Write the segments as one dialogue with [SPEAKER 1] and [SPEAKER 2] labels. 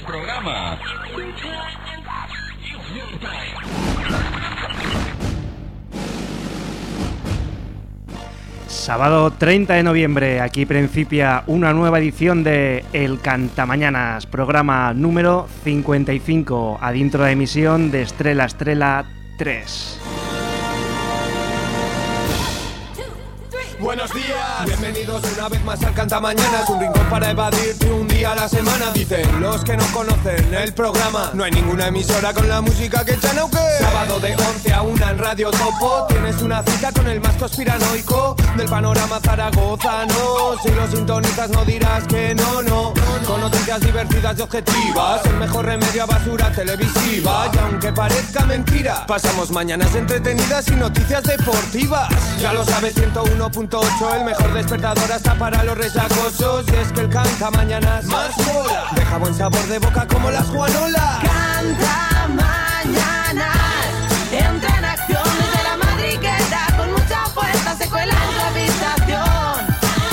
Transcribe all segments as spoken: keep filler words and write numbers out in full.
[SPEAKER 1] programa.
[SPEAKER 2] Sábado treinta de noviembre, aquí principia una nueva edición de El Cantamañanas, programa número cincuenta y cinco, adentro de emisión de Estrella Estrella tres.
[SPEAKER 3] Buenos días, bienvenidos una vez más al Cantamañanas, un rincón para evadirte un día a la semana. Dicen los que no conocen el programa, no hay ninguna emisora con la música que echan auque. Sábado de once a una en Radio Topo, tienes una cita con el más conspiranoico del panorama zaragozano. Si lo sintonizas no dirás que no, no, con noticias divertidas y objetivas, el mejor remedio a basura televisiva. Y aunque parezca mentira, pasamos mañanas entretenidas y noticias deportivas. Ya lo sabes, ciento uno punto ocho, el mejor despertador hasta para los resacosos. Y es que el Cantamañanas más mola, deja buen sabor de boca como las Juanolas.
[SPEAKER 4] Cantamañanas, entra en acción desde la madriguera, con mucha fuerza se cuela en tu habitación.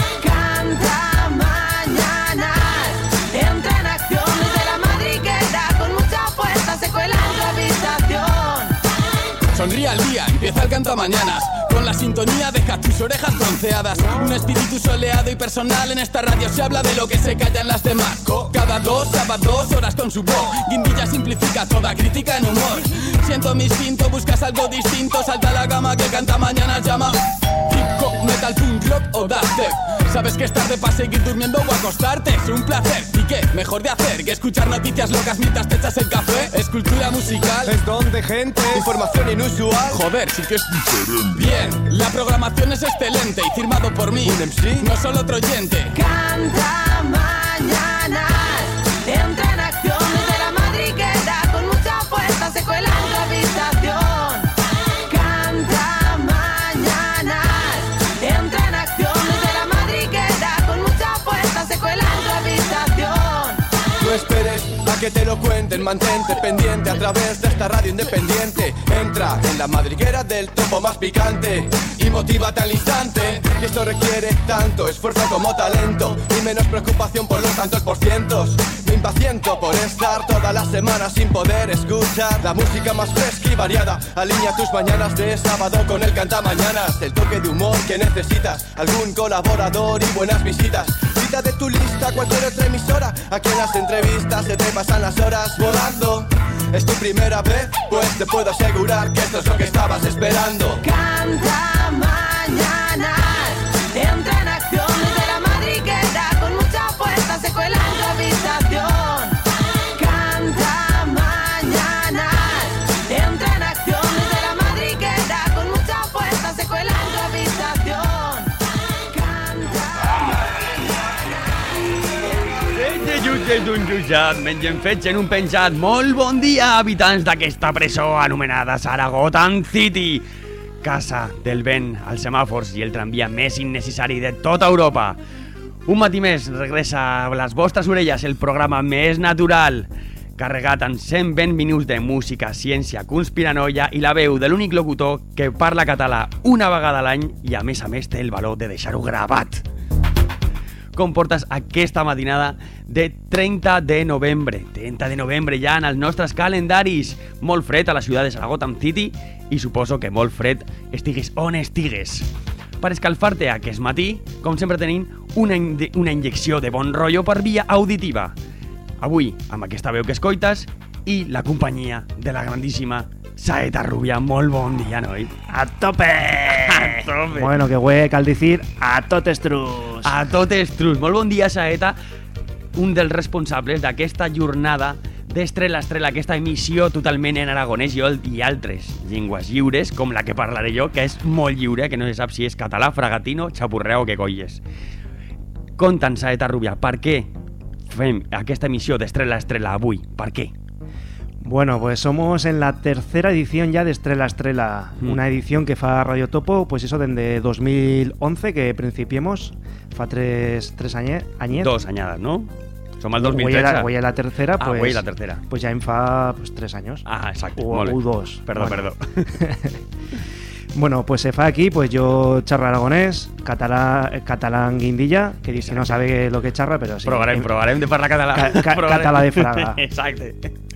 [SPEAKER 4] Cantamañanas, entra en acción desde la madriguera, con mucha fuerza se cuela en tu habitación.
[SPEAKER 5] Sonríe al día, empieza el Cantamañanas, con la sintonía deja tus orejas bronceadas. Un espíritu soleado y personal, en esta radio se habla de lo que se calla en las demás. Cada dos sábados horas con su voz, Guindilla simplifica toda crítica en humor. Siento mi instinto, buscas algo distinto, salta la gama que Cantamañanas llama. Hip hop, metal, punk, rock o dubstep. Sabes que es tarde para seguir durmiendo o acostarte. Es un placer, ¿y qué? Mejor de hacer que escuchar noticias locas mientras te echas el café. Es cultura musical,
[SPEAKER 3] Es don de gente, información inusual.
[SPEAKER 5] joder, sí que es diferente. Bien, la programación es excelente y firmado por mí,
[SPEAKER 3] ¿Un M C?
[SPEAKER 5] no solo otro oyente.
[SPEAKER 4] Cantamañanas, entra en acción desde la madriguera, con mucha fuerza se cuela en tu habitación. Cantamañanas, entra en acción desde la madriguera, con mucha fuerza se cuela en tu habitación.
[SPEAKER 3] No esperes a que te lo cuenten, mantente pendiente a través de esta radio independiente. Entra en la madriguera del topo más picante y motívate al instante. Y esto requiere tanto esfuerzo como talento y menos preocupación por los tantos por cientos. Me impaciento por estar toda la semana sin poder escuchar la música más fresca y variada. Alinea tus mañanas de sábado con el Cantamañanas, el toque de humor que necesitas, algún colaborador y buenas visitas. Quita de tu lista cualquier otra emisora, aquí en las entrevistas se te pasan las horas volando. ¿Es tu primera vez? Pues te puedo asegurar que esto es lo que estabas esperando.
[SPEAKER 4] Cantamañanas, entra en acción desde la madriguera, con mucha fuerza se cuela en tu habitación. Cantamañanas, entra en acción desde la madriguera, con mucha fuerza se cuela en tu habitación.
[SPEAKER 6] Mengen fets en un pensat. Molt bon dia, habitants d'aquesta presó anomenada Saragotan City, casa del vent, els semàfors i el tramvia més innecessari de tota Europa. Un matí més regressa a les vostres orelles el programa més natural, carregat en cent vint minuts de música, ciència, conspiranoia i la veu de l'únic locutor que parla català una vegada a l'any i a més a més té el valor de deixar-ho gravat. Com portes aquesta matinada de trenta de novembre? trenta de novembre ja en els nostres calendaris. Molt fred a la ciutat de Saragotan City i suposo que molt fred estiguis on estigues. Per escalfar-te aquest matí, com sempre tenim una, in una injecció de bon rotllo per via auditiva. Avui, amb aquesta veu que escoltes i la companyia de la grandíssima Saeta Rubia. Molt bon dia, noi?
[SPEAKER 2] ¡A tope!
[SPEAKER 6] A tope!
[SPEAKER 2] Bueno, que güey, cal decir a tot estrus.
[SPEAKER 6] A tot estrus. Molt bon dia, Saeta, un dels responsables d'aquesta jornada d'Estrella Estrella, aquesta emissió totalment en aragonès i, i altres llengües lliures, com la que parlaré jo, que és molt lliure, que no se sap si és català, fragatino, xapurreo o què colles. Conta'ns, Saeta Rubia, per què fem aquesta emissió d'Estrella Estrella avui? Per què?
[SPEAKER 2] Bueno, pues somos en la tercera edición ya de Estrella Estrella, mm. una edición que fa Radio Topo, pues eso, desde dos mil once, que principiemos, fa tres, tres añe, añet.
[SPEAKER 6] Dos añadas, ¿no? Som el dos mil tretze.
[SPEAKER 2] Avui a la tercera, pues,
[SPEAKER 6] ah, avui la tercera.
[SPEAKER 2] Pues ja em fa pues, tres años.
[SPEAKER 6] Ah, exacte.
[SPEAKER 2] O,
[SPEAKER 6] molt bé.
[SPEAKER 2] o dos.
[SPEAKER 6] Perdó,
[SPEAKER 2] bueno.
[SPEAKER 6] perdó.
[SPEAKER 2] Bueno, pues se fa aquí, pues yo charro aragonés, catalán, catalán guindilla, que dice no sabe lo que charra, pero sí.
[SPEAKER 6] Provarem, provarem de parlar català.
[SPEAKER 2] Ca, ca, català de Fraga.
[SPEAKER 6] Exacte.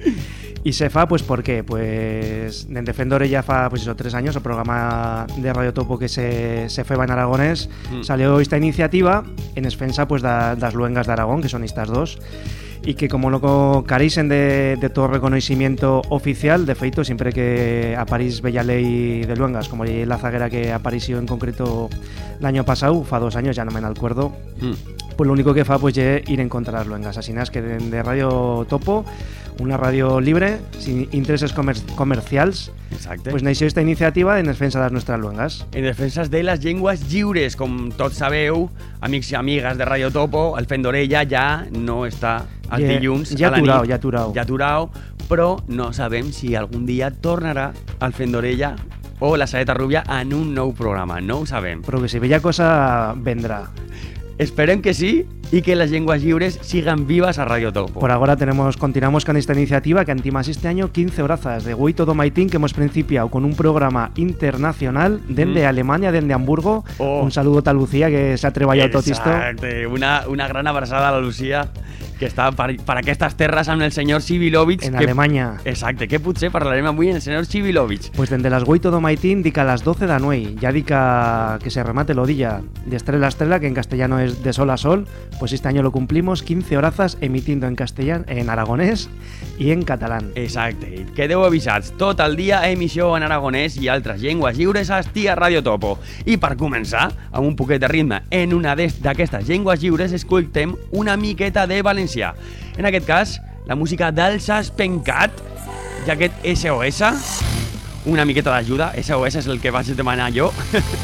[SPEAKER 2] Y se fa, pues, ¿por qué? Pues, en Defendore ya fa, pues eso, tres años, el programa de Radio Topo que se, se feba en aragonés, mm. salió esta iniciativa en defensa, pues, de las luengas de Aragón, que son estas dos, y que como no carecen de, de todo reconocimiento oficial, de feito, siempre que aparís bella ley de luengas, como la zaguera que apareció en concreto el año pasado, fa dos años, ya no me acuerdo, mm. pues lo único que fa, pues, es ir en contra de las luengas. Así es que de, de Radio Topo, una radio libre, sin intereses comer comercials, Exacte. Pues naixeu esta iniciativa en defensa de les nostres luengas.
[SPEAKER 6] En defensa de les llengües lliures. Com tots sabeu, amics i amigues de Radio Topo, el Fent d'Orella ja no està els yeah, dilluns
[SPEAKER 2] ja
[SPEAKER 6] a la
[SPEAKER 2] aturau,
[SPEAKER 6] nit.
[SPEAKER 2] Ja aturau,
[SPEAKER 6] ja aturau. Però no sabem si algun dia tornarà el Fent d'Orella o la Saleta Rubia en un nou programa. No ho sabem.
[SPEAKER 2] Però que si bella cosa vendrà.
[SPEAKER 6] Esperem que sí y que las lenguas libres sigan vivas a Radio Topo.
[SPEAKER 2] Por ahora tenemos, continuamos con esta iniciativa que antimas este año quince horazas de Güey Todo Maitín, que hemos principiado con un programa internacional desde mm. Alemania, desde Hamburgo. Oh. Un saludo a Lucía, que se ha treballado tot esto.
[SPEAKER 6] Una, una gran abrazada a la Lucía, que està per, per aquestes terres amb el senyor Sibilovich.
[SPEAKER 2] En
[SPEAKER 6] que,
[SPEAKER 2] Alemanya.
[SPEAKER 6] Exacte, que potser parlarem avui amb el senyor Sibilovich.
[SPEAKER 2] Pues desde las Güey Todo Maitín dica a las doce de Anuey, ya dica que se remate lo dilla de estrella a estrella, que en castellano es de sol a sol. Pues este año lo cumplimos, quince horazas emitiendo en castellano, en aragonés y en catalán.
[SPEAKER 6] Exacte, quedeu avisats, tot el dia emissió en aragonès i altres llengües lliures a Estia Radio Topo. I per començar, amb un poquet de ritme en una d'aquestes llengües lliures, escoltem una miqueta de valencià. En aquest cas, la música del Saspencat i aquest S O S, una miqueta d'ajuda, S O S és el que vaig demanar jo,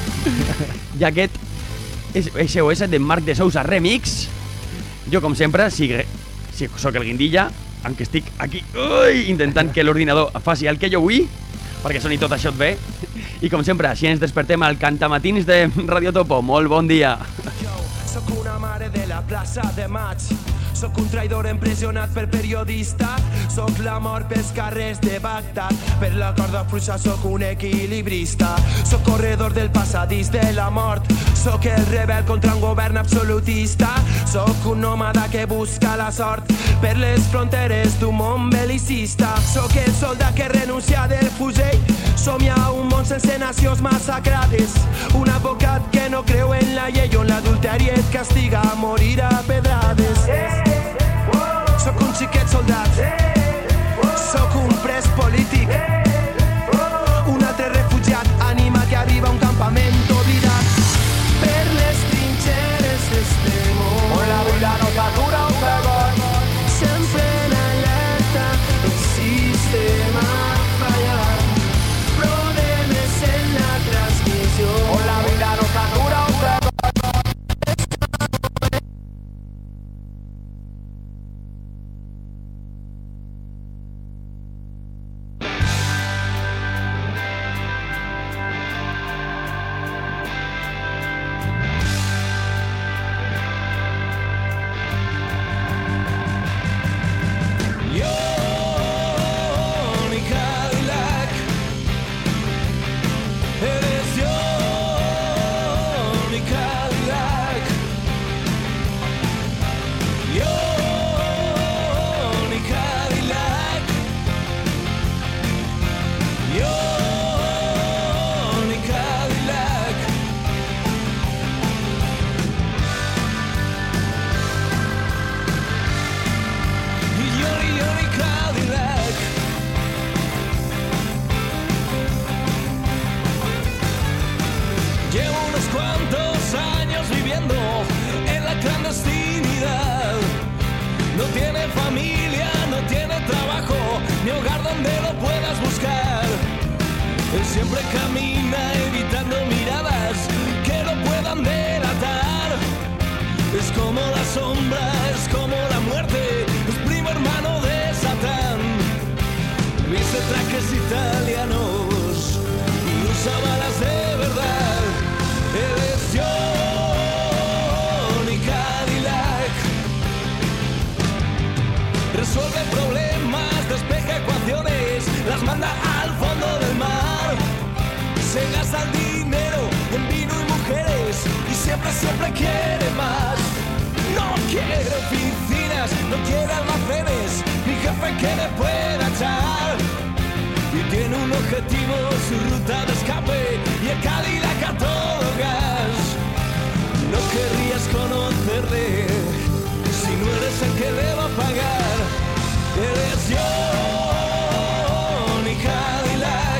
[SPEAKER 6] i aquest S O S de Marc de Sousa Remix. Jo, com sempre, sí, sí, soc el Guindilla, aunque estic aquí ui, intentant que l'ordinador faci el que jo vull, perquè soni tot això bé. I com sempre, així ens despertem al Cantamatins de Radio Topo. Molt bon dia.
[SPEAKER 1] Jo, soc una mare de la plaça de Maig. Soc un traïdor empresonat per periodista. Soc la mort pels carrers de Bagdad. Per la corda fluixa soc un equilibrista. Soc corredor del passadís de la mort. Soc el rebel contra un govern absolutista. Soc un nòmada que busca la sort per les fronteres d'un món belicista. Soc el soldat que renuncia del fusell. Somia un món sense nacions massacrades. Un advocat que no creu en la llei on l'adulteri et castiga a morir a pedrades. Soc un xiquet soldat, soc un pres polític, un altre refugiat, ànima que arriba a un campament oblidat. Per les trinxeres d'este món, on la vida no s'atura un segon, sempre en alerta, el sistema fallat, problemes en la transmissió, on la vida no s'atura un segon. Siempre camina evitando miradas que lo puedan delatar. Es como la sombra, es como la muerte, es primo hermano de Satán. Viste trajes italianos y usa balas de verdad. Eres Johnny Cadillac. Resuelve problemas, despeja ecuaciones, las manda al fondo del mar. Se gasta el objetivo, su ruta de escape y el Cadillac a todo gas. No querrías conocerle si no eres el que le va a pagar. Eres Johnny Cadillac,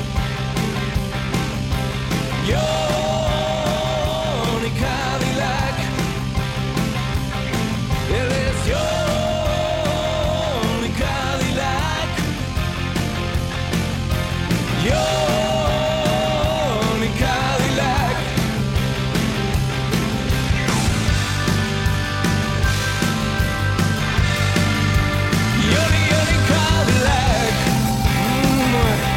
[SPEAKER 1] Johnny Cadillac. Eres Johnny Cadillac, Johnny Cadillac. Johnny, Johnny Cadillac. Mm.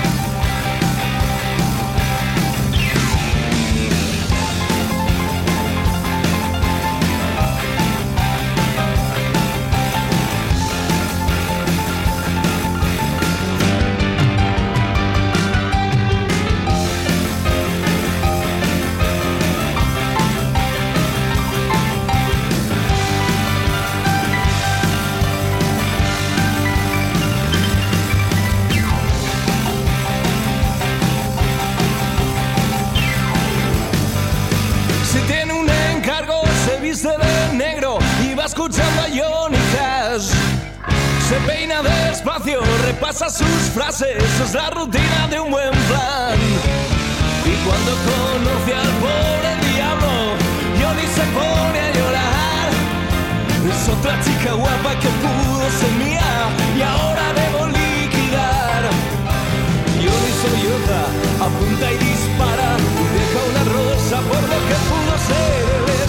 [SPEAKER 1] Si tiene un encargo, se viste de negro y va escuchando a Johnny Cash. Se peina despacio, repasa sus frases, es la rutina de un buen plan. Y cuando conoce al pobre diablo, Johnny se pone a llorar. Es otra chica guapa que pudo ser mía y ahora debo liquidar. Johnny soy otra, apunta y dispara, deja una rosa por lo que pudo ser. Él es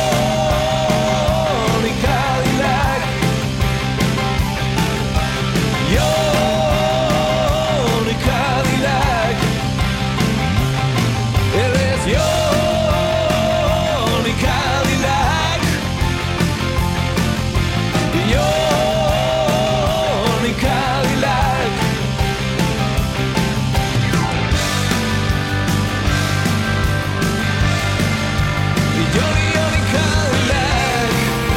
[SPEAKER 1] Johnny Cadillac, Johnny Cadillac. Él es Johnny Cadillac, Johnny Cadillac. Johnny, Johnny Cadillac.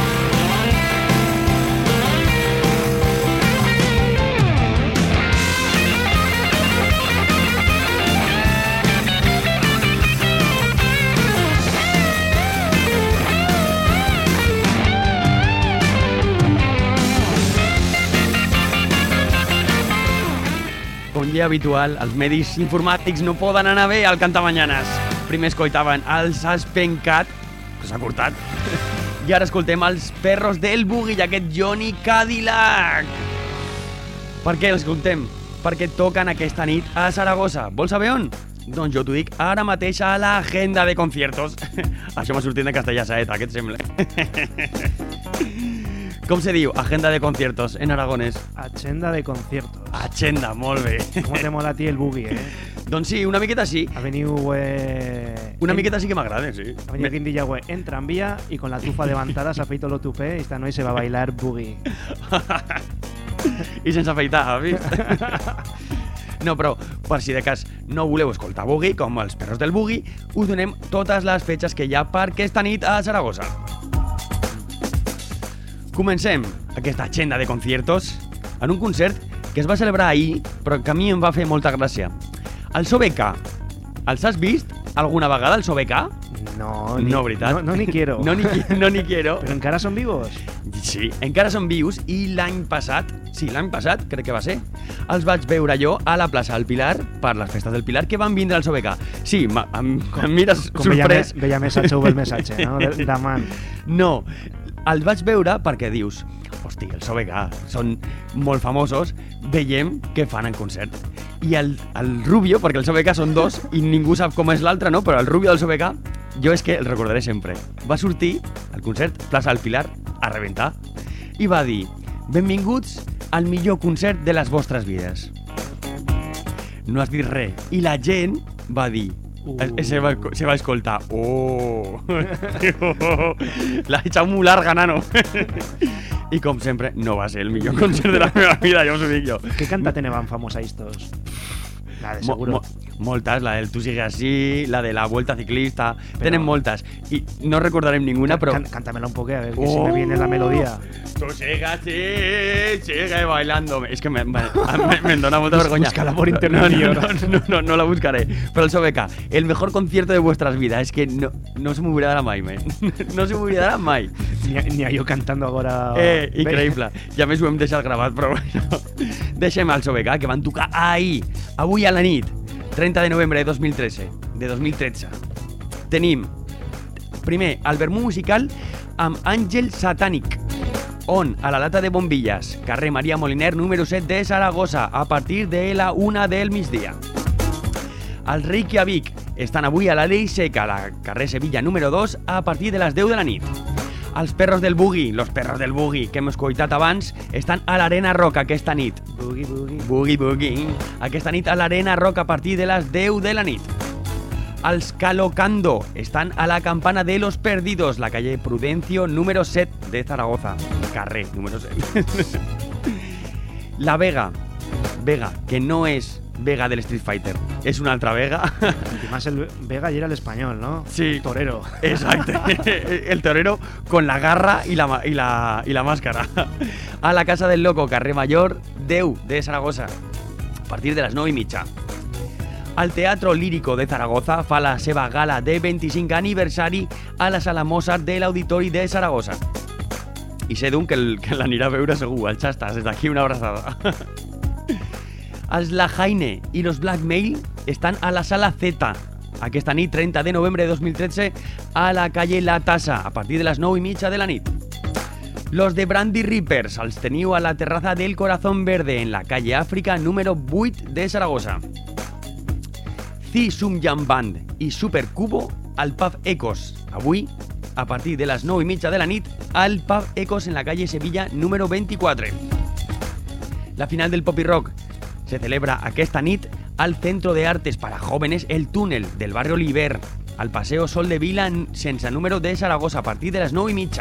[SPEAKER 6] Com ja habitual, els medis informàtics no poden anar bé al Cantamanyanes. Primer escoltaven els Aspencat, que s'ha cortat, i ara escoltem els Perros del Boogie i aquest Johnny Cadillac. Per què els escoltem? Perquè toquen aquesta nit a Saragossa. Vols saber on? Doncs jo t'ho dic ara mateix a l'agenda de conciertos. Això m'ha sortit de castellà, Saeta, què et sembla? Com se diu agenda de conciertos en aragonès?
[SPEAKER 2] Agenda de conciertos.
[SPEAKER 6] Agenda, molt bé.
[SPEAKER 2] Com te mola a ti el boogie, eh?
[SPEAKER 6] Doncs sí, una miqueta sí.
[SPEAKER 2] Ha venido, eh...
[SPEAKER 6] Una
[SPEAKER 2] en...
[SPEAKER 6] miqueta sí que m'agrada, sí.
[SPEAKER 2] Ha venido Quindy Yagüe en tranvía y con la tufa levantada se ha feito lo tupé y esta noche se va a bailar boogie.
[SPEAKER 6] I sense afeitar, has vist? No, però, per si de cas no voleu escoltar boogie, com els Perros del Boogie, us donem totes les fetges que hi ha per aquesta nit a Saragossa. Comencem aquesta agenda de conciertos en un concert que es va celebrar ahir, però que a mi em va fer molta gràcia. El Sobeca. Els has vist alguna vegada, el Sobeca?
[SPEAKER 2] No, ni,
[SPEAKER 6] no, veritat.
[SPEAKER 2] No, no ni quiero.
[SPEAKER 6] No ni, no ni quiero.
[SPEAKER 2] Però encara són vivos?
[SPEAKER 6] Sí, encara són vius i l'any passat, sí, l'any passat, crec que va ser, els vaig veure jo a la plaça del Pilar per les festes del Pilar que van vindre al Sobeca. Sí, em, em, em mires
[SPEAKER 2] com
[SPEAKER 6] sorprès.
[SPEAKER 2] Com veia missatge, el missatge, no? De, de man.
[SPEAKER 6] No, els vaig veure perquè dius, hosti, el Sobeca, són molt famosos, veiem què fan en concert. I el, el Rubio, perquè el Sobeca són dos i ningú sap com és l'altre, no? Però el Rubio del Sobeca, jo és que el recordaré sempre. Va sortir al concert plaça del Pilar a rebentar i va dir: benvinguts al millor concert de les vostres vides. No has dit res. I la gent va dir, uh. se, va, se va escoltar, oh, l'ha echat muy larga, nano. I com sempre, no va ser el millor concert de la meva vida, ja us ho dic jo.
[SPEAKER 2] Què canta teneban famosa estos? La de seguro.
[SPEAKER 6] Mo, mo, moltes, la del Tu sigues así, la de la Vuelta Ciclista,
[SPEAKER 2] Pero...
[SPEAKER 6] tenen moltes. I no recordarem ninguna, però...
[SPEAKER 2] Can cántamela un poco, a ver, que
[SPEAKER 6] oh,
[SPEAKER 2] si me viene la melodía.
[SPEAKER 6] Tu sigues así, sigue bailando. És que me, me, me, me dona molta vergonya.
[SPEAKER 2] Búscala por internet.
[SPEAKER 6] No, no, no, no, no, no la buscaré. Però el Sobeca, el mejor concierto de vuestras vidas. És que no, no se m'oblidarà mai, man. No se m'oblidarà mai.
[SPEAKER 2] Ni a, ni a jo cantando ahora.
[SPEAKER 6] Eh, increïble. Ja més ho hem deixat gravat, però bueno. Deixem el Sobeca, que van tocar ahir, avui a la nit, trenta de novembre de dos mil tretze. De dos mil tretze. Tenim, primer, el vermú musical amb Àngel Satànic, on, a la lata de bombilles, carrer Maria Moliner, número set de Saragossa, a partir de la una del migdia. Els Reykjavik estan avui a la Llei Seca, a la carrer Sevilla número dos, a partir de les deu de la nit. Els perros del bugui, los perros del bugui, que hem escoltat abans, estan a l'Arena Rock aquesta nit.
[SPEAKER 2] Boogie, boogie.
[SPEAKER 6] Boogie, boogie. Aquesta nit a l'Arena Rock a partir de les deu de la nit. Els Calocando estan a la Campana de los Perdidos, la calle Prudencio número set de Zaragoza. Carrer número set. La Vega. Vega, que no és Vega del Street Fighter, és una altra Vega.
[SPEAKER 2] Y más el Vega y era el español, ¿no?
[SPEAKER 6] Sí.
[SPEAKER 2] Torero.
[SPEAKER 6] Exacto. El torero con la garra y la, y la, y la máscara. A la Casa del Loco, carrer Mayor, deu de Zaragoza, a partir de les nou i mitja. El Teatro Lírico de Zaragoza fa la seva gala de vint-i-cinquè aniversari a la Sala Mozart de l'Auditori de Zaragoza. I sé d'un que l'anirà a veure segur, el Xastas, des d'aquí una abraçada. Els La Jaine i los Blackmail estan a la Sala Z, aquesta nit, trenta de novembre de dos mil tretze, a la calle La Tassa, a partir de les nou i mitja de la nit. Los de Brandy Rippers els teniu a la terraza del Corazón Verde, en la calle Àfrica, número vuit de Saragossa. Zi Sum Jam Band i Supercubo al Pub Ecos, avui, a partir de les nou i mitja de la nit, al Pub Ecos en la calle Sevilla, número vint-i-quatre. La final del Pop i Rock se celebra aquesta nit al Centro de Artes para Jóvenes El Túnel del barrio Oliver, al Paseo Sol de Vila sense número de Saragossa, a partir de les nou i mitja.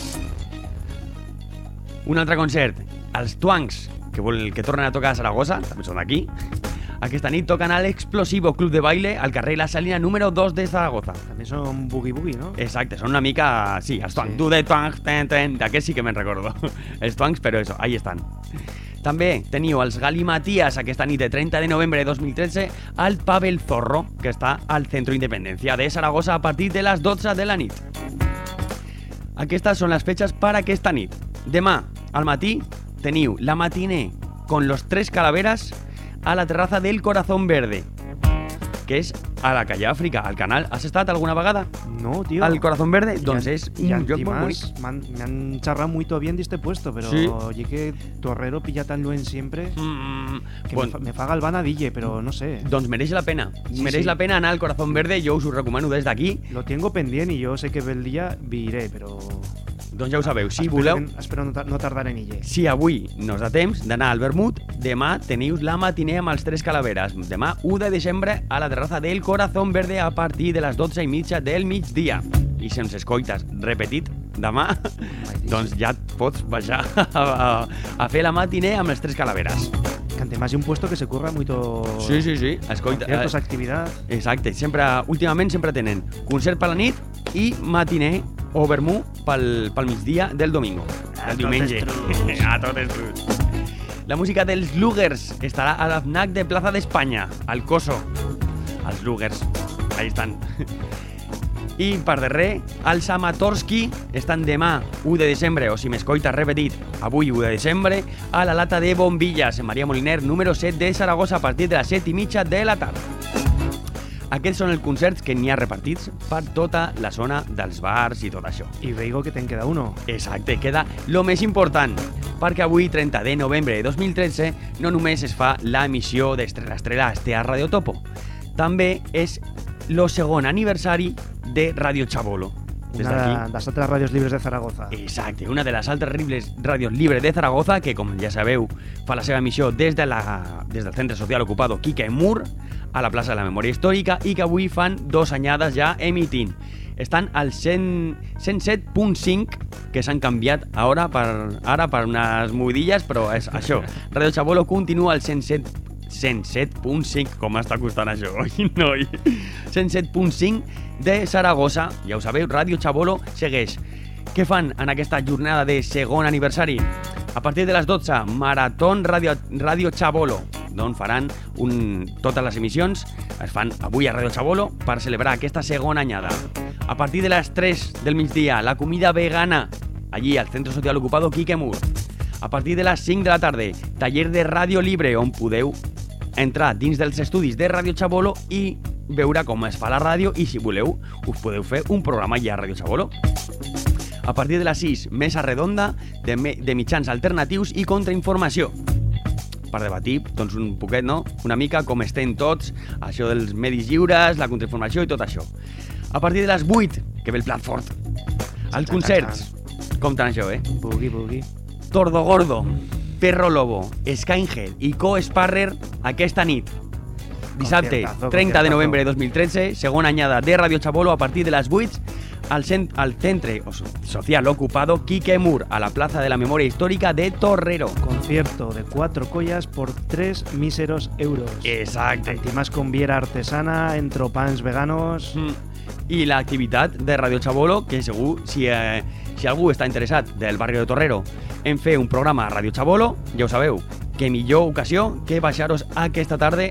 [SPEAKER 6] Un altre concert, els Twangs, que, vol, que tornen a tocar a Saragossa, també són d'aquí. Aquesta nit toquen a l'Explosivo Club de Baile al carrer La Salina número dos de Zaragoza.
[SPEAKER 2] També són boogie boogie, no?
[SPEAKER 6] Exacte, són una mica... Sí, els Twangs. Sí. Du de Twangs, ten, ten, d'aquest sí que me'n recordo. Els Twangs, però eso, ahí estan. També teniu els Galimatías aquesta nit de trenta de novembre de dos mil tretze al Pub El Zorro, que està al Centro Independencia de Saragossa a partir de les dotze de la nit. Aquestes són les fetges per aquesta nit. Demà, al matí, teniu la matiné con los Tres Calaveras a la terraza del Corazón Verde, que és a la calle Àfrica, al canal. Has estat alguna vegada?
[SPEAKER 2] No, tío.
[SPEAKER 6] Al Corazón Verde?
[SPEAKER 2] Y
[SPEAKER 6] Doncs
[SPEAKER 2] an-
[SPEAKER 6] és
[SPEAKER 2] y
[SPEAKER 6] un lloc molt
[SPEAKER 2] antimás,
[SPEAKER 6] bonic.
[SPEAKER 2] me han, me han charrado muy bien de este puesto, pero
[SPEAKER 6] Sí.
[SPEAKER 2] oye que Torrero pilla tan luen siempre
[SPEAKER 6] Mm,
[SPEAKER 2] que
[SPEAKER 6] bon,
[SPEAKER 2] me, fa, me fa galvana Dille, pero no sé.
[SPEAKER 6] doncs mereix la pena.
[SPEAKER 2] Sí,
[SPEAKER 6] mereix
[SPEAKER 2] sí.
[SPEAKER 6] la pena anar al Corazón Verde, jo us ho recomano des d'aquí.
[SPEAKER 2] Lo tengo pendiente y yo sé que el día viré, pero...
[SPEAKER 6] Doncs ja ho sabeu, si
[SPEAKER 2] espero
[SPEAKER 6] voleu...
[SPEAKER 2] que- espero no, tar- no tardar en ille.
[SPEAKER 6] Si avui no us da temps d'anar al vermut, demà teniu la matiné amb els Tres Calaveras. Demà, u de desembre, a la terraza del Corazón Verde a partir de les dotze i mitja del migdia. I si ens escoltes repetit demà, doncs ja et pots baixar a, a, a fer la matiné amb els Tres Calaveras.
[SPEAKER 2] Que además de un puesto que se curra mucho...
[SPEAKER 6] Sí, sí, sí. Escolta,
[SPEAKER 2] Conciertos,
[SPEAKER 6] eh,
[SPEAKER 2] actividad...
[SPEAKER 6] exacte, sempre, últimament sempre tenen concert per la nit i matiné o vermú pel, pel migdia del domingo.
[SPEAKER 2] A
[SPEAKER 6] El diumenge.
[SPEAKER 2] totes trus.
[SPEAKER 6] A totes trus. La música dels Lugers estarà a la FNAC de Plaza d'Espanya, al Coso. Els Lugers, ahí estan. I per darrer, els Amatorski estan demà, u de desembre, o si m'escoita repetit, avui u de desembre, a la lata de bombilles en Maria Moliner, número set de Saragossa, a partir de les set i mitja de la tarda. Aquests són els concerts que n'hi ha repartits per tota la zona dels bars i tot això.
[SPEAKER 2] Y veigo que te queda uno.
[SPEAKER 6] Exacte, queda lo més important, perquè avui, trenta de novembre de dos mil tretze, no només es fa l'emissió d'Estrella Estrella este a Radio Topo, també és lo segon aniversari de Radio Chabolo. Des
[SPEAKER 2] Una
[SPEAKER 6] d'aquí.
[SPEAKER 2] de las otras radios libres de Zaragoza.
[SPEAKER 6] Exacte, una de les altres terribles ràdios lliures de Zaragoza, que, com ja sabeu, fa la seva emissió des, de la, des del Centre Social Ocupado Quique Mur, a la plaça de la Memòria Històrica, i que avui fan dos anyades ja emitint. Estan al cent, cent set punt cinc, que s'han canviat ara per, ara per unes movidilles, però és això. Radio Chabolo continua al cent set cent set punt cinc. Com està costant això, oi, noi? cent set punt cinc de Saragossa. Ja ho sabeu, Ràdio Chabolo segueix. Què fan en aquesta jornada de segon aniversari? A partir de les dotze, Maratón Ràdio, Ràdio Chabolo, d'on faran un, totes les emissions. Es fan avui a Ràdio Chabolo per celebrar aquesta segona anyada. A partir de les tres del migdia, la comida vegana, allí al Centro Social Ocupado Quique Mur. A partir de les cinc de la tarda, taller de Ràdio Libre, on podeu entrar dins dels estudis de Ràdio Chabolo i veure com es fa la ràdio i, si voleu, us podeu fer un programa ja a Ràdio Chabolo. A partir de les sis, mesa redonda de, me, de mitjans alternatius i contrainformació. Per debatir, doncs, un poquet, no? Una mica com estem tots, això dels medis lliures, la contrainformació i tot això. A partir de les vuit, que ve el plat fort, els concerts. Compten això, eh?
[SPEAKER 2] Boogie, boogie.
[SPEAKER 6] Tordo Gordo, Perro Lobo, Skyhead i Co-Sparrer aquesta nit. Dissabte, trenta de novembre de dos mil tretze, segona anyada de Ràdio Chabolo a partir de les vuit al, cent, al Centre Social Ocupado Quique Mur, a la Plaza de la Memoria Histórica de Torrero.
[SPEAKER 2] Concierto de cuatro collas por tres míseros euros.
[SPEAKER 6] Exacte.
[SPEAKER 2] Antimás con viera artesana, entropans veganos...
[SPEAKER 6] Mm. I l'activitat de Ràdio Chabolo, que segur, si, eh, si algú està interessat del barri de Torrero en fer un programa a Ràdio Chabolo, ja ho sabeu, que millor ocasió que baixaros aquesta tarda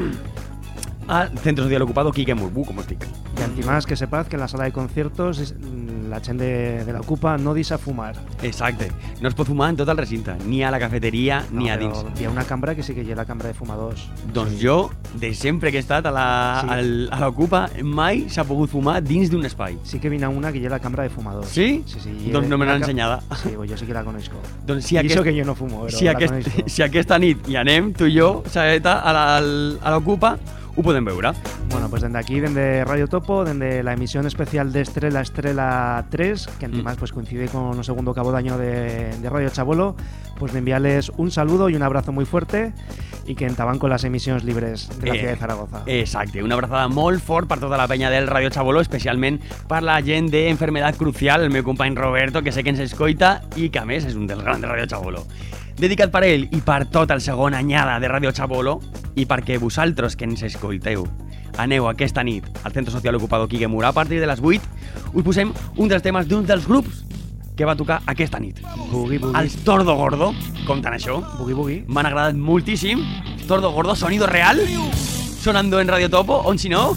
[SPEAKER 6] al Centro Social Ocupado Quique Mur. Uh, com estic.
[SPEAKER 2] Y antimás que sepaz que en la sala de conciertos la gent de, de la Ocupa no deixa fumar.
[SPEAKER 6] Exacte. No es pot fumar en tot el recinte, ni a la cafeteria
[SPEAKER 2] no,
[SPEAKER 6] ni a dins.
[SPEAKER 2] Hi ha una cambra que sí que hi ha la cambra de fumadors.
[SPEAKER 6] Doncs
[SPEAKER 2] sí.
[SPEAKER 6] Jo, de sempre que he estat a la,
[SPEAKER 2] sí.
[SPEAKER 6] al, a l'Ocupa, mai s'ha pogut fumar dins d'un espai.
[SPEAKER 2] Sí que vine a una que hi ha la cambra de fumadors.
[SPEAKER 6] Sí?
[SPEAKER 2] Sí, sí.
[SPEAKER 6] Doncs no me l'han
[SPEAKER 2] ca...
[SPEAKER 6] ensenyada.
[SPEAKER 2] Sí, pues jo sí que la conozco.
[SPEAKER 6] Doncs si
[SPEAKER 2] I
[SPEAKER 6] aquest...
[SPEAKER 2] això que jo no fumo, però
[SPEAKER 6] si,
[SPEAKER 2] la
[SPEAKER 6] aquest...
[SPEAKER 2] conozco.
[SPEAKER 6] si aquesta nit hi anem, tu i jo, Saeta, a l'Ocupa, ho podem veure.
[SPEAKER 2] Bueno, pues desde aquí, desde Radio Topo, desde la emisión especial de Estrella Estrella tres, que además pues coincide con el segundo cabo de año de, de Radio Chabolo, pues de enviarles un saludo y un abrazo muy fuerte y que entaban con las emisiones libres de la
[SPEAKER 6] eh,
[SPEAKER 2] ciudad de Zaragoza.
[SPEAKER 6] Exacte, una abrazada molt fort per tota la penya del Radio Chabolo, especialment per la gent d'Enfermedad Crucial, el meu company Roberto, que sé que ens escoita i que a més és un dels grans de Radio Chabolo. Dedicat per ell i per tota el segon anyada de Radio Chabolo i perquè vosaltres que ens escolteu aneu aquesta nit al Centro Social Ocupado Quique Mur a partir de les vuit, us posem un dels temes d'un dels grups que va tocar aquesta nit.
[SPEAKER 2] Boogie, boogie.
[SPEAKER 6] Els Tordo Gordo, compten això.
[SPEAKER 2] Boogie, boogie.
[SPEAKER 6] M'han agradat moltíssim. Tordo Gordo, sonido real, sonando en Radio Topo, on si no.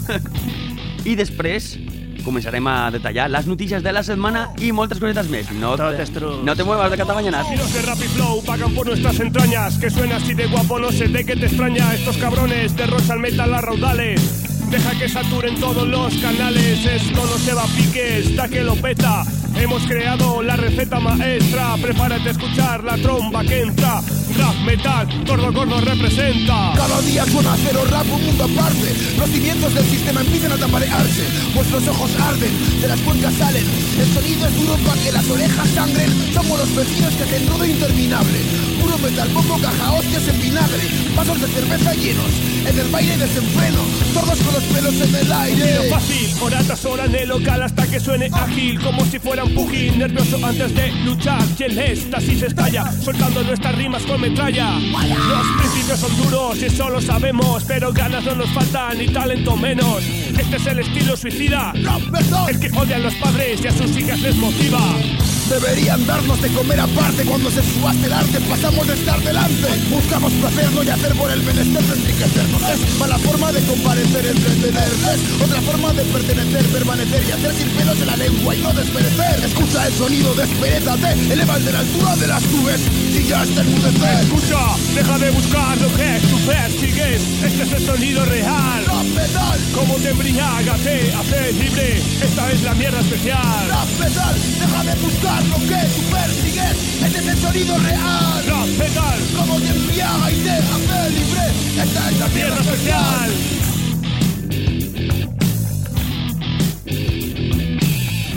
[SPEAKER 6] I després començarem a detallar les notícies de la setmana i moltes cosetes més. No te, no te muevas de Cantamañanas.
[SPEAKER 1] Los de Rap y Flow pagan por nuestras entrañas. Que suena así de guapo, no sé de qué te extraña. Estos cabrones derrochan metal a raudales. Deja que saturen todos los canales. Esto no se va a pique, está que lo peta. Hemos creado la receta maestra. Prepárate a escuchar la tromba que entra. Rap, metal, Tordo Gordo representa.
[SPEAKER 3] Cada día suena cero rap, un mundo aparte. Los cimientos del sistema empiezan a tambalearse. Vuestros ojos arden, de las cuencas salen. El sonido es duro para que las orejas sangren. Somos los vecinos que hacen ruido interminable. Puro metal, poco caja, hostias en vinagre. Vasos de cerveza llenos, en el baile desenfreno. Todos con los pelos en el aire.
[SPEAKER 1] Tiro fácil, hora tras hora en el local hasta que suene ágil. Como si fuera un pugil, nervioso antes de luchar. Y el éxtasis estalla, soltando nuestras rimas con metralla. Los principios son duros y eso lo sabemos, pero ganas no nos faltan ni talento menos. Este es el estilo suicida, el que odia a los padres y a sus hijas les motiva.
[SPEAKER 3] Deberían darnos de comer aparte. Cuando se subaste el arte pasamos de estar delante. Buscamos placer, no yacer por el menester de enriquecernos. Es mala forma de comparecer, entretenerles. Otra forma de pertenecer, permanecer y hacer sin pelos en la lengua y no desperecer. Escucha el sonido, despedézate, eleva el de la altura de las nubes y ya está enmudecer.
[SPEAKER 1] Escucha, deja de buscar lo que tú persigues. Este es el sonido real.
[SPEAKER 3] Rap metal,
[SPEAKER 1] como te embriaga, te hace libre. Esta es la mierda especial.
[SPEAKER 3] Rap metal, deja de buscar lo que tú persigues. Este es el sonido real.
[SPEAKER 1] Rap metal,
[SPEAKER 3] como te embriaga y te hace libre. Esta es la mierda especial.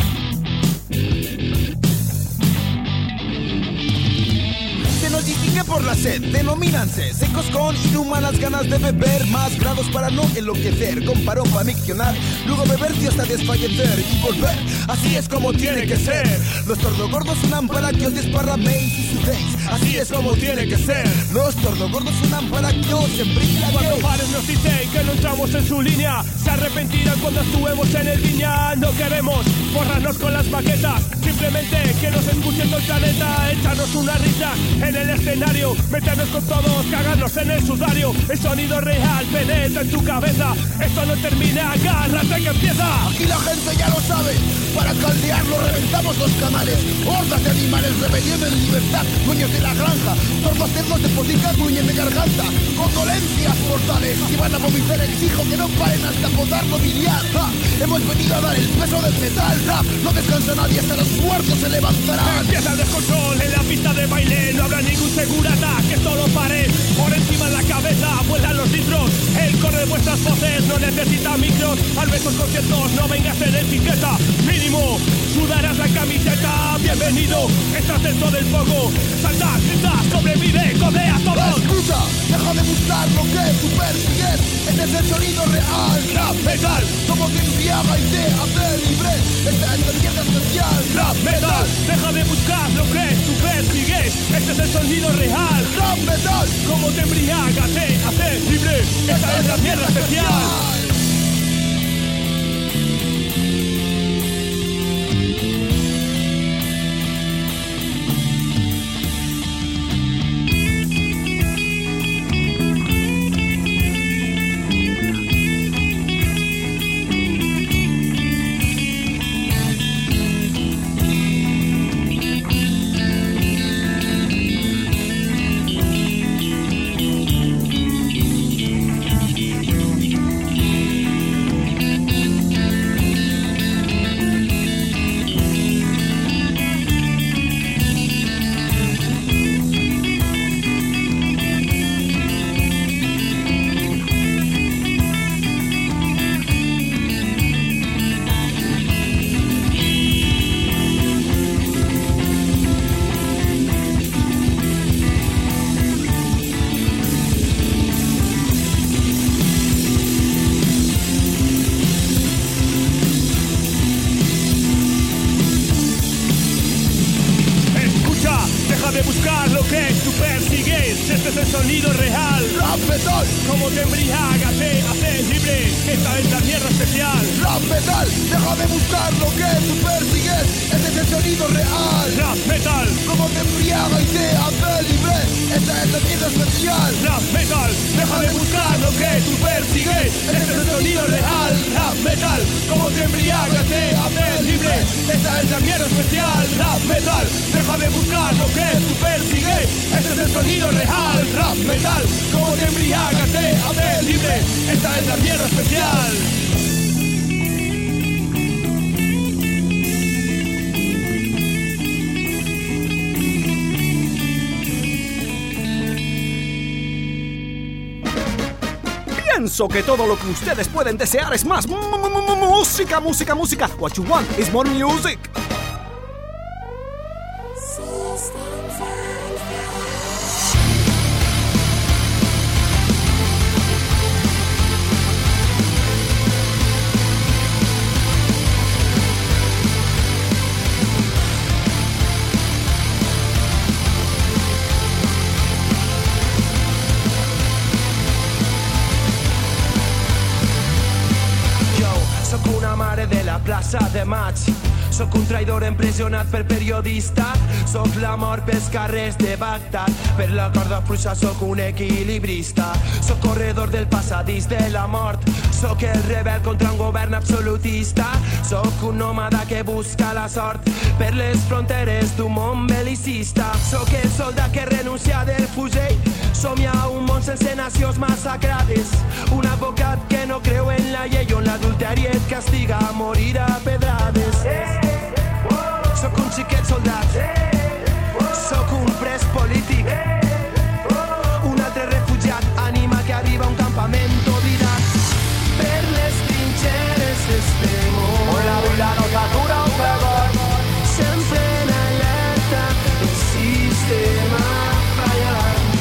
[SPEAKER 3] Se nos distingue por
[SPEAKER 7] por la sed, denomínanse secos con inhumanas ganas de beber, más grados para no enloquecer, con parón para miccionar, luego beberse hasta desfallecer y volver, así es como tiene que ser. Los tordogordos suenan para que os desparraméis y sudéis, así es como tiene que ser. Los tordogordos suenan para que os embriaguéis.
[SPEAKER 1] Cuando pares nos dicen que no entramos en su línea, se arrepentirán cuando actuemos en el viña. No queremos forrarnos con las maquetas, simplemente que nos escuchen todo el planeta. Echarnos una risa en el escenario, meternos con todos, cagarnos en el sudario. El sonido real penetra en tu cabeza, esto no termina, agárrate que empieza.
[SPEAKER 7] Aquí la gente ya lo sabe, para caldearlo reventamos los canales. Hordas de animales, rebelión en libertad, dueños de la granja, tordos cerdos de potica, gruñen de garganta, con dolencias mortales. Si van a vomitar exijo que no paren hasta podarlo biliar. ¡Ja! Hemos venido a dar el peso del metal, rap, no descansa nadie hasta los muertos se levantarán.
[SPEAKER 1] Empieza el descontrol en la pista de baile, no habrá ningún segurata que solo pare. Por encima de la cabeza vuelan los litros, el coro de vuestras voces no necesita micros. Al ver estos conciertos no vengas en etiqueta, mínimo sudarás la camiseta. Bienvenido, estás dentro del fuego, salta, grita, sobrevive, codea todos.
[SPEAKER 7] Escucha, deja de buscar lo que tú persigues, este es el sonido real.
[SPEAKER 1] Rap metal,
[SPEAKER 7] como te embriaga y te hace libre, esta es la mierda especial.
[SPEAKER 1] Rap metal, deja de buscar lo que tú persigues, este es el sonido real.
[SPEAKER 7] Rap metal,
[SPEAKER 1] como te embriaga, te hace libre, esta es la mierda especial. de buscar lo que tú persigues. Este es el sonido real.
[SPEAKER 7] Rap metal,
[SPEAKER 1] como te embriaga, te hace libre. Esta es la tierra especial.
[SPEAKER 7] Rap metal, deja de buscar lo que tú persigues. Este es el sonido real.
[SPEAKER 1] Rap metal,
[SPEAKER 7] como te embriaga y te hace libre. Esta es la tierra especial.
[SPEAKER 1] Rap metal, deja de buscar lo que tú persigues. Este es el sonido real. Rap metal, como te embriaga, te hace libre. Esta es la tierra especial. Rap metal, deja de buscar lo que tú persigues. Este es el sonido real. Rap metal, como te embriaga, te hace libre. Esta es la tierra especial.
[SPEAKER 8] Pienso que todo lo que ustedes pueden desear es más música, música, música. What you want is more music.
[SPEAKER 1] De la plaça de maig. Soc un traïdor empresonat per periodistes. Soc la mort pels carrers de Bagdad. Per la corda fluixa soc un equilibrista. Soc corredor del passadís de la mort. Soc el rebel contra un govern absolutista. Soc un nòmada que busca la sort per les fronteres d'un món belicista. Soc el soldat que renuncia del fusell. Somia un món sense nacions massacrades. Un advocat que no creu en la llei on l'adulteri et castiga a morir a pedrades. Soc un xiquet soldat. Soc un pres polític. Un altre refugiat, ànima que arriba a un campament oblidat. Per les trinxeres estem on la vida nos atura un fragor. Sempre en alerta, el sistema fallarà.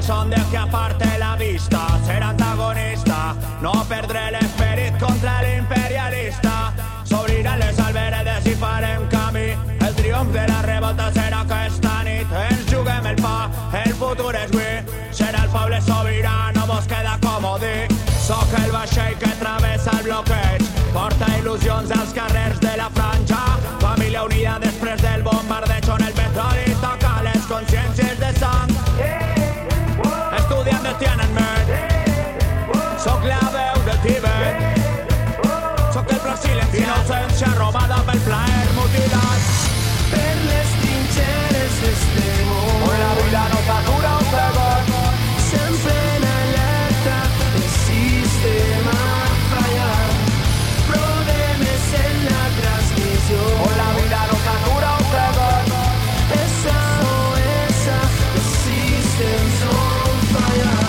[SPEAKER 1] son de que aparte la vista, ser antagonista, no perdré l'esperit contra l'imperialista. S'obriran les alberedes i farem camí, el triomf de la revolta serà aquesta nit. Ens juguem el pa, el futur és avui, serà el poble sobirà, no vos queda comodí. Soc el vaixell que travessa el bloqueig, porta il·lusions als carrers de la franja. Família unida després del bombardeig on el petroli toca les consciències de sang. Estudiant de Tiananmen, soc la veu de Tibet, soc el pla silenci, innocència robada pel plaer mutilat. Per les trinxeres d'este món, on la vida no s'atura un segon, sempre en alerta, el sistema fallat, problemes en la transmissió, on la vida no s'atura un segon, esa o esa, el sistema son fallat.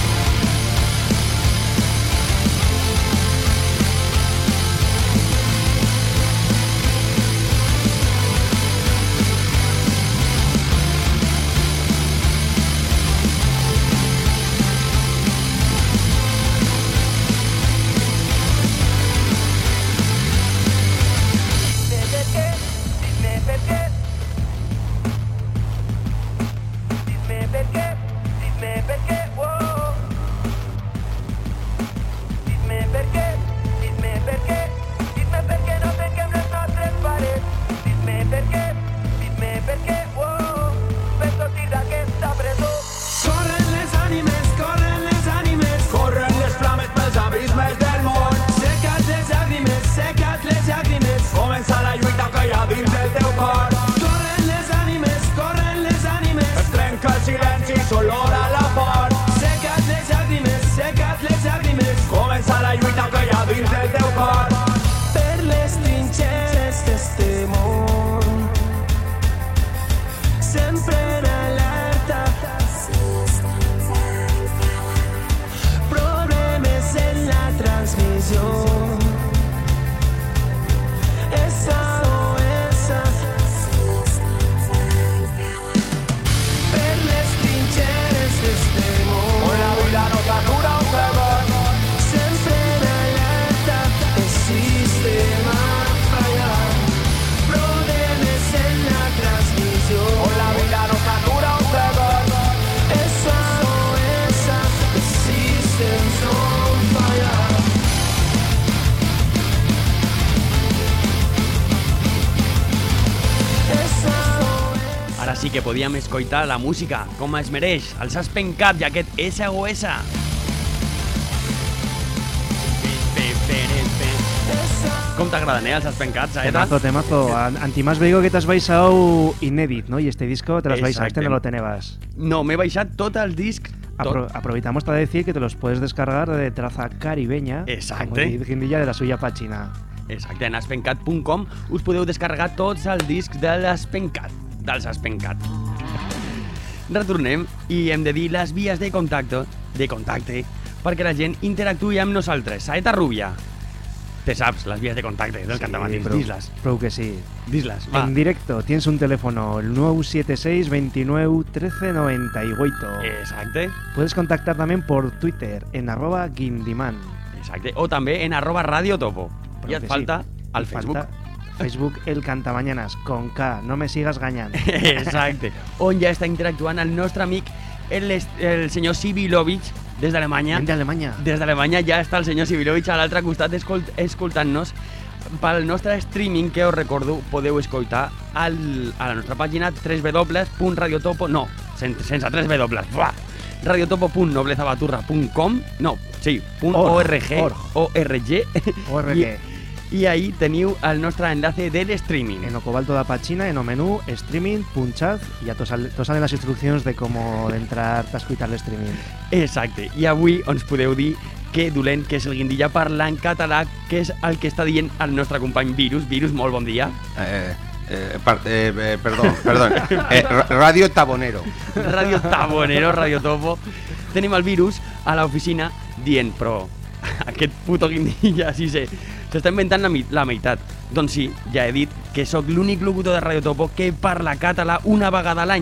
[SPEAKER 6] Sí que podíem escoltar la música, com es mereix, el Suspend Cat i aquest S O S. Com t'agraden, eh, el Suspend Cat, Saeta?
[SPEAKER 2] Temazo, temazo. Antimás veigo que t'has baixado inédit, ¿no? Y este disco te lo has baixado, este no lo tenebas.
[SPEAKER 6] No, m'he baixat tot el disc.
[SPEAKER 2] Apro aprovechamos para decir que te los puedes descargar de traza caribeña.
[SPEAKER 6] Exacte.
[SPEAKER 2] Con David Guindilla de la suya pàgina.
[SPEAKER 6] Exacte, en suspend cat punt com us podeu descarregar tots els discs de l'Suspend Cat, del Suspend Cat. Retornem i hem de dir les vies de contacte, de contacte, perquè la gent interactuï amb nosaltres. Saeta Rubia, te saps les vies de contacte del sí, Cantamatins, dis-les.
[SPEAKER 2] Prou que sí.
[SPEAKER 6] Dis-les, va.
[SPEAKER 2] En directo tienes un teléfono, el nueve siete seis, veintinueve, trece, noventa y ocho.
[SPEAKER 6] Exacte.
[SPEAKER 2] Puedes contactar también por Twitter, en arroba Guindiman.
[SPEAKER 6] Exacte, o també en arroba Radio Topo.
[SPEAKER 2] Però
[SPEAKER 6] I et
[SPEAKER 2] sí,
[SPEAKER 6] falta al Facebook.
[SPEAKER 2] Falta Facebook El Cantamañanas, con K, no me sigas gañando.
[SPEAKER 6] Exacte, on ja està interactuant el nostre amic, el, el senyor Sibilovich, des d'Alemanya.
[SPEAKER 2] Des d'Alemanya.
[SPEAKER 6] Des d'Alemanya ja està el senyor Sibilovich a l'altre costat escolt escoltant-nos pel nostre streaming, que us recordo podeu escoltar al, a la nostra pàgina w w w punt radiotopo, no, sense, sense tres w, buah, radiotopo punt noblezabaturra punt com, no, sí, punt org, org,
[SPEAKER 2] org.
[SPEAKER 6] I, i ahí teniu el nostre enlace del streaming.
[SPEAKER 2] En Ocobalto da Pachina, en o menú, streaming, punxad, y ya te salen las instruccions de cómo entrar a escuchar el streaming.
[SPEAKER 6] Exacte, i avui ens podeu dir que dolent que és el Guindilla parla en català, que és el que està dient el nostre company Virus. Virus, molt bon dia.
[SPEAKER 9] Eh, eh, per, eh, eh, perdó, perdó. Eh, Radio Tabonero.
[SPEAKER 6] Radio Tabonero, Radio Topo. Tenim el Virus a l'oficina dient, però aquest puto Guindilla, sí sé, s'està inventant la, la meitat. Doncs sí, ja he dit que sóc l'únic locutor de Radio Topo que parla català una vegada a l'any.
[SPEAKER 2] No,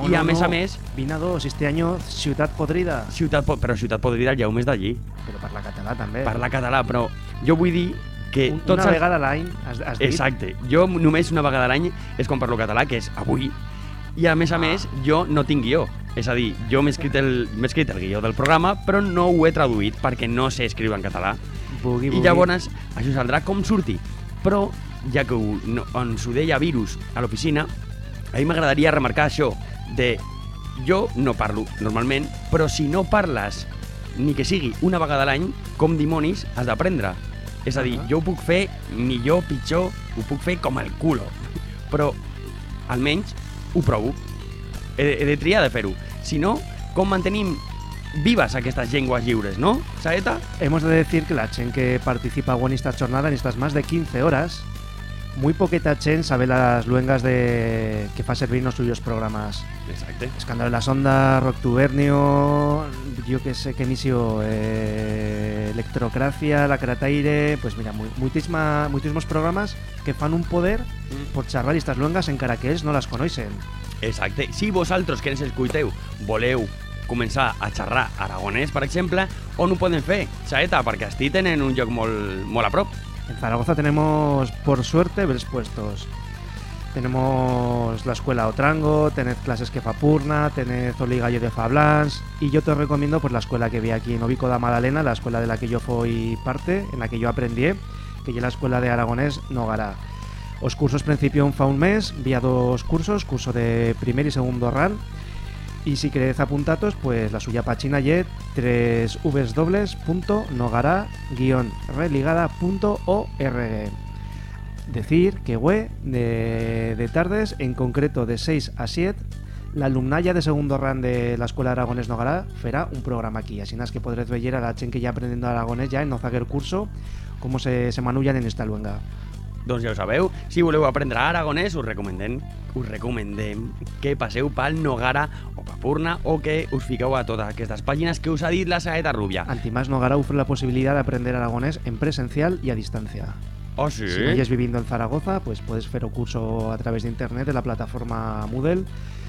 [SPEAKER 6] I a més a més...
[SPEAKER 2] Vine a dos, este año Ciutat Podrida.
[SPEAKER 6] Ciutat, però Ciutat Podrida el Jaume és d'allí.
[SPEAKER 2] Però parla català també.
[SPEAKER 6] Parla català, però jo vull dir que...
[SPEAKER 2] Un,
[SPEAKER 6] tots
[SPEAKER 2] una
[SPEAKER 6] els...
[SPEAKER 2] vegada a l'any, has, has dit?
[SPEAKER 6] Exacte. Jo només una vegada a l'any és quan parlo català, que és avui. I a més a ah. més, jo no tinc guió. És a dir, jo m'he escrit, el, m'he escrit el guió del programa, però no ho he traduït perquè no sé escriure en català.
[SPEAKER 2] Bugui, bugui.
[SPEAKER 6] I llavors això saldrà com surti. Però, ja que ho, no, ens ho deia Virus a l'oficina, a mi m'agradaria remarcar això de... Jo no parlo normalment, però si no parles ni que sigui una vegada a l'any, com dimonis has d'aprendre. És a dir, jo ho puc fer millor, pitjor, ho puc fer com el culo. Però, almenys, ho provo. He, he de triar de fer-ho. Si no, com mantenim vivas aquestes llengües lliures, ¿no, Saeta?
[SPEAKER 2] Hemos de decir que la gent que participa en esta jornada en estas más de quince horas, muy poqueta gent sabe las luengas de que fa servir los suyos programas.
[SPEAKER 6] Exacte.
[SPEAKER 2] Escándalo de la Sonda, Roctubernio, yo que sé qué emissió, eh, Electrocracia, La Crataire, pues mira, muchísima, muchísimos programas que fan un poder mm. por xerrar estas luengas encara que ells no las coneixen.
[SPEAKER 6] Exacte. Si vosaltres que ens escolteu voleu començar a xerrar aragonès, per exemple, on ho poden fer, Saeta? Perquè esti tenen un lloc molt, molt a prop.
[SPEAKER 2] En Zaragoza tenemos, por suerte, bels puestos. Tenemos la escuela Otrango, tened clases que fa Purna, tened Oligallo de Fablans, y yo te recomiendo pues la escuela que vi aquí en Obico da Madalena, la escuela de la que yo fui parte, en la que yo aprendí, que es la escuela de aragonés Nogará. Os cursos principio fa un mes, vía dos cursos, curso de primer y segundo ran, y si queréis apuntatos, pues la suya pachina yet w w w punto nogará guion religada punto org. Decir que güey, de, de tardes, en concreto de seis a siete, la alumnalla de segundo ran de la Escuela de Aragonés Nogará farà un programa aquí, así es que podréis ver a la gent que ya aprendiendo aragonés ya en no zaguer curso cómo se, se manullan en esta luenga.
[SPEAKER 6] Doncs ja ho sabeu, si voleu aprendre aragonès us recomendem, us recomendem que passeu pel Nogara o per Purna o que us fiqueu a totes aquestes pàgines que us ha dit la Saeta Rubia.
[SPEAKER 2] Antimás Nogara ofrece la posibilidad de aprender aragonés en presencial y a distancia.
[SPEAKER 6] ¿Oh, sí?
[SPEAKER 2] Si no hayas viviendo en Zaragoza, pues puedes hacer un curso a través de internet de la plataforma Moodle.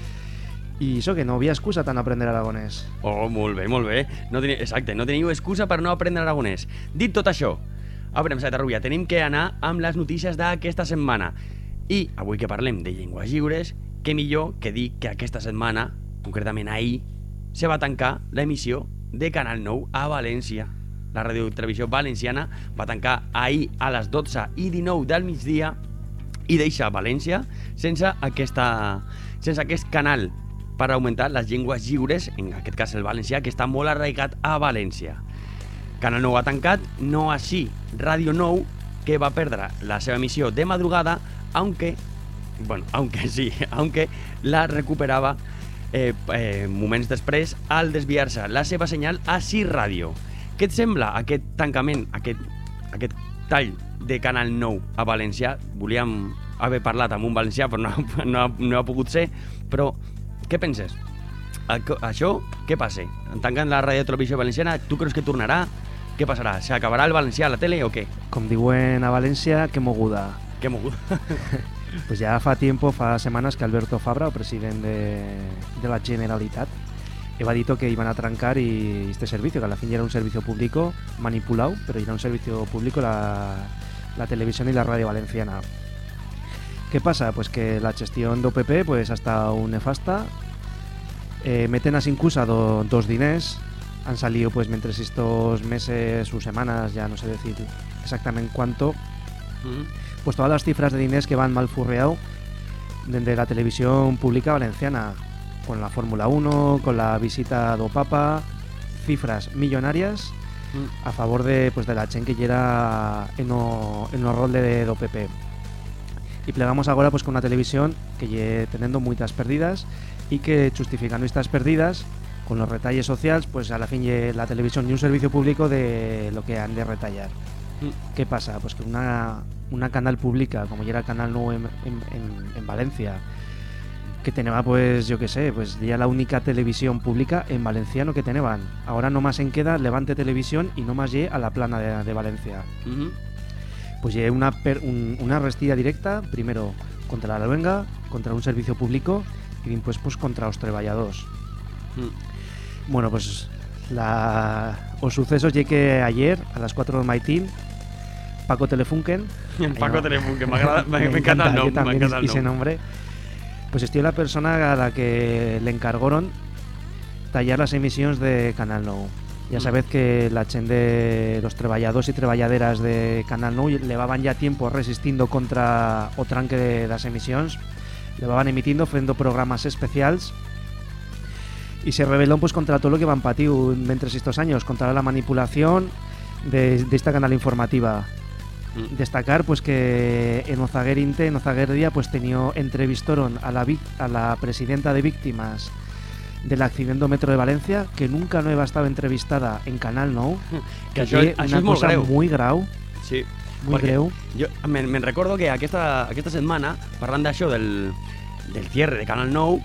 [SPEAKER 2] I això que no havia excusa tant aprendre aragonès.
[SPEAKER 6] Oh, molt bé, molt bé. No teniu, exacte, no teniu excusa per no aprendre aragonès. Dit tot això, a veure, Saeta Rubia, tenim que anar amb les notícies d'aquesta setmana. I avui que parlem de llengües lliures, què millor que dir que aquesta setmana, concretament ahir, se va tancar l'emissió de Canal nou a València. La ràdio i televisió valenciana va tancar ahir a les dotze i dinou del migdia i deixa València sense, aquesta, sense aquest canal per augmentar les llengües lliures, en aquest cas el valencià, que està molt arraigat a València. Canal nou ha tancat, no així Ràdio nou, que va perdre la seva emissió de madrugada, aunque, bueno, aunque sí, aunque la recuperava eh, eh, moments després al desviar-se la seva senyal a Sis Ràdio. Què et sembla aquest tancament, aquest, aquest tall de Canal nou a València? Volíem haver parlat amb un valencià, però no, no, no ha pogut ser, però què penses? Això, què passa? Tanquen la ràdio televisió valenciana, tu creus que tornarà? Què passarà? S'acabarà el valencià a la tele o què?
[SPEAKER 2] Com diuen a València, que moguda.
[SPEAKER 6] Que moguda.
[SPEAKER 2] Pues ya fa tiempo, fa semanas que Alberto Fabra, el president de, de la Generalitat, ha dicho que iban a trancar y este servicio, que a la fin ya era un servicio público manipulado, pero era un servicio público la, la televisión y la radio valenciana. ¿Qué pasa? Pues que la gestión de O P P pues, ha estado nefasta. Eh, meten a Sincusa do, dos diners. Han salido pues mientras estos meses o semanas, ya no sé decir exactamente cuánto, mm. pues todas las cifras de diners que van mal furreado desde la televisión pública valenciana, con la Fórmula uno, con la visita do Papa, cifras millonarias mm. a favor de pues de la chen que llega en o, en o rol de, de O P P. Y plegamos ahora pues con una televisión que lleve teniendo muchas pérdidas y que justificando estas pérdidas con los retalles sociales, pues a la fin la televisión y un servicio público de lo que han de retallar. Mm. ¿Qué pasa? Pues que una, una canal pública, como ya era Canal nueve en, en, en Valencia, que tenía pues, yo qué sé, pues ya la única televisión pública en valenciano que tenían. Ahora nomás en queda Levante Televisión y nomás llegue a la plana de, de Valencia. Mm-hmm. Pues llegue una, per, un, una arrestida directa, primero contra la luenga, contra un servicio público y después pues contra los treballadors.
[SPEAKER 6] Mm.
[SPEAKER 2] Bueno, pues la... os sucesos ya que ayer a las cuatro del maitín Paco Telefunken
[SPEAKER 6] Paco
[SPEAKER 2] no,
[SPEAKER 6] Telefunken, me, agrada, me,
[SPEAKER 2] me
[SPEAKER 6] me encanta el
[SPEAKER 2] yo
[SPEAKER 6] nombre, me
[SPEAKER 2] también
[SPEAKER 6] encanta el
[SPEAKER 2] ese nombre. Pues estoy la persona a la que le encargaron tallar las emisiones de Canal Nou. Ya
[SPEAKER 6] Mm.
[SPEAKER 2] sabéis que la chen de los treballadors y treballaderas de Canal Nou llevaban ya tiempo resistiendo contra o tranque de las emisiones, llevaban emitiendo, haciendo programas especiales y se rebeló pues contra todo lo que van patido entre estos años, contra la manipulación de, de esta canal informativa.
[SPEAKER 6] Mm.
[SPEAKER 2] Destacar pues que en Ozaguer Inte, en Ozaguer Día, pues tenía entrevistaron a la vic- a la presidenta de víctimas del accidente metro de Valencia, que nunca no había estado entrevistada en Canal Nou,
[SPEAKER 6] Que
[SPEAKER 2] que
[SPEAKER 6] això,
[SPEAKER 2] té
[SPEAKER 6] això
[SPEAKER 2] una
[SPEAKER 6] és molt
[SPEAKER 2] cosa
[SPEAKER 6] greu.
[SPEAKER 2] muy grau,
[SPEAKER 6] Sí,
[SPEAKER 2] muy
[SPEAKER 6] perquè
[SPEAKER 2] greu.
[SPEAKER 6] jo me'n me recordo que aquesta, aquesta setmana, parlant d'això del, del cierre de Canal Nou,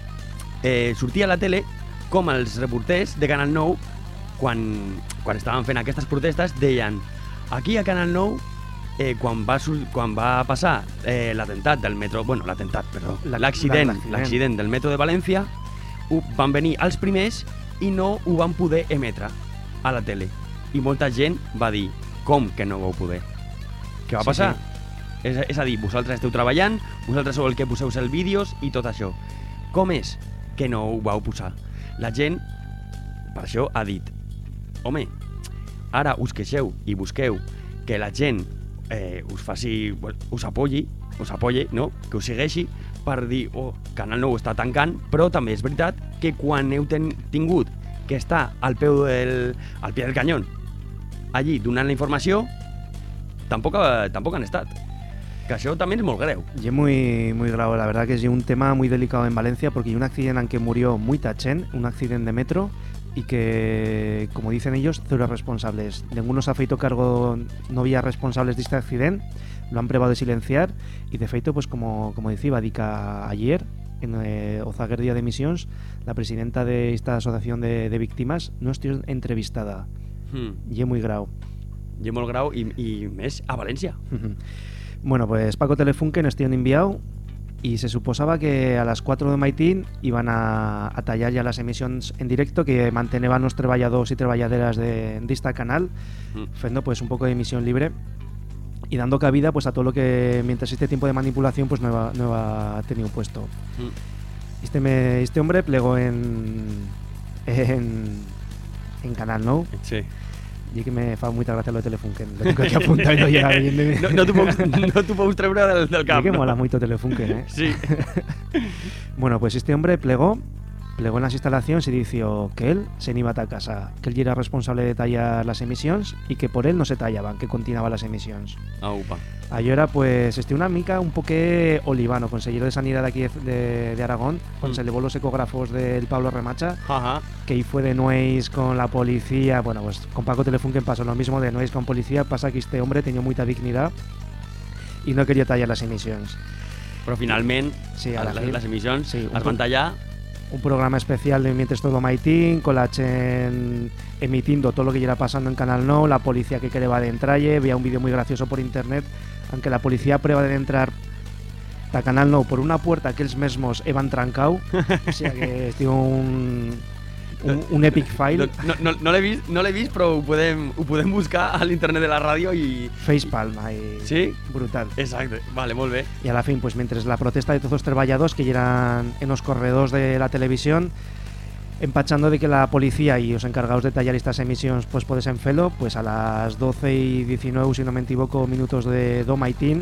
[SPEAKER 6] eh, sortia a la tele com els reporters de Canal Nou, quan, quan estaven fent aquestes protestes, deien aquí a Canal Nou, eh, quan, va, sur- quan va passar eh, l'atemptat del metro, bueno, l'atemptat, perdó,
[SPEAKER 2] La-
[SPEAKER 6] l'accident
[SPEAKER 2] l'accident.
[SPEAKER 6] l'accident del metro de València, ho, van venir els primers i no ho van poder emetre a la tele. I molta gent va dir, com que no ho vau poder? Què va
[SPEAKER 2] Sí,
[SPEAKER 6] passar? És, és a dir, vosaltres esteu treballant, vosaltres sou el que poseu els vídeos i tot això. Com és que no ho vau posar? La gent, per això, ha dit, home, ara us queixeu i busqueu que la gent eh, us faci, us apoyi, us apoye, no? Que us segueixi per dir, oh, Canal Nou està tancant, però també és veritat que quan heu ten tingut que estar al peu del, al pie del canyón, allí donant la informació, tampoc, eh, tampoc han estat. Que això també és molt greu.
[SPEAKER 2] Y es muy, muy grave, la verdad que es un tema muy delicado en Valencia porque hay un accidente en que murió muy tachén, un accidente de metro, y que, como dicen ellos, cero responsables. Ninguno se ha feito cargo, no había responsables de este accidente, lo han privado de silenciar, y de feito, pues como, como decía, va que ayer, en eh, Ozaguer Día de Emisiones, la presidenta de esta asociación de, de víctimas no estuvo entrevistada.
[SPEAKER 6] Hmm.
[SPEAKER 2] Y es muy grave.
[SPEAKER 6] I és molt grau i, i més a València.
[SPEAKER 2] Bueno, pues Paco Telefunken estuvo enviado y se suposaba que a las cuatro de maitín iban a, a tallar ya las emisiones en directo que mantenían los treballadors y treballaderas de, de este canal,
[SPEAKER 6] Mm.
[SPEAKER 2] haciendo pues un poco de emisión libre y dando cabida pues a todo lo que mientras este tiempo de manipulación pues no iba, no iba tenido puesto.
[SPEAKER 6] Mm.
[SPEAKER 2] Este, me, este hombre plegó en, en, en Canal Nou.
[SPEAKER 6] Sí.
[SPEAKER 2] Y que me fa mucha gracia lo de Telefunken. Lo tengo que apuntar y no llega bien.
[SPEAKER 6] No, no t'ho pots, no t'ho pots treure del, del cap.
[SPEAKER 2] Sí que
[SPEAKER 6] no?
[SPEAKER 2] mola mucho Telefunken, ¿eh?
[SPEAKER 6] Sí.
[SPEAKER 2] Bueno, pues este hombre plegó, plegó en las instalaciones y dijo que él se iba a casa, que él era responsable de tallar las emisiones y que por él no se tallaban, que continuaban las emisiones.
[SPEAKER 6] Aupa.
[SPEAKER 2] Ahora pues este una mica un poque Olivano, consejero de Sanidad de aquí de, de, de Aragón, cuando
[SPEAKER 6] Mm.
[SPEAKER 2] se elevó los ecógrafos del Pablo Remacha,
[SPEAKER 6] Ajá.
[SPEAKER 2] que ahí fue de nuez con la policía. Bueno, pues con Paco Telefunken pasó lo mismo, de nuez con policía. Pasa que este hombre tenía mucha dignidad y no quería tallar las emisiones.
[SPEAKER 6] Però finalment,
[SPEAKER 2] Sí, a la
[SPEAKER 6] les,
[SPEAKER 2] fi-
[SPEAKER 6] les emissions
[SPEAKER 2] sí, un
[SPEAKER 6] es van tallar.
[SPEAKER 2] Un programa especial de Mientras Todo Maitín, con la chen emitiendo todo lo que iba pasando en Canal Nou, la policía que quería de entralle, veía un vídeo muy gracioso por internet, aunque la policía prueba de entrar a Canal Nou por una puerta que ellos mismos evan trancau, o sea que es un, un, un epic file.
[SPEAKER 6] No, no, no, no l'he vist, no l'he vist, però ho podem, ho podem buscar a l'internet de la ràdio i...
[SPEAKER 2] Facepalm ahí,
[SPEAKER 6] Sí?
[SPEAKER 2] brutal.
[SPEAKER 6] Exacte, vale, molt bé.
[SPEAKER 2] Y a la fin, pues mientras la protesta de todos los treballadors que eran en los corredores de la televisión, empachando de que la policía y los encargados de tallar estas emisiones pues podesen felo, pues a las doce y diecinueve, si no me equivoco, minutos de Do Maitín,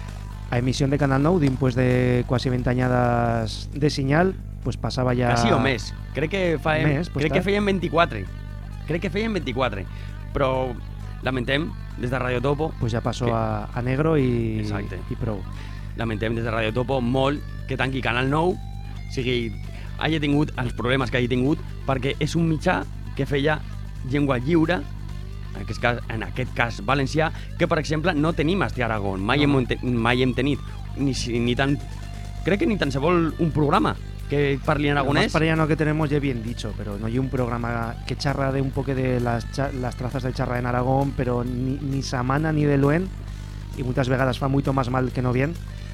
[SPEAKER 2] a emisión de Canal Nou, después de quasi veinte añadas de señal, pues pasaba ya...
[SPEAKER 6] Quasi o més. Crec que, fa,
[SPEAKER 2] Més, pues
[SPEAKER 6] crec que
[SPEAKER 2] tal.
[SPEAKER 6] feien vint-i-quatre. Crec que feien vint-i-quatre. Però lamentem, des de Radio Topo,
[SPEAKER 2] Pues ya pasó
[SPEAKER 6] Que-
[SPEAKER 2] a, a negro y,
[SPEAKER 6] Exacte.
[SPEAKER 2] y pro.
[SPEAKER 6] lamentem des de Radio Topo molt que tanqui Canal Nou, o sigui, hagi tingut els problemes que hagi tingut, perquè és un mitjà que feia llengua lliure, en aquest cas, en aquest cas valencià, que per exemple no tenim a Aragón, mai,
[SPEAKER 2] No.
[SPEAKER 6] hem, te- mai hem tenit, ni, si- ni tan, crec que ni tan se vol un programa que parli en
[SPEAKER 2] Lo más
[SPEAKER 6] aragonès.
[SPEAKER 2] parellano que tenemos ya bien dicho, pero no hay un programa que charra de un poco de las, cha- las trazas del charra en Aragón, pero ni, ni Samana ni de Luen, y muchas vegadas fa mucho más mal que no bien.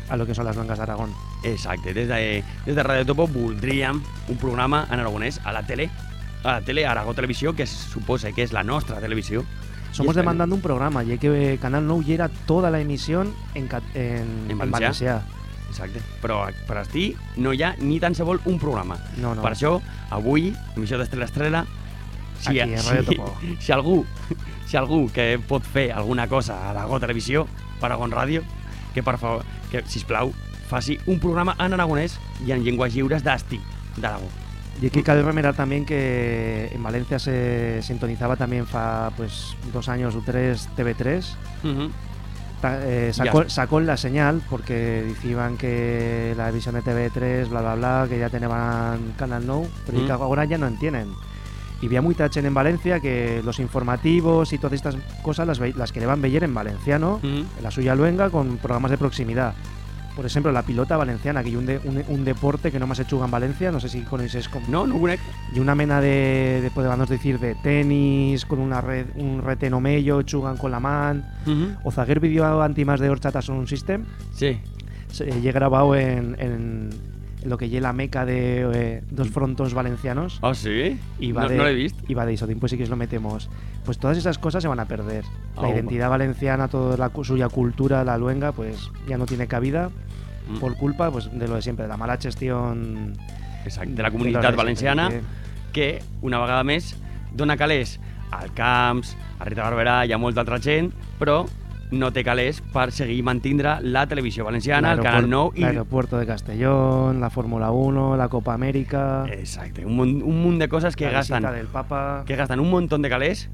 [SPEAKER 2] a lo que són les luengas d'Aragón.
[SPEAKER 6] Exacte, des de, des de Radio Topo voldríem un programa en aragonès a la tele, a la tele Aragó Televisió, que es suposa que és la nostra televisió.
[SPEAKER 2] Somos demandando un programa, ya que Canal nou hi era tota la emisión en, en,
[SPEAKER 6] en,
[SPEAKER 2] en valencià.
[SPEAKER 6] Exacte, però per esti no hi ha ni tan sabol un programa.
[SPEAKER 2] No, no.
[SPEAKER 6] Per això, avui, emissió d'Estrella Estrella, si,
[SPEAKER 2] aquí, en Radio
[SPEAKER 6] si,
[SPEAKER 2] Topo.
[SPEAKER 6] si, algú, si algú que pot fer alguna cosa a Aragó Televisió, per Aragón Ràdio, que per favor, que sisplau, faci un programa en aragonès i en llengües lliures d'Asti, d'Aragó.
[SPEAKER 2] Y aquí cabe remerar también que en Valencia se sintonizaba también fa pues dos años o tres T V tres.
[SPEAKER 6] Uh-huh.
[SPEAKER 2] Ta, eh, sacó, sacó la señal porque decían que la división de T V tres, bla bla bla, que ya tenían Canal nou, pero uh-huh. que ahora ya no entienden. Y había mucha gente en Valencia que los informativos y todas estas cosas las, las que le van a ver en valenciano, uh-huh. en la suya luenga, con programas de proximidad. Por ejemplo, la pilota valenciana, que hay un, de, un, un deporte que no más se juga en Valencia, no sé si conocéis como...
[SPEAKER 6] No, no conec.
[SPEAKER 2] Y una mena de, de podemos decir, de tenis, con una red, un reteno mello, chugan con la man. Uh-huh. O zaguer vídeo anti-más de Horchata Sound System.
[SPEAKER 6] Sí.
[SPEAKER 2] Se, eh, he grabado en, en, en lo que lle la meca de eh, dos frontos valencianos.
[SPEAKER 6] ¿Ah, sí?
[SPEAKER 2] Y va
[SPEAKER 6] no,
[SPEAKER 2] de,
[SPEAKER 6] no lo he visto.
[SPEAKER 2] Y va de eso, pues sí que lo metemos. Pues todas esas cosas se van a perder. La
[SPEAKER 6] oh,
[SPEAKER 2] identidad valenciana, toda la suya cultura, la luenga, pues ya no tiene cabida. Mm. Por culpa pues, de lo de siempre, de la mala gestión
[SPEAKER 6] Exacte, de la comunitat valenciana que... que una vegada més dona calés al Camps, a Rita Barberà i a molta altra gent, però no té calés per seguir mantindre la televisió valenciana, el Canal nou i...
[SPEAKER 2] L'aeropuerto de Castellón, la Fórmula uno, la Copa América...
[SPEAKER 6] Exacte, un, munt, un munt de coses que
[SPEAKER 2] la
[SPEAKER 6] gasten
[SPEAKER 2] del Papa...
[SPEAKER 6] que gasten un montón de calés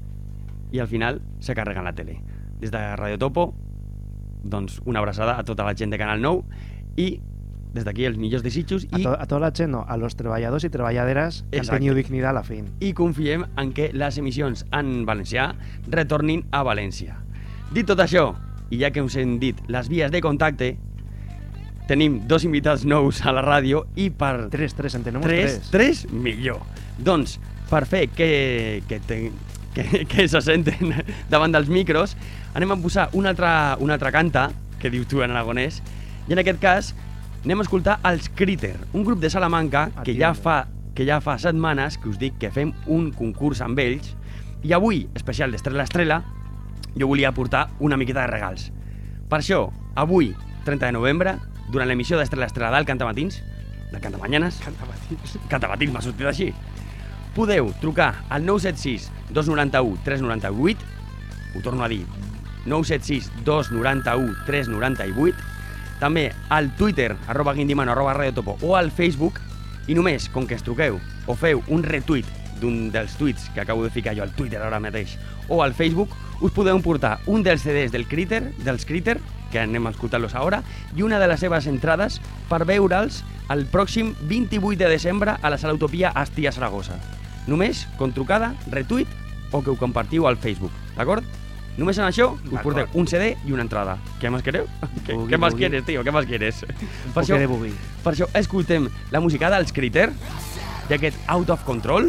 [SPEAKER 6] i al final se carreguen la tele. Des de Radio Topo, doncs una abraçada a tota la gent de Canal nou i des d'aquí els millors desitjos i...
[SPEAKER 2] A, to a tota la gent, no, a los treballadors i treballaderes que Exacte. Han tenido dignidad a la fin.
[SPEAKER 6] I confiem en que les emissions en valencià retornin a València. Dit tot això, i ja que us hem dit les vies de contacte, tenim dos invitats nous a la ràdio i per...
[SPEAKER 2] Tres, tres, en tenim
[SPEAKER 6] tres.
[SPEAKER 2] Tres,
[SPEAKER 6] tres, millor. Doncs, per fer que, que, te, que, que se senten davant dels micros, anem a posar una altra, una altra canta, que dius tu en aragonès, i en aquest cas anem a escoltar els Critter, un grup de Salamanca que ja, fa, que ja fa setmanes que us dic que fem un concurs amb ells, i avui, especial d'Estrella Estrella, jo volia portar una miqueta de regals. Per això, avui, trenta de novembre, durant l'emissió d'Estrella Estrella del Cantamatins, del Cantamanyanes,
[SPEAKER 2] Cantamatins,
[SPEAKER 6] Cantamatins m'ha sortit així, podeu trucar al nou set sis dos nou u tres nou vuit, ho torno a dir, nou set sis dos nou u tres nou vuit, també al Twitter, arroba guindimano, arroba radiotopo, o al Facebook, i només, com que ens truqueu o feu un retuit d'un dels tuits que acabo de ficar jo al Twitter ara mateix, o al Facebook, us podeu emportar un dels C Ds del Critter, dels Critter, que anem a escoltar-los ara, i una de les seves entrades per veure'ls el pròxim vint-i-vuit de desembre a la Sala Utopia Asti a Saragossa. Només, con trucada, retuit o que ho compartiu al Facebook, d'acord? Només en això us porteu un C D i una entrada. Què més quereu? Què, què més quieres, tio? Què més quieres?
[SPEAKER 2] Un
[SPEAKER 6] per, això,
[SPEAKER 2] de bugui.
[SPEAKER 6] per això escoltem la música dels Critter, d'aquest Out of Control,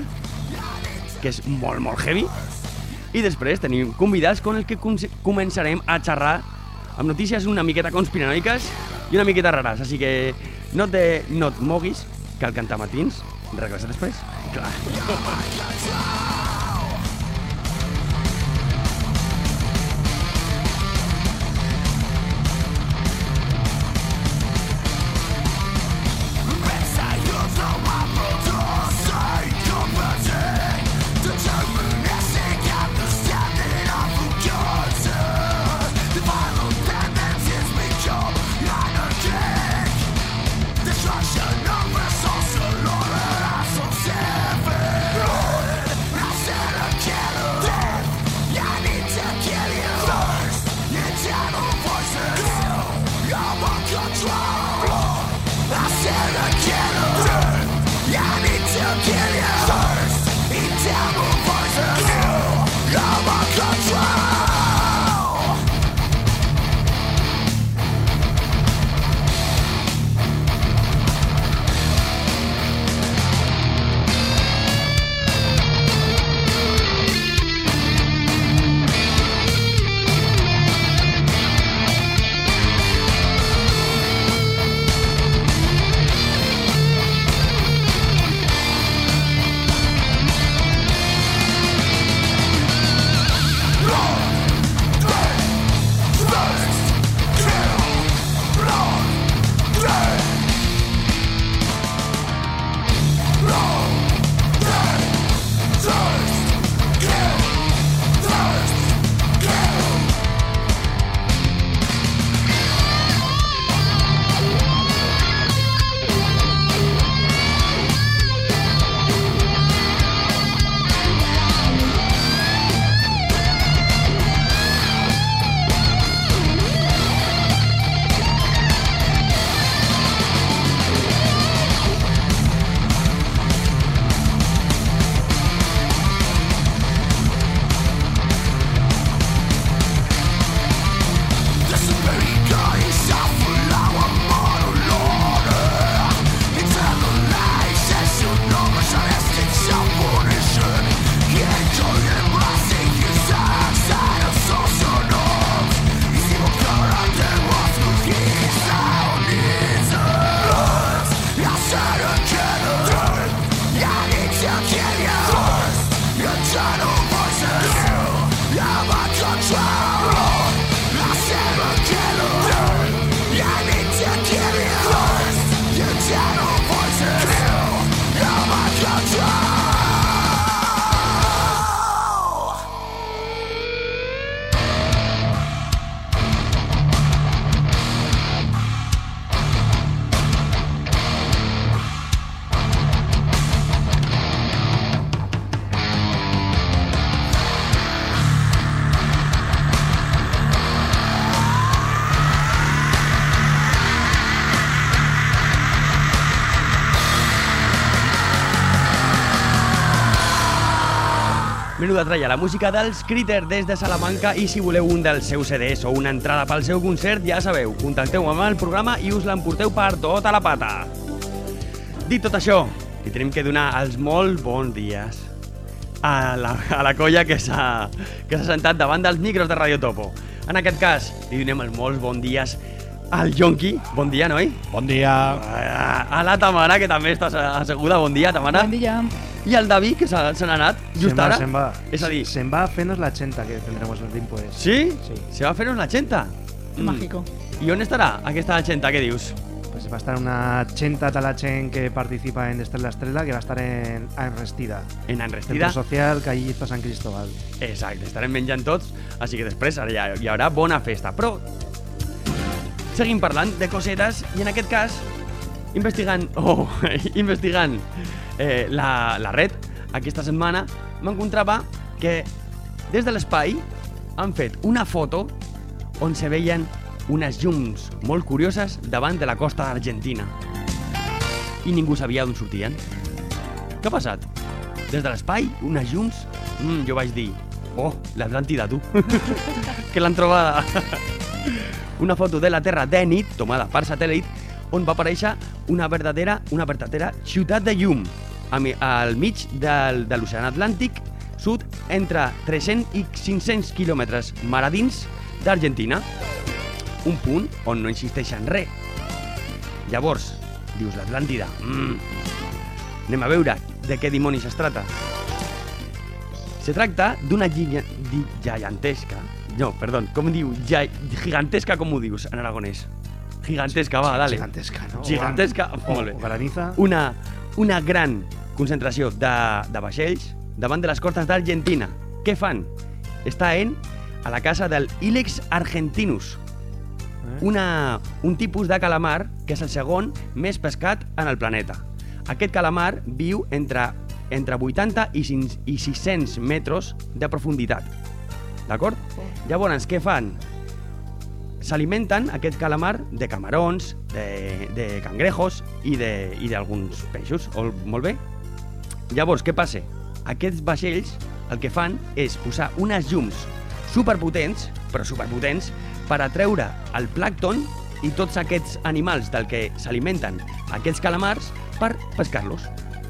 [SPEAKER 6] que és molt, molt heavy, i després tenim convidats con els que començarem a xerrar amb notícies una miqueta conspiranoiques i una miqueta rares, així que no, te, no et moguis, que el Cantamatins regressa després. Clar. Menuda tralla, la música dels Critter des de Salamanca, i si voleu un dels seus C Ds o una entrada pel seu concert, ja sabeu, contacteu amb el programa i us l'emporteu per tota la pata. Dit tot això, li tenim que donar els molt bons dies a la, a la colla que s'ha que s'ha sentat davant dels micros de Radio Topo. En aquest cas, li donem els molts bons dies al Jonqui. Bon dia, noi?
[SPEAKER 10] Bon dia.
[SPEAKER 6] A la Tamara, que també està asseguda. Bon dia, Tamara.
[SPEAKER 11] Bon dia.
[SPEAKER 6] I el David, que se n'ha anat just
[SPEAKER 2] se'n va,
[SPEAKER 6] ara.
[SPEAKER 2] Se'n va,
[SPEAKER 6] És a dir...
[SPEAKER 2] Se'n va a fer-nos la chenta, que tendremos después.
[SPEAKER 6] ¿Sí?
[SPEAKER 2] Sí.
[SPEAKER 6] Se va a fer-nos la chenta.
[SPEAKER 11] Mágico.
[SPEAKER 6] Mm. I on estarà aquesta chenta, què dius?
[SPEAKER 2] Pues va a estar una chenta de la Chen que participa en Estrella Estrella, que va a estar en Enrestida.
[SPEAKER 6] En Enrestida.
[SPEAKER 2] Centro Social, Callizo, San Cristóbal.
[SPEAKER 6] Exacte, estarem menjant tots, així que després ara ja hi haurà bona festa. Però seguim parlant de cosetes i en aquest cas, investigant, oh, investigant eh, la, la red, aquesta setmana m'encontrava que des de l'espai han fet una foto on se veien unes llums molt curioses davant de la costa d'Argentina. I ningú sabia d'on sortien. Què ha passat? Des de l'espai, unes llums? Mm, jo vaig dir, oh, l'Atlàntida, tu. Que l'han trobada. Una foto de la Terra de nit, tomada per satèl·lit, on va aparèixer una verdadera, una verdadera ciutat de llum, al mig del, de l'oceà Atlàntic sud, entre tres-cents i cinc-cents quilòmetres mar adins d'Argentina. Un punt on no insisteix en res. Llavors, dius l'Atlàntida. Mm. Anem a veure de què dimonis es tracta. Se tracta d'una gigantesca... No, perdó, com diu? Gigantesca, com ho dius en aragonès? Gigantesca, va, dale.
[SPEAKER 2] Gigantesca, no?
[SPEAKER 6] Gigantesca,
[SPEAKER 2] o,
[SPEAKER 6] molt bé.
[SPEAKER 2] O graniza.
[SPEAKER 6] Una, una gran concentració de, de vaixells davant de les costes d'Argentina. Què fan? Està en a la casa del Ilex argentinus, una, un tipus de calamar que és el segon més pescat en el planeta. Aquest calamar viu entre, entre vuitanta i sis-cents metres de profunditat. D'acord? Llavors, què fan? S'alimenten aquest calamar de camarons, de, de cangrejos i d'alguns peixos. O, molt bé? Llavors, què passa? Aquests vaixells el que fan és posar unes llums superpotents, però superpotents, per atreure el plàncton i tots aquests animals del que s'alimenten aquests calamars per pescar-los.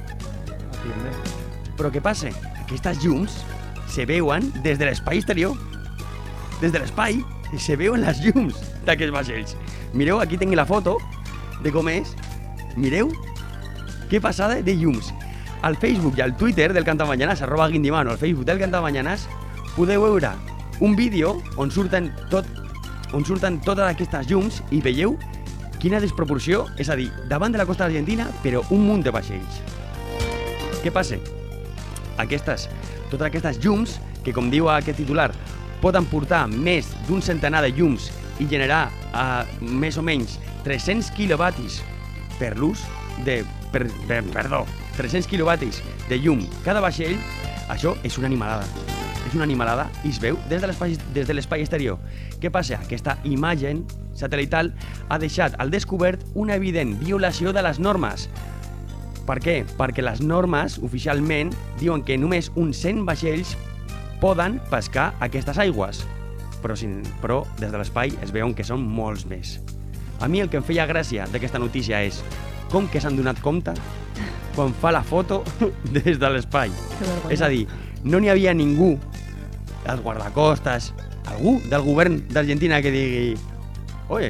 [SPEAKER 6] Però què passa? Aquestes llums se veuen des de l'espai exterior. Des de l'espai se veuen les llums d'aquests vaixells. Mireu, aquí tinc la foto de com és. Mireu que passada de llums. Al Facebook i al Twitter del Cantamañanas, arroba Guindimano, al Facebook del Cantamañanas, podeu veure un vídeo on surten tot on surten totes aquestes llums i veieu quina desproporció, és a dir, davant de la costa d'Argentina, però un munt de vaixells. Què passa? Aquestes, totes aquestes llums, que com diu aquest titular, poden portar més d'un centenar de llums i generar uh, més o menys tres-cents quilowatis per l'ús de... Per, per, perdó, tres-cents quilowatis de llum cada vaixell, això és una animalada. És una animalada i es veu des de l'espai des de l'espai exterior. Què passa? Aquesta imatge satelital ha deixat al descobert una evident violació de les normes. Per què? Perquè les normes oficialment diuen que només uns cent vaixells poden pescar aquestes aigües, però, sin, però des de l'espai es veuen que són molts més. A mi el que em feia gràcia d'aquesta notícia és com que s'han donat compte quan fa la foto des de l'espai. És a dir, no n'hi havia ningú, els guardacostes, algú del govern d'Argentina que digui oye,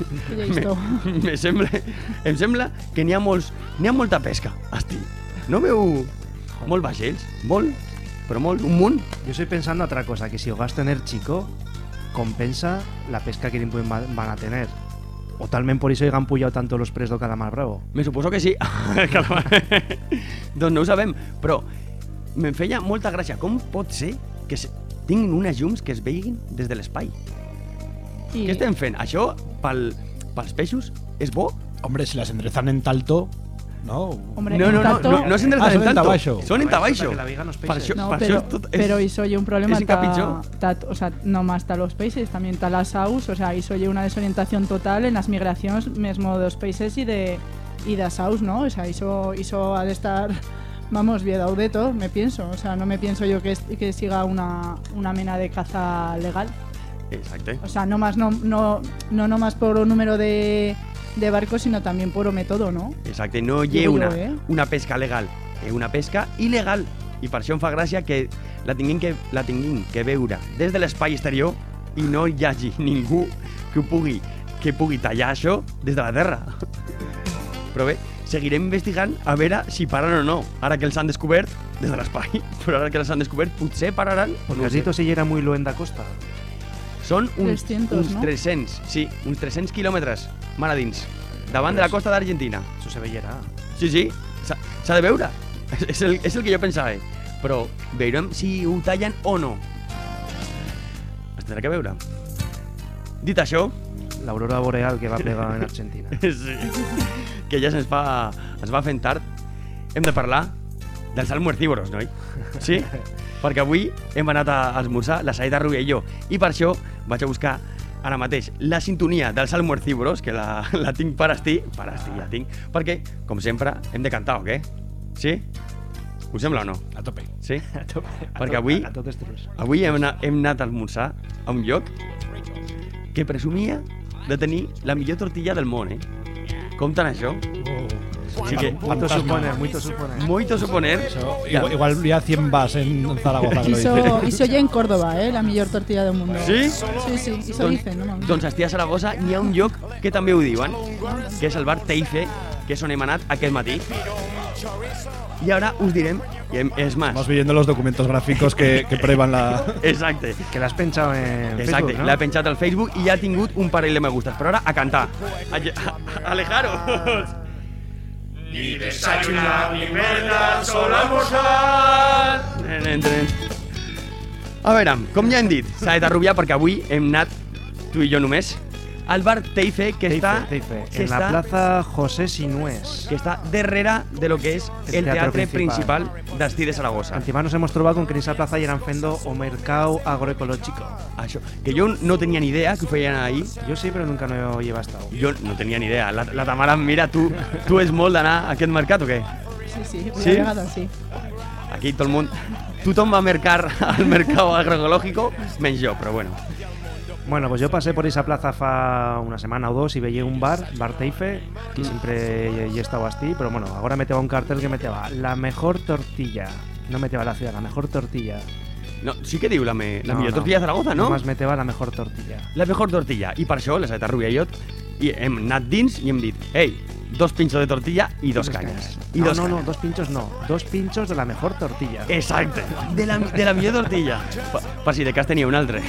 [SPEAKER 6] me, me sembla, em sembla que n'hi ha, molts, n'hi ha molta pesca. Hosti, no veu molt vaixells? Molt, pero molt, un munt.
[SPEAKER 2] Yo estoy pensando otra cosa, que si os vas a tener chico, compensa la pesca que van a tener. O talment por eso hayan pujado tanto los presos de calamar bravo.
[SPEAKER 6] Me suposo que sí. Doncs no ho sabem, però me'n feia molta gràcia. Com pot ser que se... tinguin unes llums que es veiguin des de l'espai? I... Què estem fent? Això, pel, pels peixos, és bo?
[SPEAKER 10] Hombre, si las enderezan en talto... No,
[SPEAKER 11] Hombre,
[SPEAKER 6] no, no, no, no, no s'enderezan
[SPEAKER 10] ah,
[SPEAKER 6] en talto.
[SPEAKER 10] Tabaixo.
[SPEAKER 6] Són en tabaixo.
[SPEAKER 11] Per això, no, per pero, això tot és, pero eso oye un problema, ta, ta, o sea, no más está los países, también está las aus, o sea, eso oye una desorientación total en las migraciones mismo de los países y de y de las aus, ¿no? O sea, eso, eso ha de estar Vamos, Viedau de todo, me pienso. O sea, no me pienso yo que, es, que siga una, una mena de caza legal.
[SPEAKER 6] Exacto.
[SPEAKER 11] O sea, no más no, no, no, no más por un número de, de barcos, sino también por método, no?
[SPEAKER 6] Exacte, no hi ha una, eh? una pesca legal, hi ha una pesca il·legal. I per això em fa gràcia que la tinguin que, la tinguin que veure des de l'espai exterior i no hi hagi ningú que pugui, que pugui tallar això des de la terra. Però bé, seguirem investigant a veure si paran o no, ara que els han descobert des de l'espai, però ara que els han descobert potser pararan.
[SPEAKER 2] Porque así si era muy luenda costa.
[SPEAKER 6] Són uns,
[SPEAKER 11] trescientos,
[SPEAKER 6] uns
[SPEAKER 11] no?
[SPEAKER 6] tres-cents, sí, uns tres-cents quilòmetres mar a dins, davant de la costa d'Argentina.
[SPEAKER 2] Això se veierà.
[SPEAKER 6] Sí, sí, s'ha de veure. És el, és el que jo pensava, però veurem si ho tallen o no. Es tindrà que veure. Dit això...
[SPEAKER 2] L'aurora boreal que va plegar en Argentina.
[SPEAKER 6] Sí, que ja se'ns fa, ens va fent tard. Hem de parlar dels almuercívoros, noi? Sí? Perquè avui hem anat a esmorzar la Saeta Rubia i jo, i per això vaig a buscar ara mateix la sintonia dels almuercívoros, que la, la tinc per estir, per estir ja tinc, perquè, com sempre, hem de cantar, o què? Sí? Us sembla o no?
[SPEAKER 10] A tope.
[SPEAKER 6] Sí?
[SPEAKER 2] A tope.
[SPEAKER 6] Perquè avui,
[SPEAKER 2] a tot estrus.
[SPEAKER 6] avui hem, anat, hem anat a esmorzar a un lloc que presumia de tenir la millor tortilla del món, eh? Compten això?
[SPEAKER 10] Oh.
[SPEAKER 6] Así que,
[SPEAKER 2] Mucho suponer, mucho suponer.
[SPEAKER 6] Mucho suponer.
[SPEAKER 10] Eso, igual, igual habría cien vas en Zaragoza. Que lo
[SPEAKER 11] Hizo,
[SPEAKER 10] dice.
[SPEAKER 11] hizo ya en Córdoba, ¿eh? La mejor tortilla del mundo.
[SPEAKER 6] Sí?
[SPEAKER 11] Sí, sí, hizo
[SPEAKER 6] Doncs,
[SPEAKER 11] dicen, no mames.
[SPEAKER 6] doncs estic a Saragossa, n'hi ha un lloc que també ho diuen, que és el bar Teife, que és on hem anat aquest matí. I ara us direm, i hem- és más.
[SPEAKER 10] Estamos viendo los documentos gráficos que, que prueban la...
[SPEAKER 6] Exacte.
[SPEAKER 2] Que l'has pensado en
[SPEAKER 6] Exacte,
[SPEAKER 2] Facebook, ¿no?
[SPEAKER 6] l'he penjat al Facebook i ja ha tingut un parell de me gustes. Però ara a cantar. A, a, alejaros. Ni desayunar, ni merendar, solo almorzar. Nen, nen. A veure, com ja hem dit, Saeta Rubià, perquè avui hem anat tu i jo només al bar Teife, que
[SPEAKER 2] Teife,
[SPEAKER 6] està,
[SPEAKER 2] Teife,
[SPEAKER 6] que
[SPEAKER 2] en la
[SPEAKER 6] està,
[SPEAKER 2] plaza José Sinués.
[SPEAKER 6] que està darrere de lo que és el,
[SPEAKER 2] El teatro
[SPEAKER 6] teatre
[SPEAKER 2] principal.
[SPEAKER 6] principal d'Estí de Saragossa.
[SPEAKER 2] Encima nos hemos trobado con que en esa plaza ya eran fendo o mercado agroecológico.
[SPEAKER 6] Això, que jo no tenia ni idea que ho feien ahí.
[SPEAKER 2] Yo sí, pero nunca no lleva estado.
[SPEAKER 6] Jo no tenia ni idea. La, la Tamara, mira, tu, tu és molt d'anar a aquest mercat o què?
[SPEAKER 11] Sí, sí,
[SPEAKER 6] ¿Sí?
[SPEAKER 11] sí, llegado, sí.
[SPEAKER 6] Aquí tot el món... Tothom va a mercar al mercado agroecológico, menys jo, però bueno.
[SPEAKER 2] Bueno, pues yo pasé por esa plaza fa una semana o dos y veía un bar, Bar Teife, que siempre he estado así, pero bueno, ahora meteba un cartel que meteba la mejor tortilla. No meteba la ciudad, la mejor tortilla.
[SPEAKER 6] No, sí que diu la, me, la
[SPEAKER 2] No,
[SPEAKER 6] millor
[SPEAKER 2] no.
[SPEAKER 6] tortilla de Zaragoza, no?
[SPEAKER 2] Nomás meteba la mejor tortilla.
[SPEAKER 6] La mejor tortilla. I per això, la Saeta Rubia i jo, i hem anat dins i hem dit, ei, dos pinchos de tortilla i dos canyes. I
[SPEAKER 2] No,
[SPEAKER 6] dos
[SPEAKER 2] no, no,
[SPEAKER 6] canyes.
[SPEAKER 2] dos pinchos no. Dos pinchos de la mejor tortilla.
[SPEAKER 6] Exacte, de la, de la millor tortilla. Per, per si de cas tenia un altre.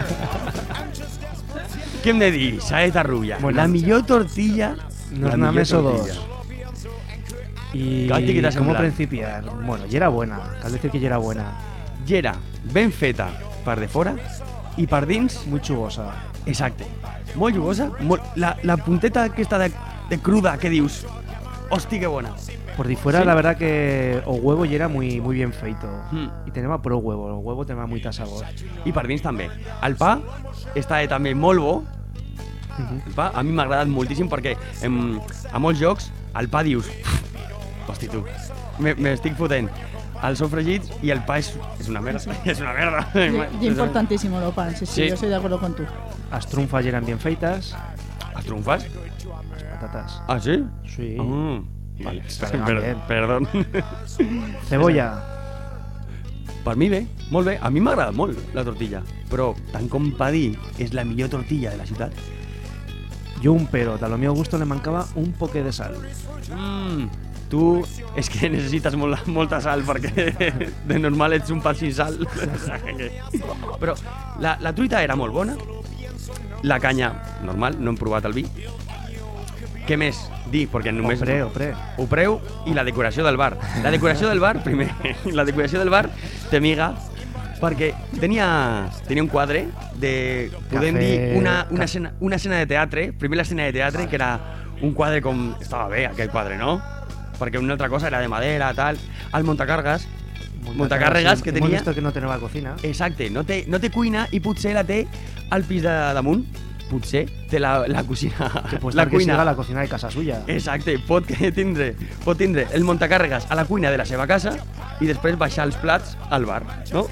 [SPEAKER 6] Què hem de dir, Saeta Rubia?
[SPEAKER 2] Bueno,
[SPEAKER 6] la millor tortilla...
[SPEAKER 2] No
[SPEAKER 6] la
[SPEAKER 2] es una
[SPEAKER 6] millor
[SPEAKER 2] mes o
[SPEAKER 6] tortilla.
[SPEAKER 2] dos. Y
[SPEAKER 6] Cati, ¿qué te has
[SPEAKER 2] ¿cómo
[SPEAKER 6] semblado?
[SPEAKER 2] principiar? Bueno, ya era buena. Cal decir que ya era buena.
[SPEAKER 6] I era ben feta per de fora i per dins...
[SPEAKER 2] Muy chugosa.
[SPEAKER 6] Exacte. Molt jugosa. Molt, la, la punteta aquesta de, de cruda que dius... Hosti, que bona.
[SPEAKER 2] Por de fuera,
[SPEAKER 6] Sí.
[SPEAKER 2] la verdad que o huevo ya era muy, muy bien feito.
[SPEAKER 6] Mm.
[SPEAKER 2] Y tenemos pro huevo. El huevo tenía muy sabor.
[SPEAKER 6] I per dins també. El pa està també molt bo. El pa a mi m'ha agradat moltíssim perquè em, a molts jocs el pa dius... Hosti, tu, me- m'estic fotent. Els sofregits i el pa és, és una merda. És una merda.
[SPEAKER 11] Y, y importantísimo lo pan, sí, sí,
[SPEAKER 6] Sí.
[SPEAKER 11] yo estoy de acuerdo con tú.
[SPEAKER 2] Las trunfas ya eran bien feitas.
[SPEAKER 6] Els trumfes?
[SPEAKER 2] Las patatas.
[SPEAKER 6] Ah, sí?
[SPEAKER 2] Sí.
[SPEAKER 6] Mm, vale,
[SPEAKER 2] Estaven
[SPEAKER 6] per,
[SPEAKER 2] bien.
[SPEAKER 6] perdó.
[SPEAKER 2] Cebolla.
[SPEAKER 6] Per mi bé, molt bé. A mi m'ha agradat molt la tortilla. Però, tant com pa dir, és la millor tortilla de la ciutat.
[SPEAKER 2] Yo un pero. A lo mío gusto le mancaba un poque de sal.
[SPEAKER 6] Mm, tu és que necessites molt, molta sal perquè de normal ets un pa sin sal. Però la, la truita era molt bona. La canya, normal, no hem provat el vi. Què més dir? Perquè només...
[SPEAKER 2] Opré, opré.
[SPEAKER 6] Ho preu i la decoració del bar. La decoració del bar, primer, la decoració del bar té miga perquè tenia, tenia un quadre de, podem
[SPEAKER 2] Cafè,
[SPEAKER 6] dir, una, una,
[SPEAKER 2] ca-
[SPEAKER 6] escena, una escena de teatre, primer l'escena de teatre, que era un quadre com... Estava bé, aquell quadre, no? Perquè una altra cosa era de madera, tal. El montacargues, muntacàrregues que
[SPEAKER 2] Hemos
[SPEAKER 6] tenia...
[SPEAKER 2] visto que no tenía cocina.
[SPEAKER 6] Exacte, no té, no té cuina i potser la té al pis de damunt, potser té la, la cocina...
[SPEAKER 2] Que pot
[SPEAKER 6] la
[SPEAKER 2] estar que
[SPEAKER 6] cuina.
[SPEAKER 2] siga la cocina de casa suya.
[SPEAKER 6] Exacte, pot que tindre, pot tindre el muntacàrregues a la cuina de la seva casa i després baixar els plats al bar, no?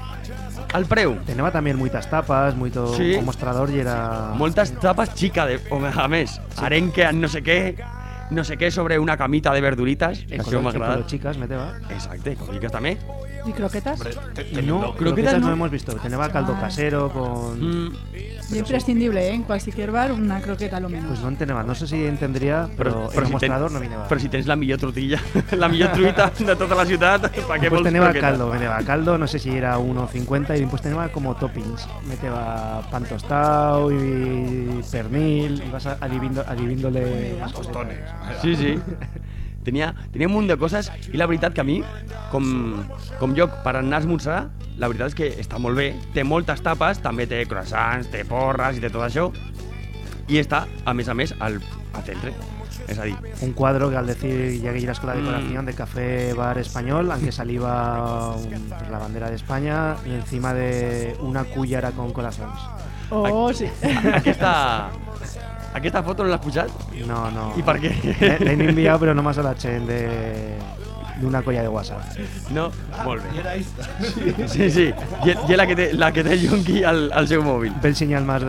[SPEAKER 6] El preu.
[SPEAKER 2] Teneva también muchas tapas, muito
[SPEAKER 6] Sí.
[SPEAKER 2] o mostrador y era...
[SPEAKER 6] Moltes tapes xica, de, o a més, sí. arenque amb no sé què, no sé què sobre una camita de verduritas, que això m'ha agradat.
[SPEAKER 2] chicas, meteva.
[SPEAKER 6] Exacte, coliques també.
[SPEAKER 11] ¿Y croquetas?
[SPEAKER 2] No, croquetas no hemos visto. Teneva caldo casero con...
[SPEAKER 6] Mm.
[SPEAKER 11] Y imprescindible, ¿eh? En cualquier bar, una croqueta a lo menos.
[SPEAKER 2] Pues no en teneva, no sé si entendría, però, però el
[SPEAKER 6] si
[SPEAKER 2] mostrador
[SPEAKER 6] ten,
[SPEAKER 2] no vineva.
[SPEAKER 6] Però si tens la millor tortilla, la millor truita de tota la ciutat, pa què
[SPEAKER 2] Pues
[SPEAKER 6] vols
[SPEAKER 2] teneva
[SPEAKER 6] croquetas?
[SPEAKER 2] caldo, meteva caldo, no sé si era uno cincuenta y después teneva como toppings. Meteva pan tostado y pernil, y vas adivindo, adivíndole más tostones.
[SPEAKER 6] Sí, sí. Tenia, tenia un munt de coses i la veritat que a mi, com, com lloc per anar a esmorzar, la veritat és que està molt bé, té moltes tapes, també té croissants, té porres i té tot això, i està, a més a més, al, al centre. És a dir,
[SPEAKER 2] un cuadro que al decir ya que llegas con la decoración
[SPEAKER 6] Mm.
[SPEAKER 2] de café bar español, aunque saliva un- pues la bandera de España y encima de una cullera con corazones.
[SPEAKER 11] Oh, sí.
[SPEAKER 6] aquesta, aquesta foto no l'has pujat?
[SPEAKER 2] No, no.
[SPEAKER 6] I per què?
[SPEAKER 2] Le, le he enviado, pero no más a la chen de, de una colla de WhatsApp.
[SPEAKER 6] No? Molt bé. Sí, sí. I, i la que té, la que té el Yonki al, al seu mòbil.
[SPEAKER 2] Ve el señal más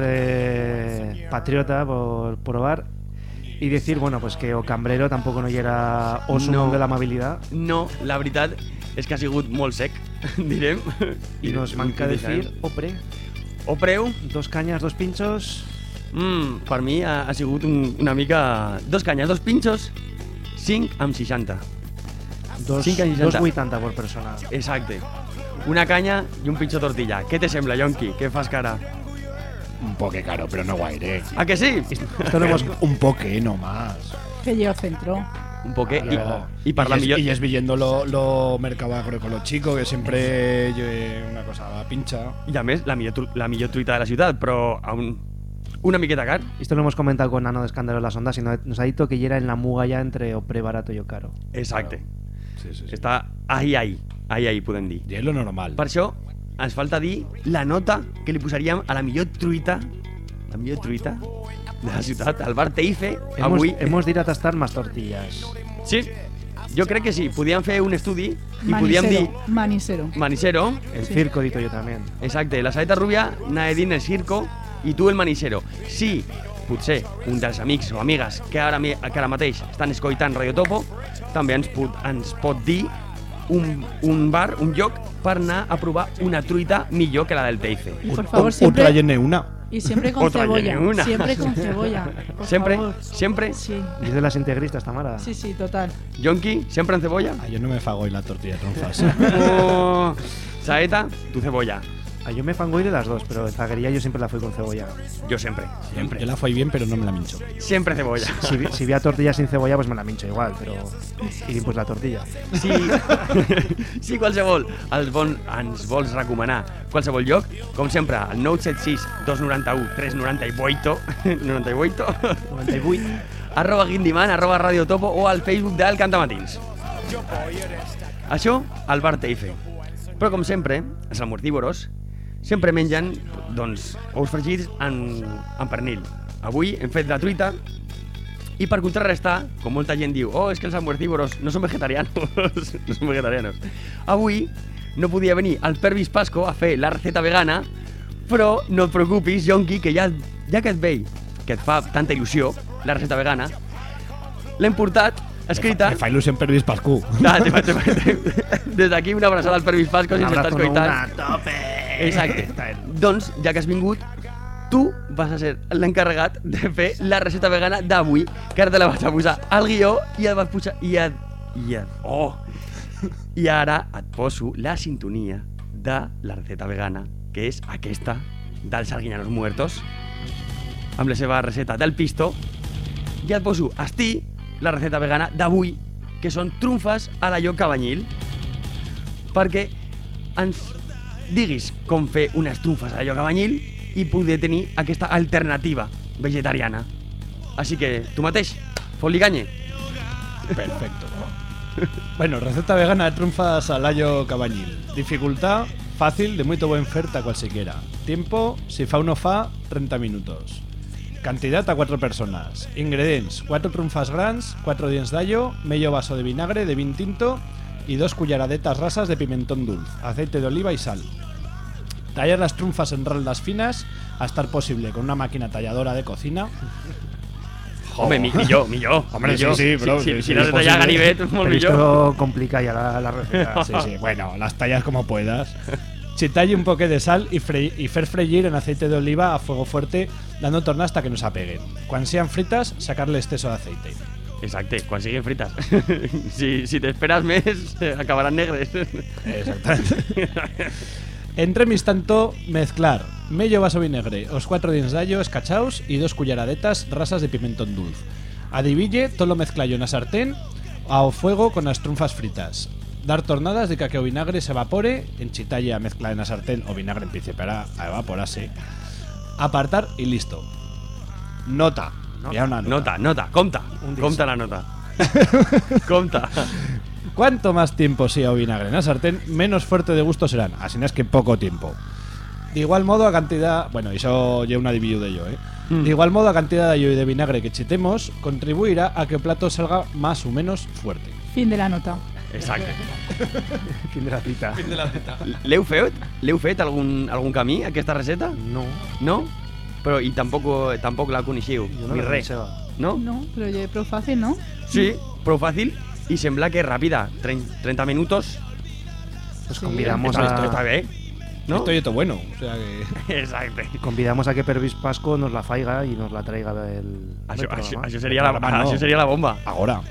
[SPEAKER 2] de patriota por probar y decir, bueno, pues que o Cambrero tampoco no era oso
[SPEAKER 6] No.
[SPEAKER 2] de la amabilidad.
[SPEAKER 6] No, la veritat és que ha sigut molt sec, direm.
[SPEAKER 2] Y nos manca decir, opre,
[SPEAKER 6] O preu,
[SPEAKER 2] dos cañas, dos pinchos.
[SPEAKER 6] mm, per mi ha, ha sigut un, una mica... Dos canyes, dos pinxos, cinc amb seixanta.
[SPEAKER 2] Dos,
[SPEAKER 6] cinc amb
[SPEAKER 2] dos
[SPEAKER 6] seixanta.
[SPEAKER 2] vuitanta por persona.
[SPEAKER 6] Exacte. Una canya i un pinxo tortilla. Què te sembla, Yonki? Què fas cara?
[SPEAKER 10] Un poque caro, pero no guaire.
[SPEAKER 6] ¿A que sí?
[SPEAKER 2] Esto lo hemos...
[SPEAKER 10] Un poque, no más.
[SPEAKER 11] Que llevo centro.
[SPEAKER 6] Un poquet. I,
[SPEAKER 10] No.
[SPEAKER 6] i per la
[SPEAKER 10] y es,
[SPEAKER 6] millor...
[SPEAKER 10] y es viendo lo, lo mercado agroecológico, que siempre eh, una cosa pincha.
[SPEAKER 6] I a més, la millor, tru- la millor truita de la ciutat, però a un, una miqueta car.
[SPEAKER 2] Esto lo hemos comentado con Nano de Escándalo en las Ondas y nos ha dicho que ya era en la muga ya entre opre barato y o caro.
[SPEAKER 6] Exacte.
[SPEAKER 10] Sí, sí, sí.
[SPEAKER 6] Està ahí, ahí. Ahí, ahí, podem dir.
[SPEAKER 10] Y es lo normal.
[SPEAKER 6] Per això, ens falta dir la nota que li posaríem a la millor truita, la millor truita de la ciutat, al bar Teife,
[SPEAKER 2] Hemos,
[SPEAKER 6] avui.
[SPEAKER 2] hemos de ir a tastar más tortillas.
[SPEAKER 6] Sí, jo crec que sí. Podíem fer un estudi i podíem dir...
[SPEAKER 11] Manisero.
[SPEAKER 6] Manisero.
[SPEAKER 2] El
[SPEAKER 11] Sí.
[SPEAKER 2] circo, dito yo también.
[SPEAKER 6] Exacte, la Saeta Rubia anava a dir el circo i tu el manisero. Si potser un dels amics o amigues que ara, mi- que ara mateix estan escoltant Radio Topo també ens pot, ens pot dir un, un bar, un lloc per anar a provar una truita millor que la del Teife.
[SPEAKER 11] Y por favor,
[SPEAKER 10] O
[SPEAKER 11] siempre.
[SPEAKER 10] tráyene una.
[SPEAKER 11] Y siempre con
[SPEAKER 6] Otra
[SPEAKER 11] cebolla.
[SPEAKER 6] llene una.
[SPEAKER 11] Siempre con cebolla. Por
[SPEAKER 6] Sempre,
[SPEAKER 11] favor.
[SPEAKER 6] sempre.
[SPEAKER 11] Sí,
[SPEAKER 2] Y es de las integristas, Tamara.
[SPEAKER 11] sí, sí, total.
[SPEAKER 6] Yonki, sempre en cebolla.
[SPEAKER 10] Ah, yo no me fago hoy la tortilla de tronzas.
[SPEAKER 6] O Saeta, tu cebolla.
[SPEAKER 2] Ah, yo me fangoy de las dos, pero en zaguería yo siempre la fui con cebolla.
[SPEAKER 6] Jo sempre, sempre.
[SPEAKER 10] Yo la fui bien, pero no me la mincho.
[SPEAKER 6] Sempre cebolla.
[SPEAKER 2] Si, vi- si vi a tortilla sin cebolla, pues me la mincho igual, pero... Y pues la tortilla.
[SPEAKER 6] Si, si qualsevol els vol, ens vols recomanar qualsevol lloc, com sempre, al nou set sis dos nou u tres nou vuit noventa y ocho
[SPEAKER 2] noventa y ocho.
[SPEAKER 6] arroba Guindiman, arroba Radio Topo o al Facebook del Cantamatins. Això al bar Teife. Però com sempre, els almortívoros sempre mengen doncs, ous fregits en, en pernil. Avui hem fet la truita i per contrarrestar, com molta gent diu, oh, és que els almuertívoros no són vegetarianos, no són vegetarianos. Avui no podia venir el Pervis Pasco a fer la receta vegana, però no et preocupis, Yonki, que ja, ja que et veig, que et fa tanta il·lusió, la receta vegana, l'hem portat escrita...
[SPEAKER 10] Me fa il·lusió en Pervis Pascu.
[SPEAKER 6] Ah, te, te, te, des d'aquí una abraçada al Pervis Pasco, si ens estàs coitant.
[SPEAKER 2] Una tope.
[SPEAKER 6] Exacte. Doncs, ja que has vingut, tu vas a ser l'encarregat de fer la receta vegana d'avui, que ara te la vas a posar al guió i et vas posar... I et... I et... Oh! I ara et poso la sintonia de la receta vegana, que és aquesta dels Arguiñanos Muertos, amb la seva receta del pisto, i et poso a esti la receta vegana d'avui, que són trumfes a la lloc cabanyil, perquè ens diguis com fer unes trumfes a la lloc cabanyil i poder tenir aquesta alternativa vegetariana. Així que, tu mateix, fot-li canye.
[SPEAKER 10] Perfecto. Bueno, receta vegana de trunfas al ayo cabañil. Dificultad, fácil, de muy buen oferta cualquiera. Tiempo, si fa uno fa, treinta minutos. Cantidad a cuatro personas. Ingredients: cuatro trunfas grans, cuatro dientes d'allo, medio vaso de vinagre de vin tinto y dos cucharadetas rasas de pimentón dulce, aceite de oliva y sal. Tallar las trunfas en roldas finas, a estar posible con una máquina talladora de cocina.
[SPEAKER 6] Hombre, mi, mi yo, mi yo.
[SPEAKER 10] Hombre, sí, sí, bro.
[SPEAKER 6] Si, si,
[SPEAKER 10] sí,
[SPEAKER 6] si no
[SPEAKER 10] sí,
[SPEAKER 6] se talla Ganivet,
[SPEAKER 2] Pero esto complica ya la, la receta.
[SPEAKER 10] Sí, sí, bueno, las tallas como puedas. Chitalle un poquet de sal y, fre y fer freír en aceite de oliva a fuego fuerte, dando torna hasta que no se apeguen. Cuando sean fritas, sacarle exceso de aceite.
[SPEAKER 6] Exacte, quan siguin frites. si si t'esperes més, acabaran negres.
[SPEAKER 10] Exactamente. Entremis tanto, mezclar medio vaso vinagre, os cuatro dientes d'allo escachaos y dos cucharadetas rasas de pimentón dulce. Adiville, todo lo mezclallo en la sartén a fuego con las trunfas fritas. Dar tornadas de que o vinagre se evapore, enchitalle a mezclar en la sartén o vinagre empiece para a evaporarse. Apartar y listo. Nota.
[SPEAKER 6] No.
[SPEAKER 10] Ya una
[SPEAKER 6] Nota,
[SPEAKER 10] nota.
[SPEAKER 6] nota, compta. Compta la nota. Compta.
[SPEAKER 10] Cuanto más tiempo sea o vinagre en la sartén, menos fuerte de gusto serán. Así no es que poco tiempo. De igual modo a cantidad... Bueno, eso lleva una dividido de ello, ¿eh? Mm. De igual modo a cantidad de allo y de vinagre que chitemos contribuirá a que el plato salga más o menos fuerte.
[SPEAKER 11] Fin de la nota.
[SPEAKER 6] Exacte.
[SPEAKER 2] Fin de la cita.
[SPEAKER 10] Fin de la cita.
[SPEAKER 6] L'heu fet? L'heu fet algun, algun camí, aquesta receta?
[SPEAKER 2] No.
[SPEAKER 6] No? Però i tampoc, tampoc la coneixiu?
[SPEAKER 2] Jo no
[SPEAKER 6] ni
[SPEAKER 2] la
[SPEAKER 6] res.
[SPEAKER 2] coneixeva.
[SPEAKER 6] No?
[SPEAKER 11] No, però ja prou fàcil, no?
[SPEAKER 6] Sí, prou fàcil i sembla que és ràpida. trenta minutos.
[SPEAKER 2] Pues
[SPEAKER 11] Sí.
[SPEAKER 2] convidamos
[SPEAKER 6] Esto, esto
[SPEAKER 2] a...
[SPEAKER 6] está bien, ¿no?
[SPEAKER 10] Esto y todo bueno. O sea que...
[SPEAKER 6] Exacte.
[SPEAKER 2] Convidamos a que Pervis Pasco nos la faiga y nos la traiga del,
[SPEAKER 6] Això,
[SPEAKER 2] del
[SPEAKER 6] això,
[SPEAKER 2] programa.
[SPEAKER 6] això, seria la,
[SPEAKER 10] programa no.
[SPEAKER 6] això seria la bomba.
[SPEAKER 10] Ahora.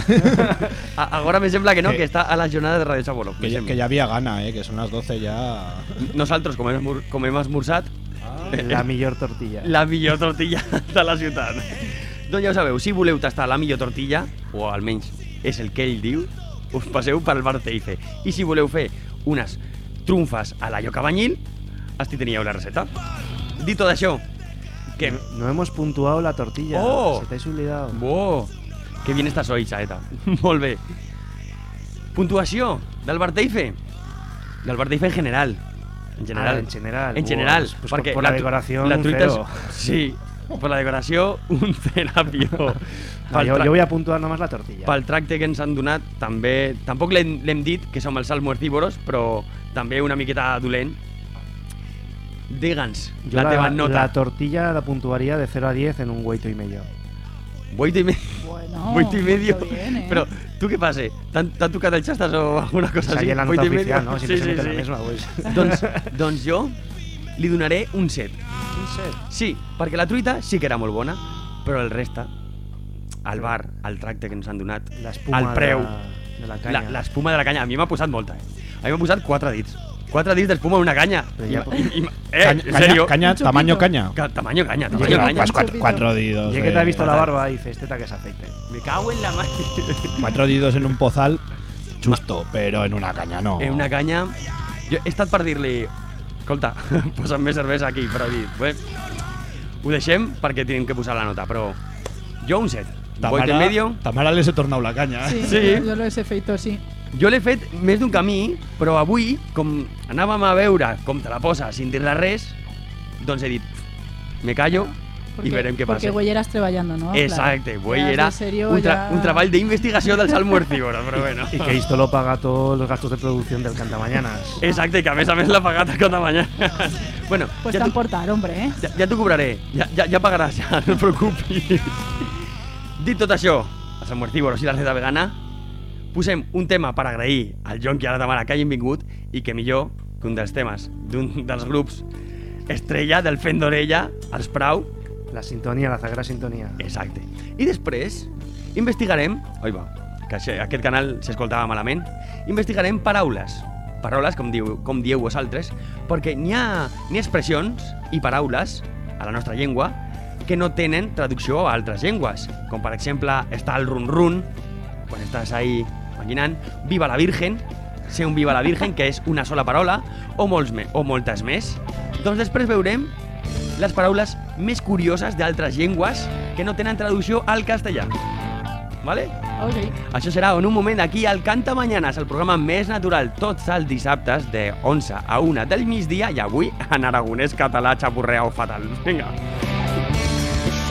[SPEAKER 6] A, agora me sembla que no,
[SPEAKER 10] Que-
[SPEAKER 6] que està a la jornada de Radio Saboro.
[SPEAKER 10] Que ya, que ya había gana, ¿eh? Que son las doce ya...
[SPEAKER 6] Nosaltres, com hem, esmur- com hem esmorzat,
[SPEAKER 2] La millor tortilla.
[SPEAKER 6] la millor tortilla de la ciutat. Doncs ja ho sabeu, si voleu tastar la millor tortilla, o almenys és el que ell diu, us passeu pel bar Teife. I si voleu fer unes trunfas a l'allo cabanyil, asti teníeu la receta. Dit tot això, que...
[SPEAKER 2] No, no hemos puntuado la tortilla.
[SPEAKER 6] Oh.
[SPEAKER 2] Se te ha olvidado.
[SPEAKER 6] Bo, que bien estàs hoy, Saeta. Molt bé. Puntuació del bar Teife. Del bar Teife en general. En general.
[SPEAKER 2] Ah, en general.
[SPEAKER 6] En
[SPEAKER 2] Buah,
[SPEAKER 6] general.
[SPEAKER 2] pues- pues
[SPEAKER 6] perquè
[SPEAKER 2] por la
[SPEAKER 6] tru-
[SPEAKER 2] decoración,
[SPEAKER 6] la
[SPEAKER 2] un
[SPEAKER 6] truita
[SPEAKER 2] cero.
[SPEAKER 6] és- Sí, per la decoració, un terapio.
[SPEAKER 2] No, yo, yo voy a puntuar nomás la tortilla.
[SPEAKER 6] Pel tracte que ens han donat, també... Tampoc l'hem l'hem dit, que som els almuercívoros, però també una miqueta dolent. Digue'ns
[SPEAKER 2] Yo
[SPEAKER 6] la,
[SPEAKER 2] la,
[SPEAKER 6] teva nota.
[SPEAKER 2] la tortilla la puntuaría de cero a diez en un ocho y medio.
[SPEAKER 6] Vuit i medio.
[SPEAKER 11] Bueno,
[SPEAKER 6] Vuit i medio.
[SPEAKER 11] molt bien, eh?
[SPEAKER 6] Però, tu què passa? T'han t'han tocat el xastas o alguna cosa
[SPEAKER 2] Esa
[SPEAKER 6] així?
[SPEAKER 2] ya es la
[SPEAKER 6] Vuit
[SPEAKER 2] nota
[SPEAKER 6] i medio?
[SPEAKER 2] oficial, ¿no? Siempre
[SPEAKER 6] Sí,
[SPEAKER 2] se
[SPEAKER 6] sí,
[SPEAKER 2] mete
[SPEAKER 6] sí.
[SPEAKER 2] la misma, pues.
[SPEAKER 6] doncs, doncs jo li donaré un set.
[SPEAKER 2] Un set.
[SPEAKER 6] Sí, perquè la truita sí que era molt bona, però el resta, el bar, el tracte que ens han donat,
[SPEAKER 2] La espuma
[SPEAKER 6] el preu,
[SPEAKER 2] de la, de la
[SPEAKER 6] la-
[SPEAKER 2] caña.
[SPEAKER 6] l'espuma de la canya, a mi m'ha posat molta, eh? A mi m'ha posat quatre dits. Quatre dits d'espuma en una canya.
[SPEAKER 2] Però
[SPEAKER 6] I,
[SPEAKER 2] ja-
[SPEAKER 6] i, i, eh,
[SPEAKER 10] Caña,
[SPEAKER 6] en serio?
[SPEAKER 10] caña,
[SPEAKER 11] Un chupito.
[SPEAKER 10] tamaño caña.
[SPEAKER 6] Ca- Tamaño caña, tamaño
[SPEAKER 10] Bueno,
[SPEAKER 6] caña.
[SPEAKER 10] pues cuatro, cuatro dedos.
[SPEAKER 2] Y es que te ha
[SPEAKER 10] eh,
[SPEAKER 2] visto la barba y dices, teta que es aceite.
[SPEAKER 6] Me cago en la madre.
[SPEAKER 10] Cuatro dedos en un pozal, justo, pero en una caña no.
[SPEAKER 6] En una canya... Jo he estat per dir-li... Escolta, posa'm més cervesa aquí, però dir... Bé, ho deixem perquè tenim que posar la nota, però... Jo un set. Vuit i medio.
[SPEAKER 10] Tamara les he tornado la caña,
[SPEAKER 11] Sí,
[SPEAKER 10] ¿eh?
[SPEAKER 6] Sí.
[SPEAKER 11] jo l'he feito, sí.
[SPEAKER 6] Jo l'he fet més d'un camí, però avui, com anàvem a veure com te la posa sin dir-la res, doncs he dit, me callo i verem què passa.
[SPEAKER 11] Perquè güey eras treballando, ¿no?
[SPEAKER 6] Exacte, güey,
[SPEAKER 11] Ya,
[SPEAKER 6] era
[SPEAKER 11] en serio,
[SPEAKER 6] un, tra
[SPEAKER 11] ya-
[SPEAKER 6] un treball d'investigació dels almuercívoros, però bueno.
[SPEAKER 2] Y que esto lo paga todos los gastos de producción del Cantamañanas.
[SPEAKER 6] Exacte, que a més a més l'ha pagat a cada mañana. Bueno,
[SPEAKER 11] Pues
[SPEAKER 6] ja
[SPEAKER 11] tan
[SPEAKER 6] t'ho
[SPEAKER 11] portar, hombre, ¿eh?
[SPEAKER 6] ja, ja t'ho cobraré, ja, ja, ja pagaràs, ja, no et preocupis. Dit tot això, els almuercívoros i la receta vegana, posem un tema per agrair al Jonqui i a la Tamara que hagin vingut i que millor que un dels temes d'un dels grups estrella del Fent d'Orella, els Prau.
[SPEAKER 2] La sintonía, la sagrada sintonía.
[SPEAKER 6] Exacte. I després investigarem... Oi va, que això- aquest canal s'escoltava malament. Investigarem paraules. Paraules, com, diu, com dieu vosaltres, perquè n'hi ha, n'hi ha expressions i paraules a la nostra llengua que no tenen traducció a altres llengües. Com per exemple, està el run-run, quan estàs ahí imaginant, viva la Virgen, ser un viva la Virgen, que és una sola paraula, o, molts me, o moltes més. Doncs després veurem les paraules més curioses d'altres llengües que no tenen traducció al castellà. Vale?
[SPEAKER 11] Ok.
[SPEAKER 6] Això serà en un moment aquí al Canta Mañanas, el programa més natural tots els dissabtes de onze a una del migdia i avui en aragonès català xapurreau fatal. Vinga.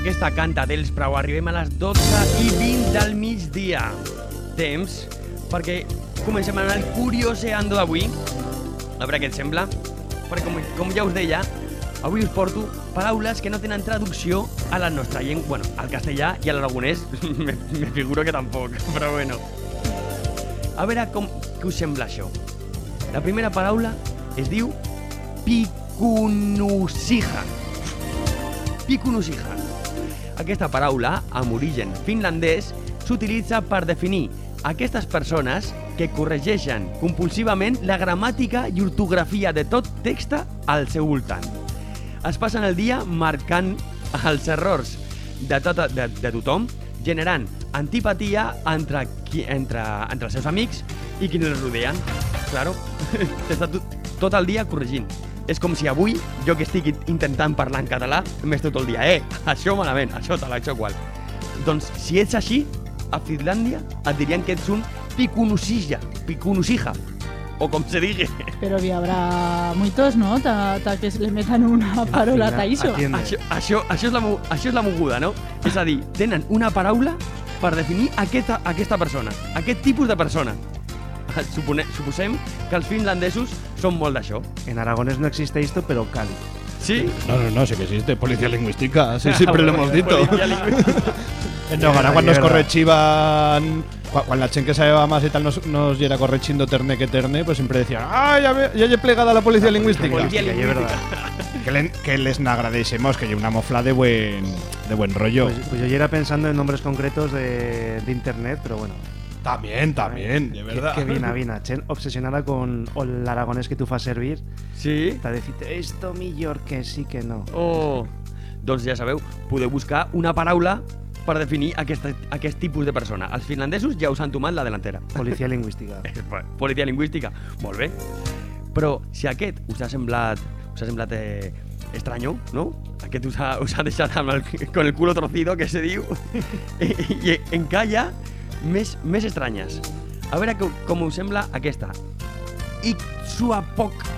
[SPEAKER 6] aquesta canta dels Prou. Arribem a les dotze i vint del migdia. Temps perquè comencem a anar al Curioseando d'avui. A veure què et sembla. Perquè com, com ja us deia, avui us porto paraules que no tenen traducció a la nostra llengua. Bueno, al castellà i a l'aragonès me, me figuro que tampoc, però bueno. A veure com, què us sembla això. La primera paraula es diu Pikkunusija. Pikkunusija. Aquesta paraula, amb origen finlandès, s'utilitza per definir aquestes persones que corregeixen compulsivament la gramàtica i ortografia de tot text al seu voltant. Es passen el dia marcant els errors de, tot, de, de tothom, generant antipatia entre, entre, entre els seus amics i qui els rodeen. Claro, està tot, tot el dia corregint. És com si avui, jo que estic intentant parlar en català, m'estic tot el dia, eh, això malament, això tal, això qual. Doncs, si ets així, a Finlàndia et dirien que ets un Pikkunusija, Pikkunusija, o com se diga.
[SPEAKER 11] Pero habrá muchos, ¿no? Ta, ta que le metan una parola a iso.
[SPEAKER 6] Això, això, això, és la, això és la moguda, no? És a dir, tenen una paraula per definir aquesta, aquesta persona, aquest tipus de persona. Supone, suposem que els finlandesos són molt d'això.
[SPEAKER 2] En aragonés no existe esto, pero Cali.
[SPEAKER 6] ¿Sí?
[SPEAKER 10] No, no, no, sí que existe. Policía lingüística. Sí, siempre lo hemos dicho. En Nogara, cuando nos correchivan, cuando la chen que sabía más y tal nos, nos llega correchindo terne que terne, pues siempre decían, ¡ah, ya, me, ya he plegado a la policía lingüística!
[SPEAKER 6] Policía lingüística.
[SPEAKER 10] Que, le, que les agradecemos, que hay una mofla de buen, de buen rollo.
[SPEAKER 2] Pues, pues yo ya era pensando en nombres concretos de, de internet, pero bueno.
[SPEAKER 10] También, también, de verdad.
[SPEAKER 2] Que vina, vina. Chen obsesionada con el aragonés que tú fas servir.
[SPEAKER 6] Sí?
[SPEAKER 2] T'ha de dir, esto millor que sí que no.
[SPEAKER 6] Oh, doncs ja sabeu, podeu buscar una paraula per definir aquest, aquest tipus de persona. Els finlandesos ja us han tomat la delantera.
[SPEAKER 2] Policia lingüística.
[SPEAKER 6] Policia lingüística, molt bé. Però si aquest us ha semblat, us ha semblat eh, estranyo, no? Aquest us ha, us ha deixat amb el, con el culo trocido, que se diu, i, i encara hi ha més, més estranyes. A veure com, com us sembla aquesta. Ixuapok.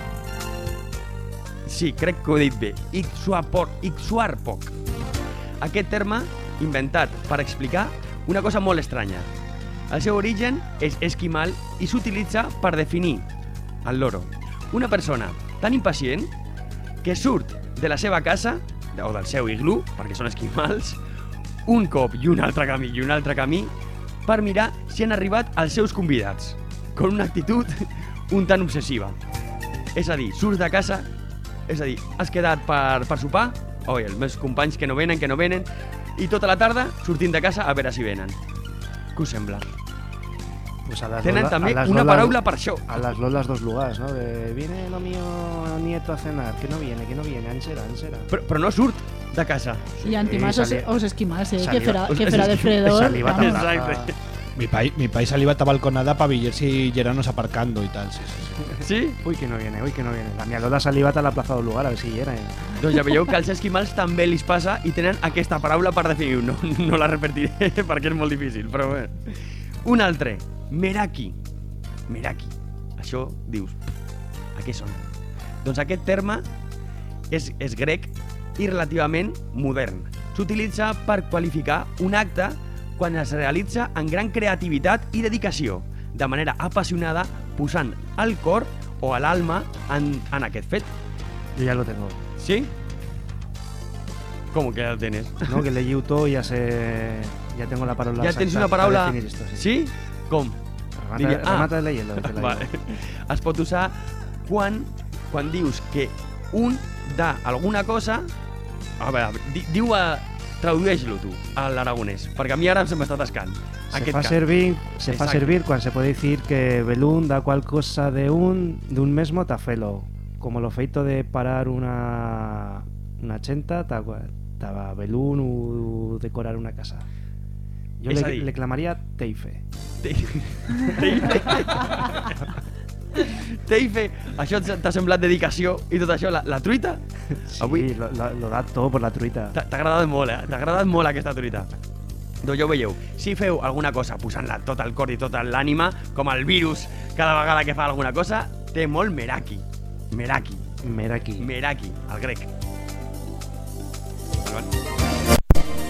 [SPEAKER 6] Sí, crec que ho he dit bé. Ixuapok. Ixuarpok. Aquest terme inventat per explicar una cosa molt estranya. El seu origen és esquimal i s'utilitza per definir el loro. Una persona tan impacient que surt de la seva casa, o del seu iglú, perquè són esquimals, un cop i un altre camí i un altre camí, per mirar si han arribat els seus convidats, con una actitud un tant obsessiva. És a dir, surts de casa, és a dir, has quedat per, per sopar, oi, els meus companys que no venen, que no venen, i tota la tarda sortint de casa a veure si venen. Què us sembla?
[SPEAKER 2] Pues a las
[SPEAKER 6] Tenen
[SPEAKER 2] Lola,
[SPEAKER 6] també
[SPEAKER 2] a las
[SPEAKER 6] una
[SPEAKER 2] Lolas,
[SPEAKER 6] paraula per això.
[SPEAKER 2] A las Lolas dos lugares, ¿no? De, viene lo mío nieto a cenar, que no viene, que no viene, ansera, ansera.
[SPEAKER 6] Però, però no surt de casa.
[SPEAKER 11] Y antimás os, os esquimals, eh, que
[SPEAKER 2] saliva-
[SPEAKER 11] fuera, que fuera de fredor.
[SPEAKER 2] saliva
[SPEAKER 11] vamos.
[SPEAKER 6] Exacte.
[SPEAKER 10] Mi país, mi país saliva tabalconada para ver si lleranos aparcando y tal. Sí, sí, sí.
[SPEAKER 6] Sí?
[SPEAKER 2] Uy, que no viene, uy, que no viene. La mia Lola salivata a la plaza del lugar, a ver si llega. Eh.
[SPEAKER 6] Doncs ja veieu que als esquimals també li passa i tenen aquesta paraula per definir-ho. No, no la repetiré perquè és molt difícil, però bé. Un altre, meraki. Meraki. Això dius, a què sona? Doncs aquest terme és, és grec i relativament modern. S'utilitza per qualificar un acte quan es realitza amb gran creativitat i dedicació, de manera apassionada, posant el cor o l'alma en, en aquest fet.
[SPEAKER 2] Yo ya lo tengo.
[SPEAKER 6] ¿Sí? ¿Cómo que ya lo tienes?
[SPEAKER 2] No, que leí todo y ya sé. Ya tengo la palabra.
[SPEAKER 6] ¿Ya tienes una paraula?
[SPEAKER 2] Esto, sí.
[SPEAKER 6] ¿Sí? Com?
[SPEAKER 2] Remata,
[SPEAKER 6] Diria- ah.
[SPEAKER 2] remata de leyendo. Que te la
[SPEAKER 6] Vale.
[SPEAKER 2] digo.
[SPEAKER 6] Es pot usar quan, quan dius que un da alguna cosa... A veure, di, diu a... Tradueix-lo tu, a l'aragonès, perquè a mi ara se m'està tascant.
[SPEAKER 2] Se
[SPEAKER 6] Aquest
[SPEAKER 2] fa
[SPEAKER 6] cas.
[SPEAKER 2] servir, se fa
[SPEAKER 6] Exacte.
[SPEAKER 2] servir cuando se puede decir que Belún da cual cosa de un de un mismo tafelo, como lo feito de parar una una chenta, ta, ta Belún u decorar una casa. Yo
[SPEAKER 6] És a
[SPEAKER 2] le,
[SPEAKER 6] dir-
[SPEAKER 2] le clamaría teife.
[SPEAKER 6] Teife. Teife, això t'ha semblat dedicació i tot això, la, la truita?
[SPEAKER 2] Sí,
[SPEAKER 6] Avui-
[SPEAKER 2] lo, lo- lo da todo por la truita.
[SPEAKER 6] T'ha t'ha agradat molt, eh? T'ha agradat molt aquesta truita. Doncs ja ho veieu, si feu alguna cosa posant-la tot el cor i tota l'ànima, com el virus cada vegada que fa alguna cosa, té molt meraki. Meraki.
[SPEAKER 2] Meraki.
[SPEAKER 6] Meraki, el grec.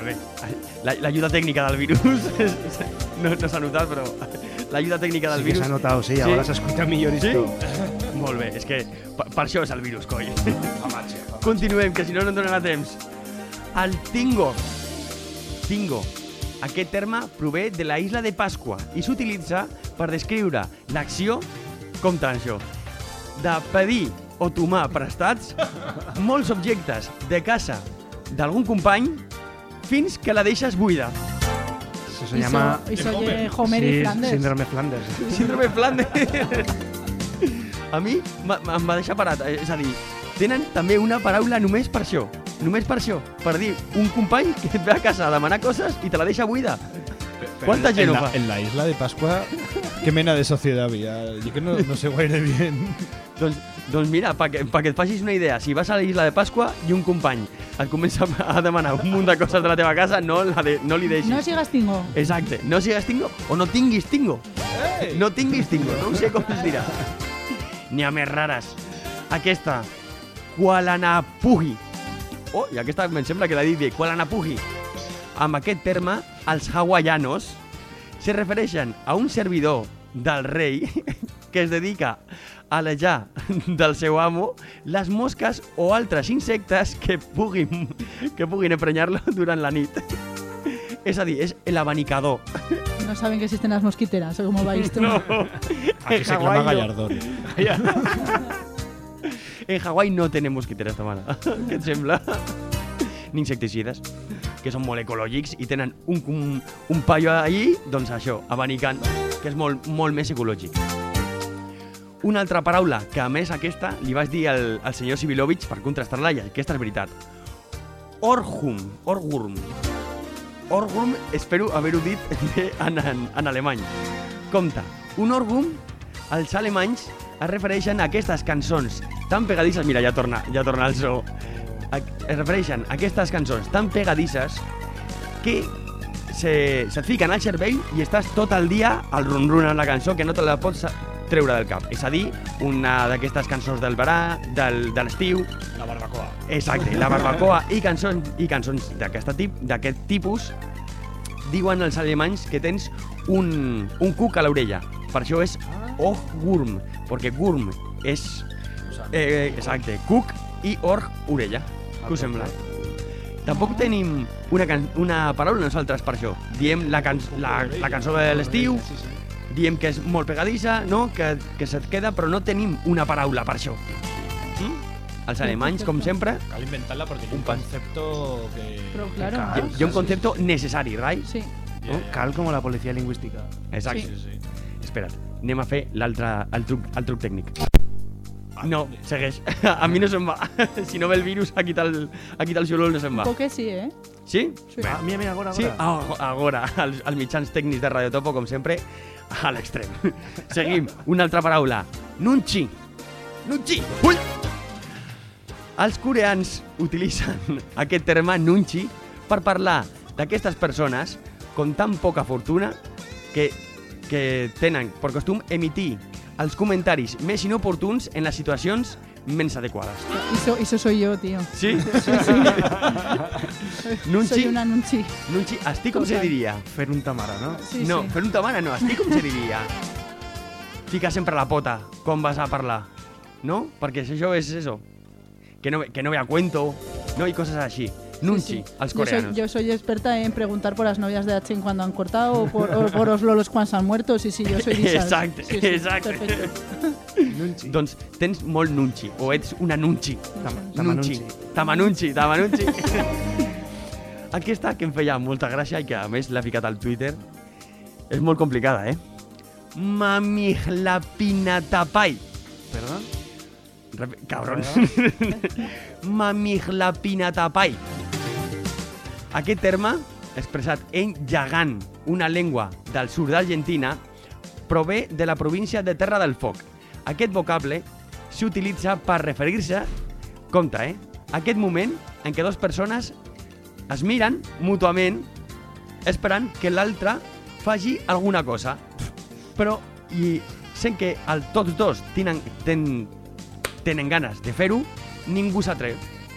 [SPEAKER 6] bé, l'ajuda tècnica del virus no, no s'ha notat, però l'ajuda tècnica del
[SPEAKER 2] sí
[SPEAKER 6] virus...
[SPEAKER 2] Sí, s'ha notat, sí, ara s'escucha millor esto.
[SPEAKER 6] Sí? Molt bé, és que per, per això és el virus, coi. Continuem, que si no no en donarà temps. El tingo. Tingo. Aquest terme prové de la isla de Pasqua i s'utilitza per descriure l'acció, com tant això, de pedir o tomar prestats molts objectes de casa d'algun company fins que la deixes buida.
[SPEAKER 2] Eso se llama...
[SPEAKER 11] Eso oye Homer y
[SPEAKER 2] sí,
[SPEAKER 11] Flanders.
[SPEAKER 2] Síndrome Flanders.
[SPEAKER 6] Síndrome Flanders. A mi em va deixar parat. És a dir, tenen també una paraula només per això. Només per això. Per dir un company que et ve a casa a demanar coses i te la deixa buida. ¿Cuánta gent ho fa?
[SPEAKER 10] En la isla de Pascua, ¿qué mena de sociedad había? Yo que no, no sé guaire bien.
[SPEAKER 6] doncs, doncs mira, perquè pa que et facis una idea, si vas a la isla de Pasqua i un company et comença a demanar un munt de coses de la teva casa, no, la de, no li deixis.
[SPEAKER 11] No sigas tingo.
[SPEAKER 6] Exacte, no sigas tingo o no tinguis tingo.
[SPEAKER 10] Ei!
[SPEAKER 6] No tinguis tingo, no sé com es dirà. N'hi ha més rares. Aquesta, Kualanapuhi. Oh, i aquesta em sembla que l'ha dit bé, Kualanapuhi. Amb aquest terme, els hawaianos se refereixen a un servidor del rei que es dedica a alejar del seu amo les mosques o altres insectes que puguin, que puguin emprenyar-lo durant la nit. És a dir, és l'abanicador.
[SPEAKER 11] No saben que existen las mosquiteras, o cómo va esto.
[SPEAKER 6] No.
[SPEAKER 10] Aquí se clama Gallardón.
[SPEAKER 6] En Hawaii no tenen mosquiteres, ta mare. Què et sembla? Ni insecticides, que són molt ecològics i tenen un, un, un paio allí, doncs això, abanicant, que és molt, molt més ecològic. Una altra paraula, que a més aquesta li vaig dir al, al senyor Sibilovich per contrastar-la, i aquesta és veritat. Orhum, orgurm. Orgurm, espero haver-ho dit bé en, en, en alemany. Compte, un orgum, els alemanys es refereixen a aquestes cançons tan pegadisses, mira, ja torna, ja torna el so, es refereixen a aquestes cançons tan pegadisses que se, se't fiquen al cervell i estàs tot el dia al run-run en la cançó que no te la pots treure del cap. És a dir, una d'aquestes cançons del verà, del, de l'estiu...
[SPEAKER 10] La barbacoa.
[SPEAKER 6] Exacte, la barbacoa i cançons, i cançons d'aquest tip, d'aquest tipus diuen els alemanys que tens un, un cuc a l'orella. Per això és Orgwurm, perquè Wurm és... Eh, exacte, cuc i Org, orella. Què us sembla? Tampoc tenim una, can una paraula nosaltres per això. Diem la, can la, la cançó de l'estiu, diem que és molt pegadissa, no? que, que se't queda, però no tenim una paraula per això. Mm? Els alemanys, com sempre...
[SPEAKER 10] Cal inventar-la perquè hi ha un concepte que...
[SPEAKER 11] Però, claro.
[SPEAKER 6] Hi ha, hi ha un concepte necessari, right?
[SPEAKER 11] Sí.
[SPEAKER 2] ¿No? Cal como la policía lingüística.
[SPEAKER 6] Exacte.
[SPEAKER 10] Sí, sí.
[SPEAKER 6] Espera't, anem a fer l'altre, el, truc, el truc tècnic. No, segueix. A mi no se'n va. Si no ve el virus, aquí tal, aquí tal xulol no se'n va.
[SPEAKER 11] Un poc sí, eh?
[SPEAKER 6] Sí?
[SPEAKER 11] Sí.
[SPEAKER 2] Ah, mira, mira, agora,
[SPEAKER 6] Sí?
[SPEAKER 2] agora.
[SPEAKER 6] Ah, agora, els, els mitjans tècnics de Radio Topo, com sempre, a l'extrem. Seguim. Una altra paraula. Nunchi. Nunchi. Ui! Els coreans utilitzen aquest terme nunchi per parlar d'aquestes persones con tan poca fortuna que, que tenen per costum emitir els comentaris més inoportuns en les situacions menys adequades.
[SPEAKER 11] Eso, eso soy yo, tío.
[SPEAKER 6] Sí?
[SPEAKER 11] Sí, sí.
[SPEAKER 6] Nunchi,
[SPEAKER 11] Soy una nunchi.
[SPEAKER 6] nunchi, estic com se
[SPEAKER 11] Total.
[SPEAKER 6] diria?
[SPEAKER 2] Fer un tamara, no?
[SPEAKER 11] Sí,
[SPEAKER 6] no,
[SPEAKER 11] sí.
[SPEAKER 6] fer un tamara no, estic com se diria? Fica sempre la pota quan vas a parlar, no? Perquè això és eso, que no, que no ve a cuento, no? I coses així. Nunchi,
[SPEAKER 11] Sí, sí.
[SPEAKER 6] als
[SPEAKER 11] Yo soy,
[SPEAKER 6] coreanos.
[SPEAKER 11] yo soy experta en preguntar por las novias de Hachín cuando han cortado o por, o por los lolos cuando han muerto. Sí, sí, yo soy de esas.
[SPEAKER 6] Exacte,
[SPEAKER 11] Sí, sí,
[SPEAKER 6] exacte.
[SPEAKER 11] perfecto.
[SPEAKER 2] Nunchi.
[SPEAKER 6] Doncs tens molt nunchi, o ets una nunchi.
[SPEAKER 2] Tam-
[SPEAKER 6] Nunchi.
[SPEAKER 2] tamanunchi.
[SPEAKER 6] Tamanunchi, tamanunchi. Aquesta que em feia molta gràcia i que a més l'ha ficat al Twitter és molt complicada, eh? Mamihlapinatapai.
[SPEAKER 2] Perdón?
[SPEAKER 6] Rep Cabron. Mamihlapinatapai. Aquest terme, expressat en Yagán, una llengua del sud d'Argentina, prové de la província de Terra del Foc. Aquest vocable s'utilitza per referir-se, compte, eh? Aquest moment en què dues persones es miren mútuament esperant que l'altre faci alguna cosa. Però, i sent que el, tots dos tenen, ten, tenen ganes de fer-ho, ningú s'atreu.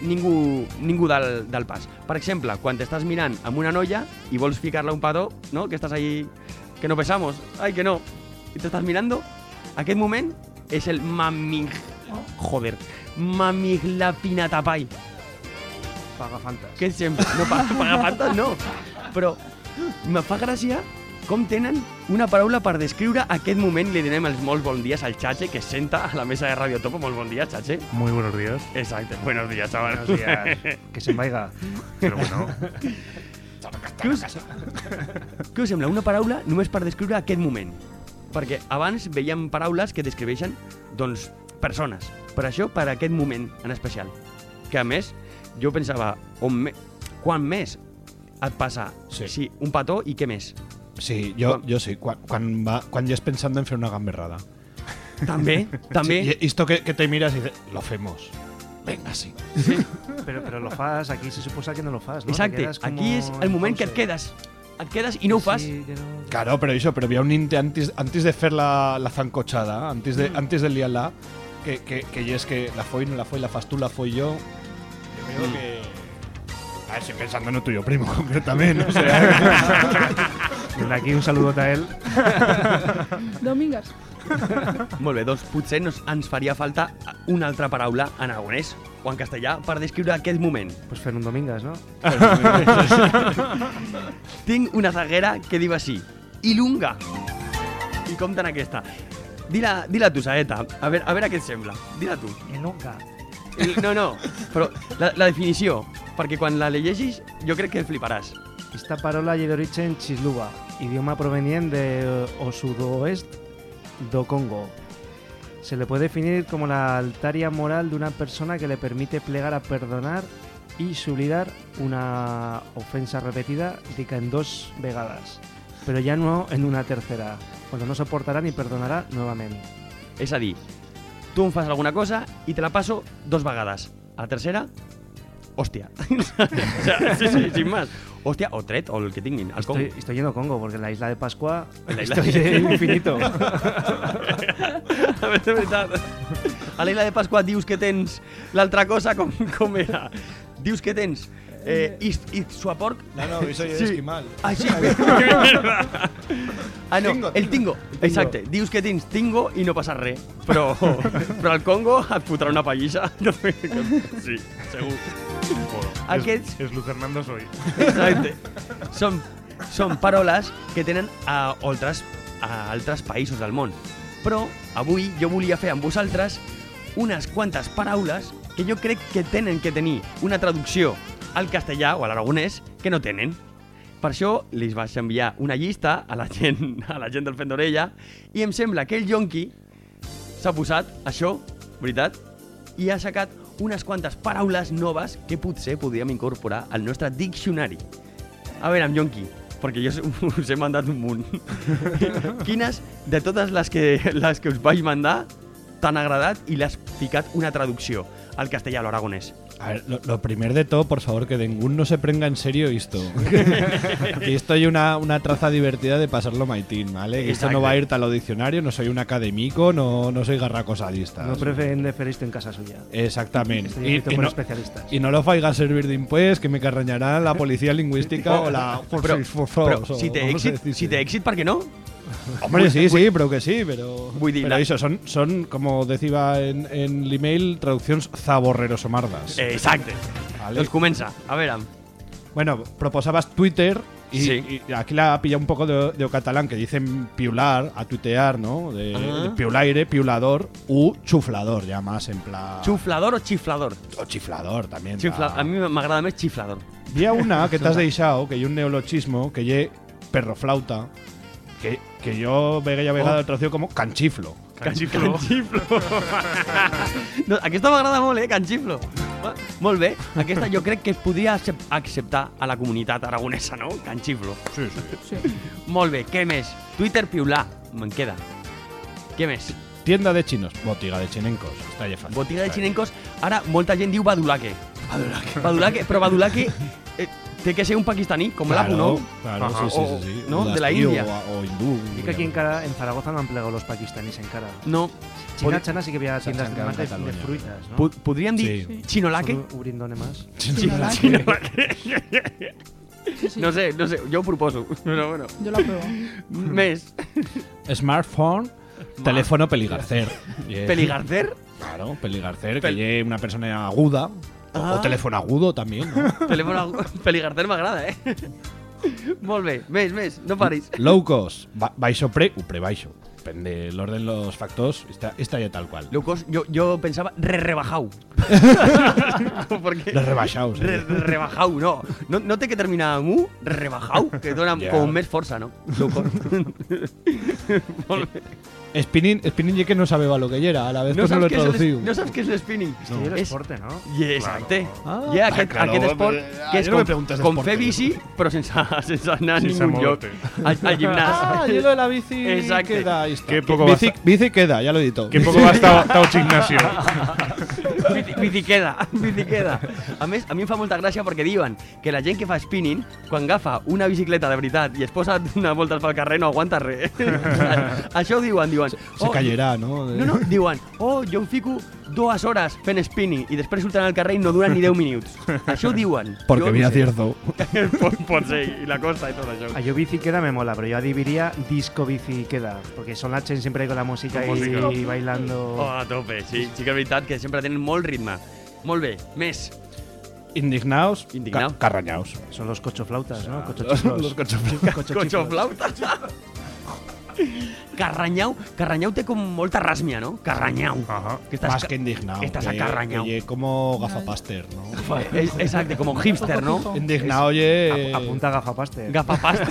[SPEAKER 6] ningú, ningú del, del pas. Per exemple, quan t'estàs mirant amb una noia i vols ficar-la un petó, no? Que estàs ahí, que no besamos, ai, que no, i t'estàs mirando, aquest moment és el mamig... Joder, mamiglafinatapai.
[SPEAKER 2] Pagafantes.
[SPEAKER 6] Què et sembla? No, pagafantes no. Però me fa gràcia com tenen una paraula per descriure aquest moment. Li donem els molts bons dies al Chache, que es senta a la mesa de Radio Topo. Molt bon dia, Chache.
[SPEAKER 12] Muy buenos días.
[SPEAKER 6] Exacte, buenos días, chaval.
[SPEAKER 2] Buenos días. Que se'n vaiga.
[SPEAKER 12] Pero bueno.
[SPEAKER 6] Què us, què us sembla? Una paraula només per descriure aquest moment. Perquè abans veiem paraules que descriveixen, doncs, persones. Per això, per aquest moment en especial. Que a més, jo pensava, on me... quan més et passa?
[SPEAKER 10] Sí.
[SPEAKER 6] Sí, un petó i què més?
[SPEAKER 10] Sí, jo, jo sí, quan, quan, va, quan ja es pensando en fer una gamberrada.
[SPEAKER 6] També, també.
[SPEAKER 10] Sí, y esto que, que te miras y dices, lo hacemos. Venga, sí.
[SPEAKER 6] Sí.
[SPEAKER 2] Pero, pero lo fas, aquí se suposa que no lo fas, ¿no?
[SPEAKER 6] Exacte, aquí és el moment que et quedes. Et quedes i no ho fas.
[SPEAKER 2] Sí, que no...
[SPEAKER 10] Claro, pero eso, pero había un inte antes, antes de hacer la, la zancochada, antes de, antes de liarla, que, que, que ya es que la fue, no la fue, la fas tú, la fue yo. Yo creo
[SPEAKER 6] Mm.
[SPEAKER 10] que... A ver, estoy pensando en el tuyo primo, concretamente. O sea,
[SPEAKER 2] Desde aquí un saludo a él.
[SPEAKER 11] Domingas.
[SPEAKER 6] Molt bé, doncs potser nos, ens faria falta una altra paraula en aragonès o en castellà per descriure aquest moment.
[SPEAKER 2] Pues fer un Domingas, ¿no?
[SPEAKER 6] Tinc una zaguera que diu així, Ilunga. I compten aquesta. Dila, dila tu, Saeta. A veure, a veure què et sembla. Dila tu.
[SPEAKER 2] Ilunga.
[SPEAKER 6] Il, no, no, però la, la definició, perquè quan la llegeixis jo crec que fliparàs.
[SPEAKER 2] Esta parola lle d'origen Chisluba, idioma proveniente de o sudoest do Congo. Se le puede definir como la altaria moral de una persona que le permite plegar a perdonar y sublimar una ofensa repetida dica en dos vegadas, pero ya no en una tercera, cuando no soportará ni perdonará nuevamente.
[SPEAKER 6] És a dir, tu em fas alguna cosa i te la passo dos vegades. A la tercera, hòstia. O sea, sí, sí, sin más. Hòstia, o tret, o el que tinguin. El Congo.
[SPEAKER 2] Estoy, estoy yendo Congo, porque en la isla de Pascua
[SPEAKER 6] En la isla
[SPEAKER 2] estoy
[SPEAKER 6] de-
[SPEAKER 2] infinito.
[SPEAKER 6] A veure, de veritat. A l'Isla de Pasqua dius que tens l'altra cosa, com, com era? Dius que tens eh, Ixuaporc.
[SPEAKER 10] no, no, eso ya es esquimal.
[SPEAKER 6] Ah, sí. Ah, no,
[SPEAKER 10] Tingo,
[SPEAKER 6] el tingo. Exacte, dius que tens tingo i no passa res. Però, però al Congo et fotrà una pallissa. Sí, segur. Aquests...
[SPEAKER 12] Es, es Lucernando soy.
[SPEAKER 6] Exacte. Són, són paroles que tenen a altres, a altres països del món. Però avui jo volia fer amb vosaltres unes quantes paraules que jo crec que tenen que tenir una traducció al castellà o a l'aragonès que no tenen. Per això li vaig enviar una llista a la gent, a la gent del Fent d'Orella i em sembla que el Yonki s'ha posat això, veritat, i ha sacat unes quantes paraules noves que potser podríem incorporar al nostre diccionari. A veure, amb Yonki, perquè jo us he mandat un munt. Quines de totes les que, les que us vaig mandar t'han agradat i l'has ficat una traducció al castellà o l'aragonès?
[SPEAKER 10] A ver, lo, lo primero de todo, por favor, que ningún no se prenga en serio esto. Aquí estoy una, una traza divertida de pasarlo maitín, ¿vale? Esto no va a ir tal diccionario, no soy un académico, no, no soy garracosadista.
[SPEAKER 2] No prefieren de fer esto en casa suya.
[SPEAKER 10] Exactamente.
[SPEAKER 2] Estoy
[SPEAKER 10] Y,
[SPEAKER 2] escrito
[SPEAKER 10] y
[SPEAKER 2] por
[SPEAKER 10] no,
[SPEAKER 2] especialistas.
[SPEAKER 10] y no lo faiga servir de impuestos, que me carrañará la policía lingüística o la...
[SPEAKER 6] Però, però si té èxit, si té èxit, per què no?
[SPEAKER 10] Hombre, sí, sí, pero que sí, pero...
[SPEAKER 6] Vull dir,
[SPEAKER 10] pero
[SPEAKER 6] la-
[SPEAKER 10] eso, son, son, como decía en, en el email, traduccions zaborrerosomardas.
[SPEAKER 6] Eh, exacte.
[SPEAKER 10] Vale.
[SPEAKER 6] Doncs comença, a veure.
[SPEAKER 10] Bueno, proposabas Twitter y,
[SPEAKER 6] Sí.
[SPEAKER 10] y aquí la ha pillado un poco de, de catalán, que dicen piular, a tuitear, ¿no? De,
[SPEAKER 6] Ah.
[SPEAKER 10] de piulaire, piulador u chuflador, ya más en plan...
[SPEAKER 6] Xuflador o xiflador?
[SPEAKER 10] O chiflador también.
[SPEAKER 6] Xifla...
[SPEAKER 10] da.
[SPEAKER 6] A mi m'agrada més xiflador.
[SPEAKER 10] Había una que t'has deixado, que hay un neologismo, que ye perroflauta, que, que yo veía ya vegada
[SPEAKER 6] Oh.
[SPEAKER 10] el traducido como canchiflo.
[SPEAKER 6] Canxiflo. Canxiflo. No, aquesta m'agrada molt, eh, Canxiflo. Va, molt bé. Aquesta jo crec que es podria accep- acceptar a la comunitat aragonesa, no? Canxiflo.
[SPEAKER 10] Sí, sí.
[SPEAKER 11] Sí.
[SPEAKER 6] Molt bé, què més? Twitter piulà, me'n queda. Què més?
[SPEAKER 10] Tienda de chinos, botiga de chinencos. Está ya fácil.
[SPEAKER 6] Botiga de xinencos. Ara molta gent diu badulaque. Badulaque. Badulaque, però badulaque... Eh, té que ser un pakistaní, com
[SPEAKER 10] Claro,
[SPEAKER 6] l'Apu, no?
[SPEAKER 10] claro,
[SPEAKER 6] Ajá.
[SPEAKER 10] sí, sí,
[SPEAKER 6] O-
[SPEAKER 10] sí, sí.
[SPEAKER 6] ¿no? De la
[SPEAKER 10] Budastío
[SPEAKER 6] India.
[SPEAKER 10] O, o hindú.
[SPEAKER 2] Y que aquí en, cara, en Zaragoza no han plegado los pakistaníes en cara.
[SPEAKER 6] No.
[SPEAKER 2] China,
[SPEAKER 6] Pod-
[SPEAKER 2] China sí que había
[SPEAKER 10] Se han
[SPEAKER 2] tiendas de,
[SPEAKER 10] sacado en
[SPEAKER 2] más de, de
[SPEAKER 10] Cataluña.
[SPEAKER 2] fruitas, ¿no?
[SPEAKER 6] Pod- podríem dir
[SPEAKER 10] Sí.
[SPEAKER 6] xinolaque?
[SPEAKER 2] Solo Urindone más.
[SPEAKER 11] Chinolaque.
[SPEAKER 6] Xinolaque.
[SPEAKER 11] Sí, sí.
[SPEAKER 6] No sé, no sé, jo ho proposo. Però bueno.
[SPEAKER 11] Yo la pruebo.
[SPEAKER 6] Més.
[SPEAKER 10] Smartphone, teléfono peligarcer. Yeah.
[SPEAKER 6] Peligarcer?
[SPEAKER 10] Claro, peligarcer,
[SPEAKER 6] Pel-
[SPEAKER 10] que lleve una persona aguda.
[SPEAKER 6] Ah.
[SPEAKER 10] O teléfono agudo también, ¿no?
[SPEAKER 6] Telèfon Peligarcer m'agrada, eh? Molt bé, més, més, no paris.
[SPEAKER 10] Low cost, ba baixo pre, u pre baixo. Depende del orden de los factors, está, está ya tal cual.
[SPEAKER 6] Low cost, jo, jo pensava re-rebajau. Perquè...
[SPEAKER 10] Los rebaixaus.
[SPEAKER 6] Re,
[SPEAKER 10] Eh?
[SPEAKER 6] rebajau, no. no. No té que terminar amb u, rebajau, que dona
[SPEAKER 10] Ja.
[SPEAKER 6] com més força, no? Low cost. Molt bé.
[SPEAKER 10] Spinning, spinning ya que no sabe lo que era, a la vez
[SPEAKER 6] No
[SPEAKER 10] pues no lo he
[SPEAKER 6] saps, què és
[SPEAKER 10] traducido.
[SPEAKER 6] el, no saps què és l'spinning?
[SPEAKER 2] Esto es el esporte, ¿no?
[SPEAKER 6] Yeah, exacte.
[SPEAKER 10] Ah,
[SPEAKER 6] yeah, aquest,
[SPEAKER 10] claro,
[SPEAKER 6] aquest esport
[SPEAKER 10] pero,
[SPEAKER 6] que és
[SPEAKER 10] yo no me
[SPEAKER 6] com,
[SPEAKER 10] preguntes de
[SPEAKER 6] com
[SPEAKER 10] esporte.
[SPEAKER 6] fer bici, però sense, sense anar a
[SPEAKER 12] Sense
[SPEAKER 6] ningún lloc.
[SPEAKER 12] moverte.
[SPEAKER 6] Al, al gimnàs.
[SPEAKER 10] Ah, yo lo de la bici
[SPEAKER 6] Exacte.
[SPEAKER 10] queda, ahí está.
[SPEAKER 12] Qué poco
[SPEAKER 10] bici,
[SPEAKER 12] basta-
[SPEAKER 10] bici queda, ya lo edito.
[SPEAKER 12] Que poco va estado, estado gimnasio.
[SPEAKER 6] Bici, bici queda, bici queda. A més, a mi em fa molta gràcia perquè diuen que la gent que fa spinning, quan agafa una bicicleta de veritat i es posa una volta pel carrer, no aguanta res. Això ho diuen, diuen...
[SPEAKER 10] Se callarà, no?
[SPEAKER 6] No, no, diuen, oh, jo em fico dues hores fent spinning i després surten al carrer i no duren ni deu minuts. Això ho diuen.
[SPEAKER 10] Porque
[SPEAKER 6] Jo
[SPEAKER 10] mira
[SPEAKER 6] no sé.
[SPEAKER 10] cierto.
[SPEAKER 6] pot, pot ser, i la costa i tot això.
[SPEAKER 2] A yo bici queda me mola, pero yo diría disco bici queda, porque son la chen siempre ahí con la música
[SPEAKER 12] Con
[SPEAKER 2] y,
[SPEAKER 12] música.
[SPEAKER 2] y bailando.
[SPEAKER 6] Oh, a tope, sí, sí que és veritat que sempre tenen molt ritme. Molt bé, més.
[SPEAKER 10] Indignaos,
[SPEAKER 6] Indignao.
[SPEAKER 10] ca carrañaos.
[SPEAKER 2] Son los cochoflautas, ¿no?
[SPEAKER 10] Los,
[SPEAKER 2] Cochochiflos.
[SPEAKER 10] los cochoflautas.
[SPEAKER 6] Cochoflauta. Carranyau, Carranyau té com molta ràsmia, no? Carranyau.
[SPEAKER 12] Ajá.
[SPEAKER 6] Que estàs
[SPEAKER 10] Más
[SPEAKER 6] ca-
[SPEAKER 10] que indignado.
[SPEAKER 6] que estás
[SPEAKER 10] que-
[SPEAKER 6] acarrañado.
[SPEAKER 10] que ye como gafapaster, ¿no?
[SPEAKER 6] Es- Exacte, como hipster, ¿no?
[SPEAKER 10] Indignado, oye.
[SPEAKER 2] A- Apunta gafapaste.
[SPEAKER 6] Gafapasta.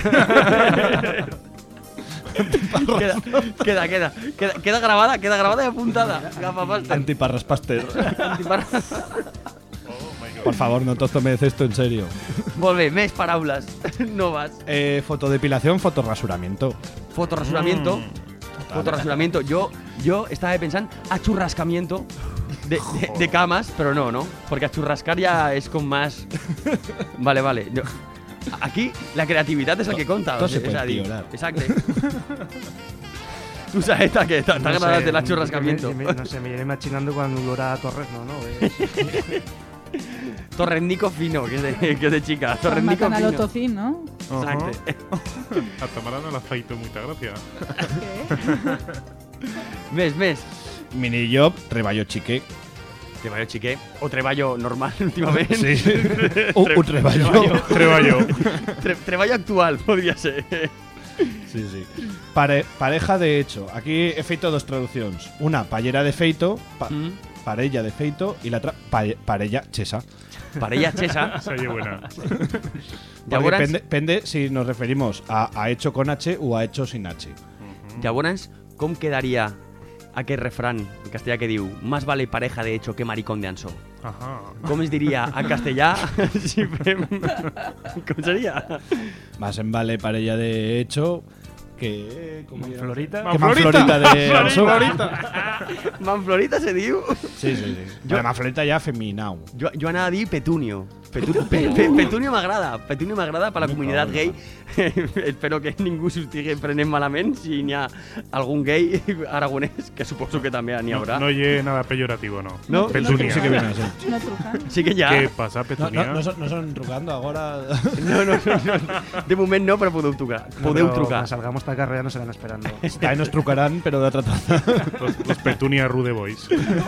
[SPEAKER 6] queda, queda, queda, queda, queda grabada, queda grabada y apuntada. Gafapasta.
[SPEAKER 10] Antiparraspaster.
[SPEAKER 6] Antipar...
[SPEAKER 10] Por favor, no te tomes esto en serio.
[SPEAKER 6] Molt bé, més paraules noves.
[SPEAKER 10] Eh, fotodepilación, fotorrasuramiento.
[SPEAKER 6] Fotorrasuramiento.
[SPEAKER 10] Mm.
[SPEAKER 6] Fotorrasuramiento. Yo, yo estaba pensando achurrascamiento de, de, de camas, pero no, ¿no? Porque achurrascar ya es con más... Vale, vale. Yo- aquí la creatividad es la que conta.
[SPEAKER 10] Todo se
[SPEAKER 6] o sea,
[SPEAKER 10] puede
[SPEAKER 6] digo,
[SPEAKER 10] empeorar.
[SPEAKER 6] Exacte. Tú sabes esta que te
[SPEAKER 2] No
[SPEAKER 6] agradas
[SPEAKER 2] sé,
[SPEAKER 6] del achurrascamiento.
[SPEAKER 2] me- me- No sé, me iré machinando cuando olora a Torrezno, ¿no? Es-
[SPEAKER 6] Torrendico fino, que es de, que es de chica.
[SPEAKER 11] Quan
[SPEAKER 6] Torrendico
[SPEAKER 11] maten a
[SPEAKER 6] fino.
[SPEAKER 11] l'Otocín, ¿no?
[SPEAKER 6] Exacte.
[SPEAKER 12] A Tamara no la feito mucha gracia.
[SPEAKER 6] Més, més.
[SPEAKER 10] Minijob, treballo chique.
[SPEAKER 6] Treballo xiquet o treballo normal últimament.
[SPEAKER 10] Sí. Un, un treballo.
[SPEAKER 12] Treballo.
[SPEAKER 6] Tre treballo actual, podria ser.
[SPEAKER 10] Sí, sí. Pare, pareja de hecho. Aquí he feito dos traducciones. Una, pallera de feito, pa,
[SPEAKER 6] Mm.
[SPEAKER 10] parella de feito, y la otra, pa, parella chesa.
[SPEAKER 6] Parella chesa.
[SPEAKER 12] Esa ye buena.
[SPEAKER 10] Porque
[SPEAKER 6] Llavors,
[SPEAKER 10] pende, pende si nos referimos a, a hecho con H o a hecho sin H.
[SPEAKER 6] llavors, com quedaria aquest refran en castellà que diu más vale pareja de hecho que maricón de ansó?
[SPEAKER 12] Ajá.
[SPEAKER 6] Com es diria en castellà si fem... Com seria?
[SPEAKER 10] Más en vale parella de hecho que... ¿cómo era?
[SPEAKER 2] Florita.
[SPEAKER 10] Que Manflorita de Ansó.
[SPEAKER 6] Manflorita se diu?
[SPEAKER 10] Sí, sí, sí.
[SPEAKER 6] Jo-
[SPEAKER 10] Vale, Manflorita ya feminau.
[SPEAKER 6] Jo, jo anava a dir Petunio. Petu, pe, pe, Petunio m'agrada. Petunio m'agrada per la comunitat gay. Espero que ningú s'ho estigui prenent malament si n'hi ha algun gay aragonès, que suposo que també n'hi
[SPEAKER 12] No,
[SPEAKER 6] haurà.
[SPEAKER 12] no ye nada peyorativo, no.
[SPEAKER 6] No,
[SPEAKER 12] Petunia.
[SPEAKER 10] Sí que viene así.
[SPEAKER 11] No trucan.
[SPEAKER 6] Sí que ja.
[SPEAKER 12] ¿Qué pasa,
[SPEAKER 10] No,
[SPEAKER 12] Petunia?
[SPEAKER 10] no, no, son, no son trucando ahora.
[SPEAKER 6] No, no, no, no. De moment no, però podeu trucar. Podeu
[SPEAKER 2] Pero
[SPEAKER 6] trucar.
[SPEAKER 2] cuando salgamos esta carrera nos serán esperando.
[SPEAKER 10] También nos trucarán, pero de otra traza.
[SPEAKER 12] Los, los Petunia Rude Boys.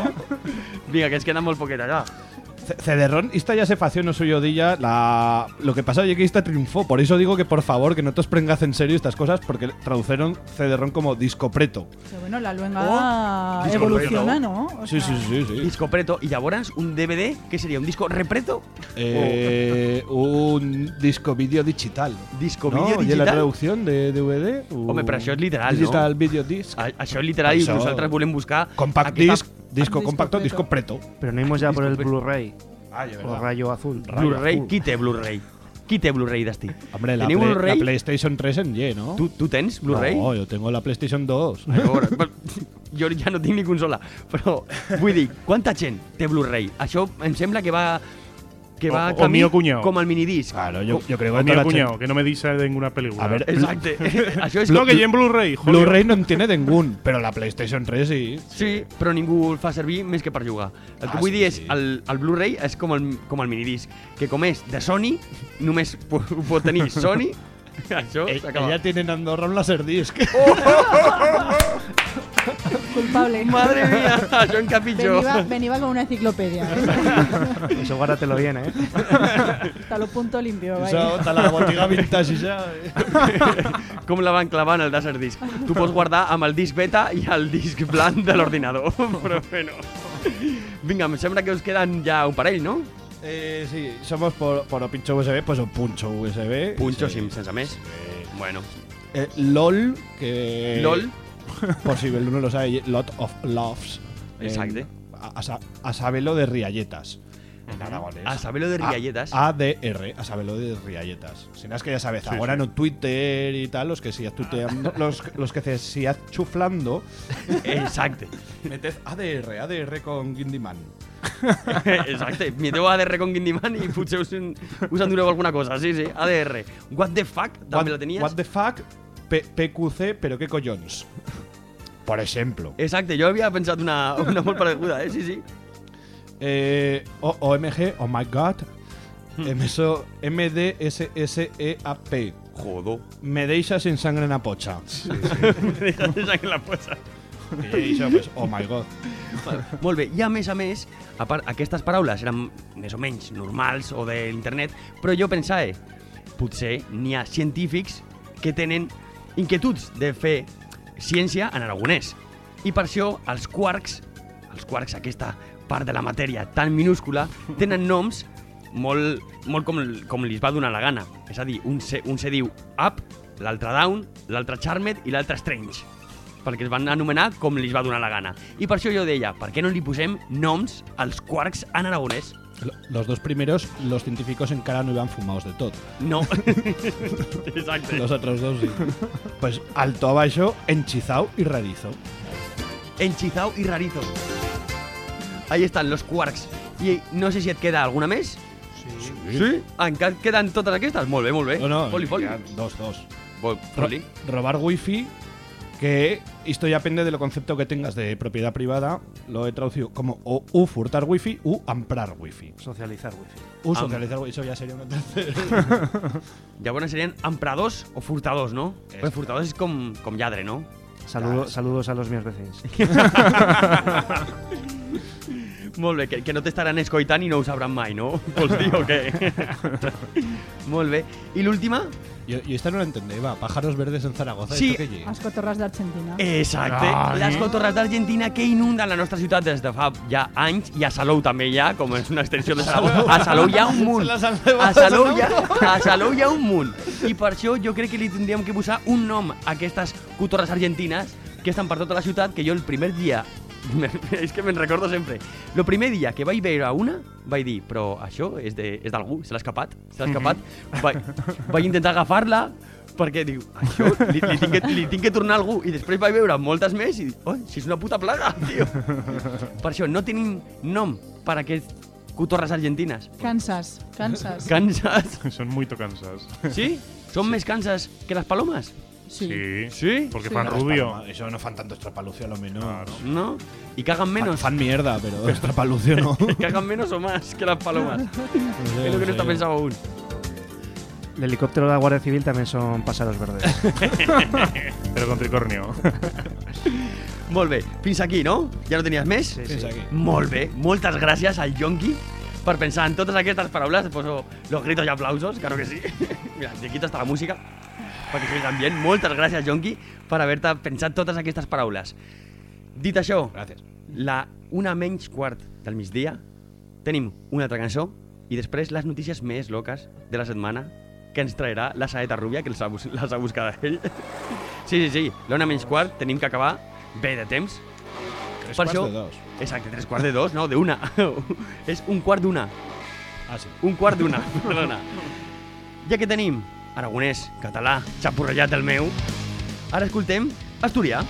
[SPEAKER 6] Vinga, que ens queda molt poqueta ja.
[SPEAKER 10] C- Cederrón, esta ya se fació no suyo dilla. La... Lo que pasa es que esta triunfó. Por eso digo que por favor que no te os prengas en serio estas cosas, porque tradujeron Cederrón como disco preto.
[SPEAKER 11] Pero bueno, la luenga
[SPEAKER 6] Oh,
[SPEAKER 11] evoluciona, ¿no? O
[SPEAKER 10] Sí,
[SPEAKER 11] sea,
[SPEAKER 10] sí, sí, sí.
[SPEAKER 6] Disco preto. I llavors, un D V D, què seria? Un disco repreto?
[SPEAKER 10] Eh, Un disco vídeo digital.
[SPEAKER 6] Disco
[SPEAKER 10] ¿No?
[SPEAKER 6] vídeo
[SPEAKER 10] ¿Y en la
[SPEAKER 6] digital?
[SPEAKER 10] traducción de D V D? Uh,
[SPEAKER 6] Home, però això és literal,
[SPEAKER 10] Digital
[SPEAKER 6] no?
[SPEAKER 10] Video Disc.
[SPEAKER 6] A, això és literal i
[SPEAKER 10] Això-
[SPEAKER 6] nosaltres volem buscar...
[SPEAKER 10] Compact
[SPEAKER 6] aquesta-
[SPEAKER 10] Disc, disco
[SPEAKER 11] Disco
[SPEAKER 10] compacto,
[SPEAKER 11] preto.
[SPEAKER 10] disco preto.
[SPEAKER 2] Pero no íbamos ya por el Blu-ray
[SPEAKER 10] Ah, ya
[SPEAKER 2] o rayo azul.
[SPEAKER 6] Blu-ray.
[SPEAKER 10] azul.
[SPEAKER 6] Qui té Blu-ray? Qui té Blu-ray d'esti?
[SPEAKER 10] Hombre, la,
[SPEAKER 6] Teniu
[SPEAKER 10] Play-
[SPEAKER 6] Blu-ray?
[SPEAKER 10] la PlayStation tres en Y, ¿no?
[SPEAKER 6] Tu, tu tens Blu-ray?
[SPEAKER 10] No, yo tengo la PlayStation dos.
[SPEAKER 6] A veure, però jo ja no tinc ni consola, però vull dir, quanta gent té Blu-ray? Això em sembla que va que va
[SPEAKER 12] o, o mío cuñado.
[SPEAKER 6] com el minidisc.
[SPEAKER 10] Claro, yo, yo creo que
[SPEAKER 12] O mío
[SPEAKER 10] toda la
[SPEAKER 12] cuñado,
[SPEAKER 10] gente-
[SPEAKER 12] que no me dice de ninguna película.
[SPEAKER 10] A ver,
[SPEAKER 6] Exacte. Això és
[SPEAKER 12] No,
[SPEAKER 6] com-
[SPEAKER 12] que hi ha en Blu-ray, joder.
[SPEAKER 10] Blu-ray no en tiene ningún, però la PlayStation tres sí.
[SPEAKER 6] Sí, però ningú el fa servir més que per jugar. El que
[SPEAKER 10] Ah,
[SPEAKER 6] vull
[SPEAKER 10] sí,
[SPEAKER 6] dir és,
[SPEAKER 10] sí.
[SPEAKER 6] el, el Blu-ray és com el, com el minidisc, que com és de Sony, només ho ho pot tenir Sony. Això
[SPEAKER 10] E-
[SPEAKER 6] s'acaba.
[SPEAKER 10] Ella tiene en Andorra un Laserdisc.
[SPEAKER 11] Culpable.
[SPEAKER 6] Madre mía, això en capitxó.
[SPEAKER 11] Veniva, veniva con una enciclopedia. ¿eh?
[SPEAKER 2] Eso guárdatelo bien, ¿eh?
[SPEAKER 11] Hasta lo punto limpio.
[SPEAKER 10] Això,
[SPEAKER 11] Vaya.
[SPEAKER 10] de la botiga vintage ja.
[SPEAKER 6] Com la van clavar en el Laserdisc. Tu pots guardar amb el disc beta i el disc blanc de l'ordinador. Però bueno. Vinga, em sembla que us queden ja un parell, no?
[SPEAKER 10] Eh, sí, somos por, por o pincho U S B, pues un puncho U S B.
[SPEAKER 6] Punxo,
[SPEAKER 10] sí.
[SPEAKER 6] sí, sense més. Bueno.
[SPEAKER 10] Eh, LOL, que...
[SPEAKER 6] LOL.
[SPEAKER 10] Por si uno lo sabe, Lot of Loves.
[SPEAKER 6] Exacte.
[SPEAKER 10] A, a, a sabelo de rialletas. En aragonés.
[SPEAKER 6] A sabelo de rialletas.
[SPEAKER 10] A D R, a sabelo de rialletas. Si no es que ya sabes,
[SPEAKER 12] Sí,
[SPEAKER 10] ahora
[SPEAKER 12] sí.
[SPEAKER 10] no Twitter y tal, los que sigas tuteando, los, los que se sigas chuflando,
[SPEAKER 6] Exacte.
[SPEAKER 10] meted A D R, A D R con Gindiman.
[SPEAKER 6] Exacte. Mireu A D R con Guindiman i potser us, en- us endureu alguna cosa. Sí, sí, A D R. What the fuck? També la tenies?
[SPEAKER 10] What the fuck, P- PQC, pero qué collons. Por ejemplo.
[SPEAKER 6] Exacte, jo havia pensat una, una molt pareguda, eh? Sí, sí.
[SPEAKER 10] Eh, o- OMG, oh my god.
[SPEAKER 6] Hmm.
[SPEAKER 10] M S O M D S S E A P.
[SPEAKER 6] Jodo.
[SPEAKER 10] Me deixa sin sangre en la pocha.
[SPEAKER 6] Deixa que la posa.
[SPEAKER 10] I això, pues, oh my god.
[SPEAKER 6] Molt bé, i a més a més, a part, aquestes paraules eren més o menys normals o de l'internet, però jo pensava, potser n'hi ha científics que tenen inquietuds de fer ciència en aragonès. I per això els quarks, els quarks, aquesta part de la matèria tan minúscula, tenen noms molt, molt com, com li va donar la gana. És a dir, un se, un se diu Up, l'altre Down, l'altre Charmed i l'altre Strange, perquè es van anomenar com li va donar la gana. I per això jo deia, per què no li posem noms als quarks en aragonès?
[SPEAKER 10] Lo- Los dos primeros, los científicos en cara no iban fumados de todo.
[SPEAKER 6] No. Exacte.
[SPEAKER 10] Los otros dos sí. Pues alto abajo, enchizao y rarizo.
[SPEAKER 6] Enchizao i Rarizo. Ahí estan los quarks. I no sé si et queda alguna més.
[SPEAKER 10] Sí.
[SPEAKER 6] Sí? Encara et queden totes aquestes? Molt bé, molt bé.
[SPEAKER 10] No, no,
[SPEAKER 6] Foli, foli.
[SPEAKER 10] ya, dos, dos.
[SPEAKER 6] Vol-
[SPEAKER 10] Ro-
[SPEAKER 6] Foli.
[SPEAKER 10] robar wifi, que esto ya depende del concepto que tengas de propiedad privada. Lo he traducido como o u furtar wifi u amprar wifi.
[SPEAKER 2] Socializar wifi.
[SPEAKER 10] U
[SPEAKER 6] Am-
[SPEAKER 10] socializar wifi, eso ya sería una tercera.
[SPEAKER 6] Llavors serien empradors o furtadors, no? Perquè furtadors és com, com lladre, no?
[SPEAKER 2] Saludo, saludos a los míos vecinos.
[SPEAKER 6] Molt bé, que, que no t'estaran escoitant i no ho sabran mai, no? Vols dir o què? Molt bé. I l'última?
[SPEAKER 10] Y, y esta no la entendí, va. Pájaros verdes en Zaragoza.
[SPEAKER 6] Sí.
[SPEAKER 10] ¿Esto qué lleva?
[SPEAKER 11] Las cotorras de Argentina.
[SPEAKER 6] Exacte.
[SPEAKER 10] Ai.
[SPEAKER 6] Les cotorres d'Argentina que inunden la nostra ciutat des de fa ja anys, i a Salou també hi ha, com és una extensió de Salou. A Salou hi ha un munt.
[SPEAKER 10] Se les han llevado
[SPEAKER 6] A Salou
[SPEAKER 10] a
[SPEAKER 6] hi ha, a Salou hi ha un munt. I per això jo crec que li tindríem que posar un nom a aquestes cotorres argentines que estan per tota la ciutat, que jo el primer dia és que me'n recordo sempre. El primer dia que vaig veure una, vaig dir, però això és de- és d'algú, se l'ha escapat, se l'ha escapat. Vaig, vaig intentar agafar-la, perquè diu, això li, li, tinc que, li tinc que tornar a algú. I després vaig veure moltes més i dic, oh, si és una puta plaga, tio. Per això no tenim nom per a aquests cotorres argentines.
[SPEAKER 11] Kansas, Kansas.
[SPEAKER 6] Kansas.
[SPEAKER 12] Son muy cansas.
[SPEAKER 6] ¿Sí? ¿Son más cansas que las palomas?
[SPEAKER 11] Sí.
[SPEAKER 12] Sí.
[SPEAKER 6] ¿Sí?
[SPEAKER 12] Porque
[SPEAKER 11] Sí.
[SPEAKER 12] fan
[SPEAKER 10] Las
[SPEAKER 12] rubio.
[SPEAKER 10] palomas, Eso no fan tanto estrapalucio a lo menos.
[SPEAKER 12] Claro.
[SPEAKER 6] ¿No? ¿Y cagan menos?
[SPEAKER 10] Fan mierda, pero estrapalucio no.
[SPEAKER 6] ¿Cagan menos o más que las palomas?
[SPEAKER 10] sé,
[SPEAKER 6] Es lo que no
[SPEAKER 10] no
[SPEAKER 6] está
[SPEAKER 10] sé.
[SPEAKER 6] pensado aún.
[SPEAKER 2] El helicóptero de la Guardia Civil también son pájaros verdes.
[SPEAKER 12] Pero con tricornio.
[SPEAKER 6] Molt bé, fins aquí, no? Ja no tenies més?
[SPEAKER 2] Sí,
[SPEAKER 10] Fins
[SPEAKER 2] sí.
[SPEAKER 10] aquí.
[SPEAKER 6] Molt bé, moltes gràcies al Yonki per pensar en totes aquestes paraules. Poso los gritos y aplausos, claro que sí. Mira, de aquí està la música, perquè sois ambient. Moltes gràcies, Yonki, per haver-te pensat totes aquestes paraules. Dit això,
[SPEAKER 10] Gràcies.
[SPEAKER 6] la una menys quart del migdia, tenim una altra cançó i després les notícies més loques de la setmana que ens traerà la Saeta Rubia, que les ha, bus les ha buscat ell. Sí, sí, sí, l'una menys quart, tenim que acabar bé de temps.
[SPEAKER 10] Tres
[SPEAKER 6] Per
[SPEAKER 10] quarts
[SPEAKER 6] això-
[SPEAKER 10] de dos.
[SPEAKER 6] Exacte, tres quarts de dos, no, d'una. És un quart d'una.
[SPEAKER 10] Ah, sí.
[SPEAKER 6] Un quart d'una, perdona. Ja que tenim aragonès, català, xapurrellat el meu, ara escoltem asturià.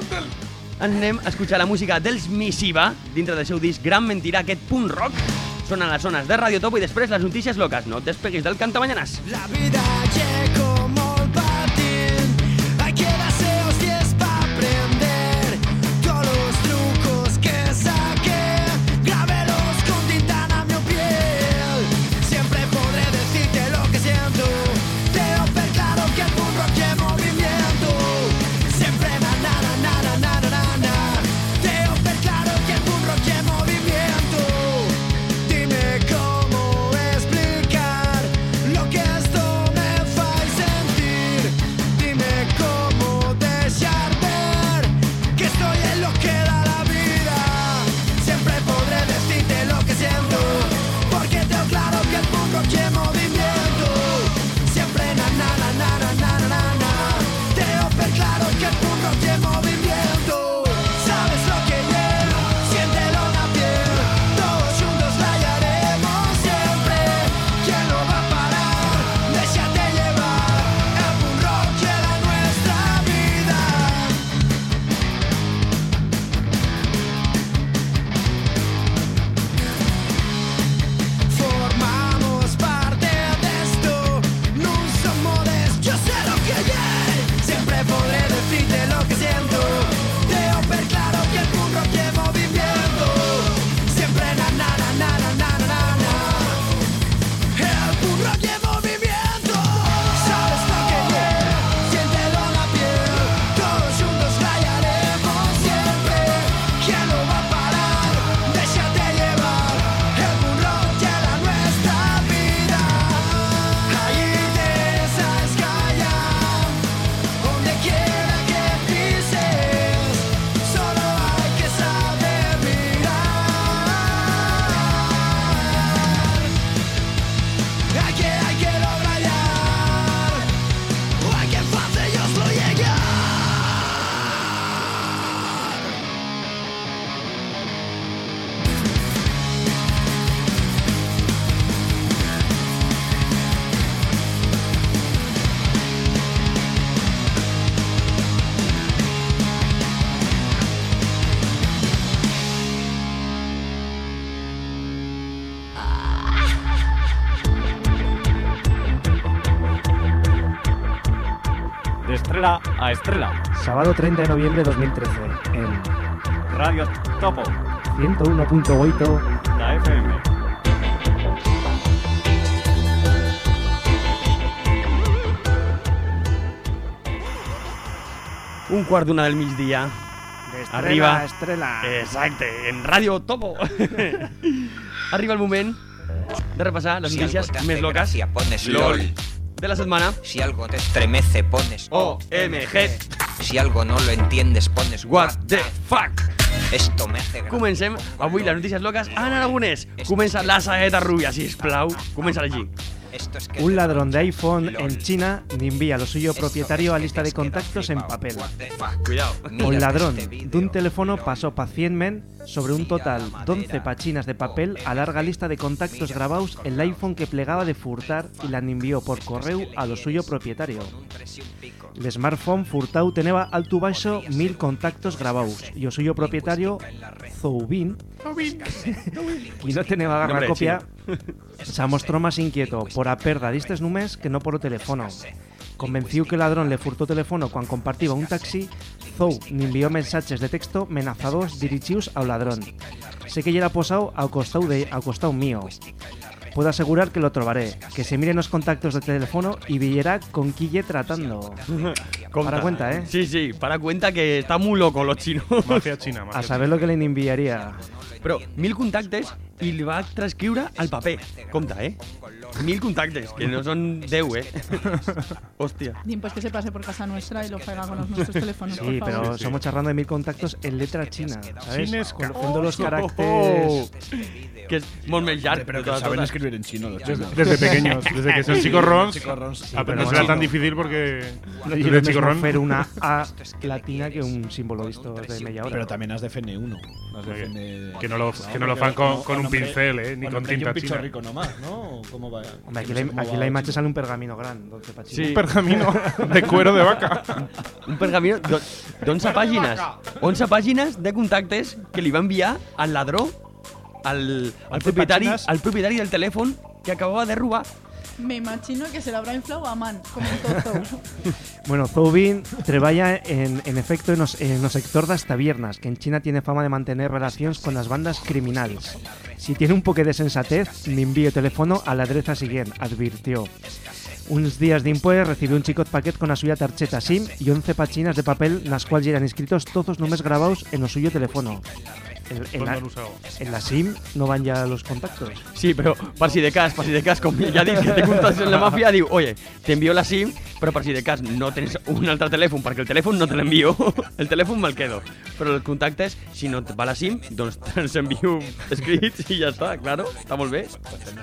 [SPEAKER 6] Anem a escoltar la música dels Missiva, dintre del seu disc Gran Mentira, aquest punt rock. Sonen les zones de Radio Topo i després les notícies locals. No et despeguis del Cantamañanas.
[SPEAKER 1] La vida llegó muy patín. Hay que deseos y es para aprender. Todos los trucos que saqué, grábelos con tinta en mi piel. Siempre podré decirte lo que siento. Tengo per claro que el mundo quiere movimiento. Siempre na na na na na na na na. Tengo per claro que el mundo quiere movimiento. Dime cómo explicar lo que esto me hace sentir. Dime cómo dejar ver que estoy en lo que da la vida. Siempre podré decirte lo que siento, porque tengo claro que el mundo quiere movimiento. Siempre na na na na na na na na. Tengo per claro que el mundo quiere movimiento. Sabes lo que llevo, siéntelo en la piel. Todos juntos rayaremos siempre. ¿Quién lo va a parar? Déjate llevar. El boom rock era nuestra vida. Formamos parte de esto. No somos de esto. Yo sé lo que hay. Siempre podré decirte lo que siento. Tengo per claro que el mundo quiere movimiento. Siempre na na na na na na na na. El mundo quiere movimiento. Sabes lo que llevo, siéntelo en la piel. Todos juntos rayaremos siempre. ¿Quién lo va a parar? Déjate llevar. El mundo quiere nuestra vida. Ahí te sabes callar. Donde quiera que pises, solo hay que saber mirar. Hay que, hay que lograr, o hay que hacer yo lo llegar.
[SPEAKER 13] De estrella a estrella.
[SPEAKER 2] Sábado treinta de noviembre de dos mil trece, en
[SPEAKER 13] Radio Topo,
[SPEAKER 2] ciento uno punto ocho
[SPEAKER 13] la F M.
[SPEAKER 6] Un quart d'una del migdia.
[SPEAKER 2] Estrella,
[SPEAKER 6] Arriba.
[SPEAKER 2] Estrella.
[SPEAKER 6] Exacte, en Radio Topo. Arriba el moment de repassar les
[SPEAKER 14] Si
[SPEAKER 6] notícies
[SPEAKER 14] algo te hace
[SPEAKER 6] més loques
[SPEAKER 14] gracia, pones
[SPEAKER 6] LOL
[SPEAKER 14] LOL.
[SPEAKER 6] de la setmana.
[SPEAKER 14] Si algo te estremece, pones
[SPEAKER 6] O M G.
[SPEAKER 14] Si algo no lo entiendes, pones
[SPEAKER 6] What the fuck.
[SPEAKER 14] Esto me hace gracia.
[SPEAKER 6] Comencem avui les notícies loques en aragonès. Comença la saeta rubia, sisplau. Comença a llegir.
[SPEAKER 2] Un ladrón de iPhone en China envía lo suyo propietario a lista de contactos en papel.
[SPEAKER 6] Cuidado.
[SPEAKER 2] Un ladrón de un teléfono pasó pacientemente sobre un total d'once pachinas de papel a larga lista de contactos grabados en el iPhone que plegaba de furtar y la envió por correo a lo suyo propietario. El smartphone furtau tenía alto baixo mil contactos grabados y el suyo propietario, Zoubin, y no tenía agarra
[SPEAKER 6] Nombre
[SPEAKER 2] copia, se mostró más inquieto por a perda d'estes números que no por el teléfono. Convencido que el ladrón le furtó teléfono cuando compartía un taxi, Zou ni envió mensajes de texto amenazados dirigidos al ladrón. Sé que ya era posado al costado de al costado mío. Puedo asegurar que lo trobaré, que se miren los contactos de teléfono y villerá con quille tratando. Para cuenta, ¿eh?
[SPEAKER 6] Sí, sí, para cuenta que está muy loco los chinos.
[SPEAKER 12] Mafia china, mafia
[SPEAKER 2] A saber lo que le enviaría.
[SPEAKER 6] Però mil contactes i li va transcriure al paper. Compte, eh? Mil contactes, que no son deu, eh? Hostia.
[SPEAKER 11] Dim, pues que se pase por casa nuestra y lo haga con los nuestros teléfonos,
[SPEAKER 2] Sí,
[SPEAKER 11] por
[SPEAKER 2] pero
[SPEAKER 11] favor.
[SPEAKER 2] estamos charlando de mil contactos en letra china, ¿sabes?
[SPEAKER 12] Chinesca.
[SPEAKER 2] Conociendo los
[SPEAKER 6] Oh,
[SPEAKER 2] caracteres.
[SPEAKER 6] Que es molt més llarg.
[SPEAKER 10] Pero
[SPEAKER 6] de
[SPEAKER 10] que
[SPEAKER 6] todas
[SPEAKER 10] saben
[SPEAKER 6] todas.
[SPEAKER 10] escribir en chino los chinos.
[SPEAKER 12] Desde pequeños, desde que son chicorrons,
[SPEAKER 10] Chicorrons, sí,
[SPEAKER 12] a-
[SPEAKER 10] pero
[SPEAKER 12] no
[SPEAKER 10] no
[SPEAKER 12] será
[SPEAKER 10] chino.
[SPEAKER 12] tan difícil porque
[SPEAKER 2] No,
[SPEAKER 12] de
[SPEAKER 2] y lo mismo
[SPEAKER 12] chicorrón.
[SPEAKER 2] hacer una A latina que un símbolo visto de media hora.
[SPEAKER 10] Pero también has de F N uno. Has de F N...
[SPEAKER 12] Que no lo- que no lo fan con- con un pincel, eh, ni
[SPEAKER 10] Bueno,
[SPEAKER 12] con
[SPEAKER 10] que hay
[SPEAKER 12] tinta
[SPEAKER 10] un
[SPEAKER 12] china.
[SPEAKER 10] pichorrico nomás, ¿no? ¿O ¿Cómo va?
[SPEAKER 2] Hombre, aquí,
[SPEAKER 10] No sé
[SPEAKER 2] la,
[SPEAKER 10] cómo
[SPEAKER 2] aquí
[SPEAKER 10] va
[SPEAKER 2] la
[SPEAKER 10] el
[SPEAKER 2] imagen
[SPEAKER 10] chino.
[SPEAKER 2] sale un pergamino grande, doce pachinas.
[SPEAKER 6] Sí.
[SPEAKER 12] Pergamino de cuero de vaca.
[SPEAKER 6] Un pergamino d'onze pàgines. onze pàgines de contactes que li va enviar al ladró al, al, propietari, al propietari del telèfon que acabava de robar.
[SPEAKER 11] Me imagino que se l'habrá inflado a man, comentó Zou.
[SPEAKER 2] Bueno, Zoubin treballa en, en efecto en los, en los sector das tabernas, que en China tiene fama de mantener relaciones con las bandas criminales. Si tiene un poco de sensatez, me envío teléfono a la adresa siguiente, advirtió. Uns días d'impues recibió un xicot paquet con la suya tarjeta SIM y once pachinas de papel nas cuales eran inscritos todos només grabados en lo suyo teléfono. En, en, la, en la SIM no van ya los contactos.
[SPEAKER 6] Sí, però per si de cas, per si de cas, com ja dic que té contactes en la màfia, diu, oye, t'envio la SIM, però per si de cas no tens un altre telèfon, perquè el telèfon no te l'envio, el telèfon me'l quedo. Però els contactes, si no et va la SIM, doncs te'ls envio escrits i ja està, claro, està molt bé.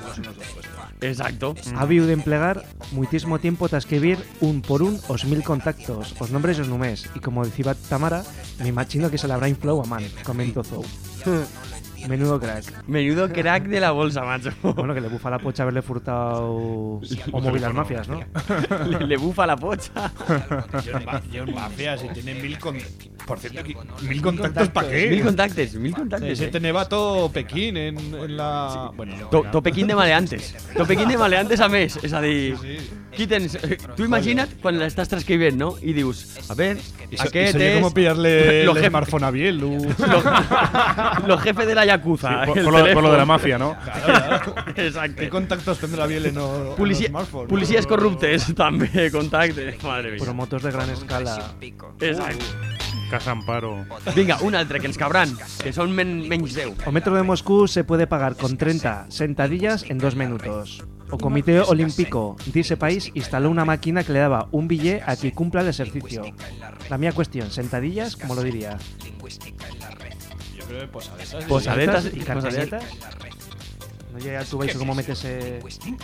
[SPEAKER 6] Exacto.
[SPEAKER 2] Ha habido de emplear muchísimo tiempo para escribir un por un os mil contactos, os nombres y os només. Y como decía Tamara, me imagino que se la habrá inflado a man, comentó Zou. Menudo crack.
[SPEAKER 6] Menudo crack de la bolsa, macho.
[SPEAKER 2] Bueno, que le bufa la pocha haberle furtado o móvil a las mafias, ¿no?
[SPEAKER 6] le, le bufa la pocha.
[SPEAKER 10] Yo mafias y tiene mil con... Por cierto, mil contactos ¿para qué?
[SPEAKER 6] Mil contactes, mil contactes.
[SPEAKER 10] Ese eh. teneva todo Pekín en, en la... Sí. Bueno, no,
[SPEAKER 6] to, to Pekín de maleantes. To Pekín de maleantes a més. És a dir, sí, sí. Qui tens... Tu imagina't quan l'estàs transcrivent, no? I dius, a ver,
[SPEAKER 10] y
[SPEAKER 6] aquest
[SPEAKER 10] so, y
[SPEAKER 6] és...
[SPEAKER 10] como pillarle el smartphone a Biel.
[SPEAKER 6] Lo jefe de la Yakuza.
[SPEAKER 12] Sí, por, por, lo, por lo de la mafia, ¿no?
[SPEAKER 6] Claro, claro. Exacto.
[SPEAKER 10] ¿Qué contactos tendrá Biel en los
[SPEAKER 6] Policia, smartphones? Policías corruptes, també, contactes. Madre mía.
[SPEAKER 2] Promotos de gran escala.
[SPEAKER 6] Exacto.
[SPEAKER 12] Casa Amparo.
[SPEAKER 6] Vinga, un altre, que ens cabran, que són men menys deu.
[SPEAKER 2] O metro de Moscú se puede pagar con treinta sentadillas en dos minutos. O Comité Olímpico de ese país instaló una máquina que le daba un billete a quien cumpla el ejercicio. La mía cuestión, sentadillas, ¿cómo lo diría?
[SPEAKER 10] Yo creo que posadetas.
[SPEAKER 2] Posadetas y carcasetas. No llega tú veis cómo metes ese...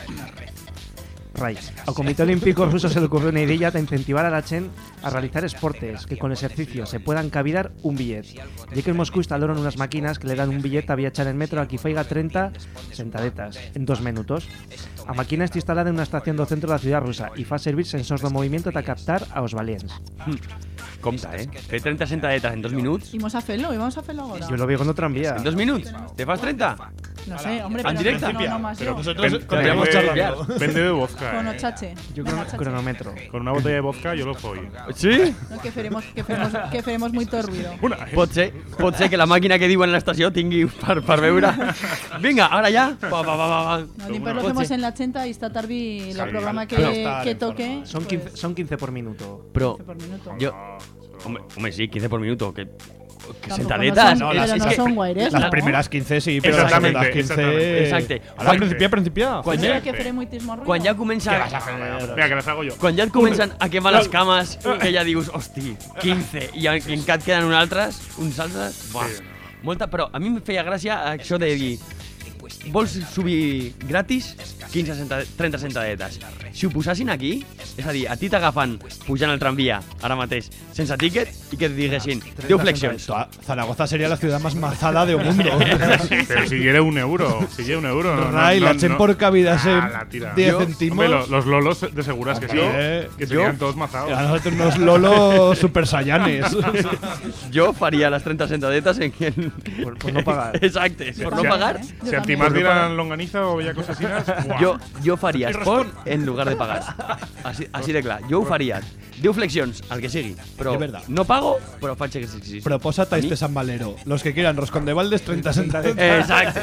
[SPEAKER 2] Right. Al Comité Olímpico ruso se le ocurrió una idea para incentivar a la gente a realizar esportes que con el ejercicio se puedan cavidar un billete. Ya que en Moscú instalaron unas máquinas que le dan un billete a viajar en metro a qui faiga treinta sentadetas en dos minutos. La máquina está instalada en una estación del centro de la ciudad rusa y fa servir sensors de movimiento para captar a los valientes.
[SPEAKER 6] Compta, eh? Fer treinta sentadetas en dos minuts.
[SPEAKER 11] Íbamos a hacerlo, íbamos a hacerlo ahora.
[SPEAKER 2] Yo lo veo cuando tranvía.
[SPEAKER 6] ¿En dos minuts? ¿Te fas treinta?
[SPEAKER 11] No sé, hombre,
[SPEAKER 6] ¿En
[SPEAKER 11] pero
[SPEAKER 6] directo?
[SPEAKER 11] no, no más
[SPEAKER 12] pero
[SPEAKER 11] yo.
[SPEAKER 12] nosotros
[SPEAKER 6] podríamos charlar.
[SPEAKER 12] Vende de vodka.
[SPEAKER 11] Con
[SPEAKER 12] eh.
[SPEAKER 11] ochache.
[SPEAKER 2] Yo crono, cronómetro.
[SPEAKER 12] Con una botella de vodka yo lo follo.
[SPEAKER 6] Sí?
[SPEAKER 11] No, que faremos, que faremos, que faremos muito ruido.
[SPEAKER 12] Una.
[SPEAKER 6] Pot ser, pot ser que la màquina que diuen a l'estació tingui per, per veure. Vinga, ara ja. Va, va, va, va.
[SPEAKER 11] No, ni lo hacemos en la ochenta y esta tarde la programa que,
[SPEAKER 10] no,
[SPEAKER 11] que toque.
[SPEAKER 2] Son
[SPEAKER 11] pues,
[SPEAKER 2] quince, son quince por minuto.
[SPEAKER 6] Però,
[SPEAKER 11] por minuto.
[SPEAKER 6] jo... Hombre, hombre, sí, quince por minuto. Que, que
[SPEAKER 11] Tampoco
[SPEAKER 6] sentadetas.
[SPEAKER 11] no son,
[SPEAKER 10] No, las-
[SPEAKER 11] pero no
[SPEAKER 10] es que
[SPEAKER 11] son guaires,
[SPEAKER 10] Las
[SPEAKER 11] ¿no?
[SPEAKER 10] primeras quince sí, pero las
[SPEAKER 12] Exactamente,
[SPEAKER 10] segundas quince...
[SPEAKER 12] exactamente.
[SPEAKER 6] Exacte.
[SPEAKER 10] Ahora principia, principia.
[SPEAKER 6] Quan
[SPEAKER 11] Mira
[SPEAKER 6] ja,
[SPEAKER 11] que faré muitísimo ruido.
[SPEAKER 6] quan ja comença...
[SPEAKER 12] Mira, que las hago yo.
[SPEAKER 6] Quan ja et comencen a quemar les cames, que ja dius, hosti, quince, i en encat queden uns altres, uns altres... Buah,
[SPEAKER 12] Sí.
[SPEAKER 6] molta, però a mi em feia gràcia això de dir, vols subir gratis quinze, trenta sentadetes. Si ho posassin aquí, és a dir, a ti t'agafen pujant al tramvia, ara mateix, sense tíquet, i que et diguessin deu flexions.
[SPEAKER 10] Zaragoza sería la ciudad más mazada del mundo.
[SPEAKER 12] Pero si quiere un euro, si quiere un euro. No, no,
[SPEAKER 10] Ray,
[SPEAKER 12] no,
[SPEAKER 10] la echen
[SPEAKER 12] no.
[SPEAKER 10] por cabidas
[SPEAKER 12] Ah,
[SPEAKER 10] en
[SPEAKER 12] la tira.
[SPEAKER 10] diez
[SPEAKER 12] Yo-
[SPEAKER 10] céntimos.
[SPEAKER 12] Hombre, lo- los lolos de seguras que sí,
[SPEAKER 10] Hombre,
[SPEAKER 12] que
[SPEAKER 10] yo-
[SPEAKER 12] serían todos mazados.
[SPEAKER 10] A nosotros unos lolos super sayanes.
[SPEAKER 6] Jo faria les trenta sentadetes en... en
[SPEAKER 2] Por, por no pagar.
[SPEAKER 6] Exacte, por no
[SPEAKER 12] Si-
[SPEAKER 6] pagar.
[SPEAKER 11] Yo
[SPEAKER 12] Si a ti
[SPEAKER 11] también.
[SPEAKER 12] más dieran longaniza o bella cosas así,
[SPEAKER 6] Jo, jo faria esport en lugar de pagar. Així, així de clar. Jo ho faria. deu flexions, el que sigui. Però
[SPEAKER 10] És verdad.
[SPEAKER 6] no pago, però faig exercicis.
[SPEAKER 10] Proposa
[SPEAKER 6] A mi-
[SPEAKER 10] este San Valero. Los que quieran roscón de Valdes, treinta sentadetas.
[SPEAKER 6] Exacte.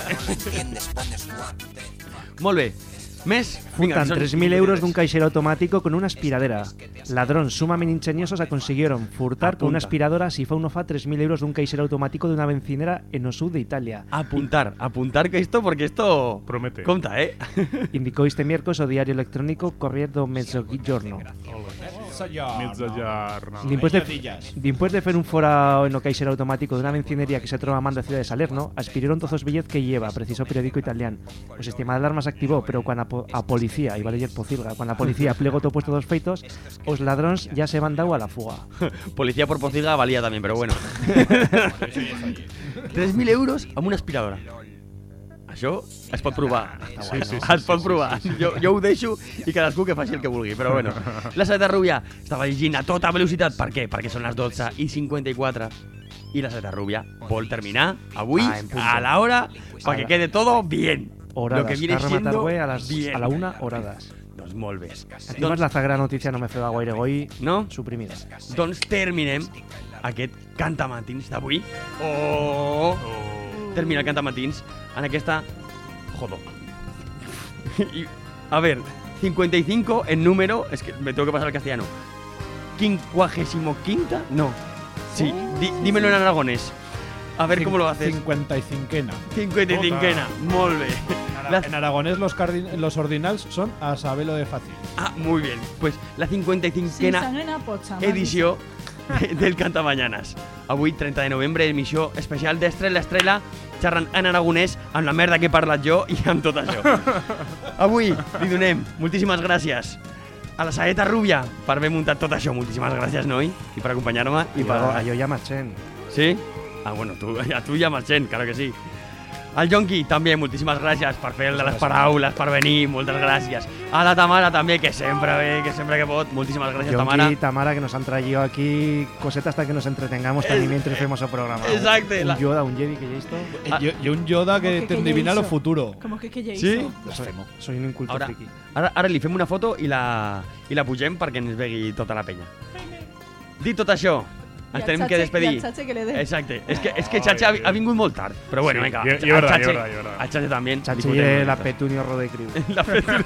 [SPEAKER 6] Molt bé. Més? Vinga,
[SPEAKER 2] Juntan
[SPEAKER 6] que són
[SPEAKER 2] tres mil euros de un caixero automático con una aspiradera. Ladrones sumamente ingeniosos consiguieron furtar con una
[SPEAKER 6] Apunta.
[SPEAKER 2] aspiradora si fa uno fa tres mil euros de un caixero automático de una bencinera en el sur de Italia.
[SPEAKER 6] Apuntar, apuntar que esto, porque esto...
[SPEAKER 12] Promete.
[SPEAKER 6] Compta, eh?
[SPEAKER 2] Indicó este miércoles o diario electrónico Corriere do Mezzogiorno.
[SPEAKER 12] Mezzogiorno.
[SPEAKER 2] Después de, después de hacer un fora en el caixero automático de una benzinería que se trova a man de ciudad de Salerno, aspiraron todos los billetes que lleva, preciso periódico italiano. O sistema de alarma se activó, pero cuando a, po- a policía, iba a leer pocilga, cuando la policía plegó todo puesto dos feitos, os ladrones ya se van dado a la fuga.
[SPEAKER 6] Policía por pociga valía también, pero bueno. tres mil euros amb una aspiradora. Això es pot provar. Està guai,
[SPEAKER 12] Sí,
[SPEAKER 6] no?
[SPEAKER 12] sí, sí,
[SPEAKER 6] es pot
[SPEAKER 12] sí,
[SPEAKER 6] provar.
[SPEAKER 12] sí, sí.
[SPEAKER 6] Jo, jo ho deixo i cadascú que faci el que vulgui, però bueno. La Seta Rubia estava llegint a tota velocitat. Per què? Perquè són les dotze i cinquanta-quatre. y la Saeta Rubia vol terminar avui
[SPEAKER 2] Ah, en punto.
[SPEAKER 6] a la hora para que
[SPEAKER 2] A la-
[SPEAKER 6] quede todo bien.
[SPEAKER 2] Horadas.
[SPEAKER 6] Lo que viene
[SPEAKER 2] Has rematat,
[SPEAKER 6] siendo
[SPEAKER 2] güey, a, las,
[SPEAKER 6] bien.
[SPEAKER 2] a la una horadas.
[SPEAKER 6] Doncs molt bé.
[SPEAKER 2] Encima
[SPEAKER 6] Doncs,
[SPEAKER 2] es la sagrada notícia no me feu gaire goi
[SPEAKER 6] no?
[SPEAKER 2] suprimida.
[SPEAKER 6] doncs terminem aquest Cantamatins d'avui. Oh! Termina el Cantamatins en aquesta... Jodo. Y, a ver, cincuenta y cinco en número... Es que me tengo que pasar al castellano. ¿Quincuagésimo quinta? No. Sí, di- dímelo en aragonés. A ver cómo lo haces.
[SPEAKER 10] cincuenta y cinquena.
[SPEAKER 6] cincuenta y cinquena. Molt bé. La-
[SPEAKER 10] En aragonés los, cardin- los ordinals son a sabelo de fácil.
[SPEAKER 6] Ah, muy bien. Pues la cincuenta y
[SPEAKER 11] Sin
[SPEAKER 6] cinquena
[SPEAKER 11] sangre na potxa. m'has
[SPEAKER 6] edició del Cantamañanas. Avui, trenta de novembre, emissió especial d'Estrella Estrella, xerrant en aragonès amb la merda que he parlat jo i amb tot això. Avui li donem moltíssimes gràcies a la Saeta Rubia per haver muntat tot això. Moltíssimes gràcies, noi, i per acompanyar-me. I per...
[SPEAKER 2] A jo ja marxem.
[SPEAKER 6] Sí? Ah, bueno, tu, a tu ja marxem, claro que sí. Al Jonqui, també, moltíssimes gràcies per fer el de les paraules, per venir, moltes gràcies. A la Tamara també, que sempre ve, que sempre que pot. Moltíssimes gràcies, Tamara.
[SPEAKER 2] Yonki y Tamara, que nos han traído aquí cosetas hasta que nos entretengamos también mientras hacemos el programa.
[SPEAKER 6] Exacto.
[SPEAKER 2] Un
[SPEAKER 6] La-
[SPEAKER 2] Yoda, un Jedi que ya he visto.
[SPEAKER 10] Y, y un Yoda que
[SPEAKER 11] que
[SPEAKER 10] te
[SPEAKER 11] que
[SPEAKER 10] adivina
[SPEAKER 11] ya
[SPEAKER 10] lo
[SPEAKER 11] hizo?
[SPEAKER 10] futuro.
[SPEAKER 11] Como que que ja
[SPEAKER 6] Sí?
[SPEAKER 11] hizo?
[SPEAKER 2] Soy, soy un inculto
[SPEAKER 6] Ara,
[SPEAKER 2] friki.
[SPEAKER 6] ara, ara li fem una foto i la, i la pugem perquè ens vegi tota la penya. Dit tot això,
[SPEAKER 11] I
[SPEAKER 6] ens
[SPEAKER 11] al
[SPEAKER 6] tenim que
[SPEAKER 11] Chache-
[SPEAKER 6] despedir.
[SPEAKER 11] i al Chache que le dé.
[SPEAKER 6] Exacte. És que, és que Chache ha, ha vingut molt tard, però bueno,
[SPEAKER 12] Sí,
[SPEAKER 6] venga.
[SPEAKER 12] y- y
[SPEAKER 6] al
[SPEAKER 12] verdad, y
[SPEAKER 6] Chache-
[SPEAKER 12] verdad, y verdad.
[SPEAKER 6] al Chache també.
[SPEAKER 2] Chachi
[SPEAKER 6] disfrutem
[SPEAKER 2] de
[SPEAKER 6] una
[SPEAKER 2] la
[SPEAKER 6] mica.
[SPEAKER 2] Petunio Rodecriu.
[SPEAKER 6] La Petunio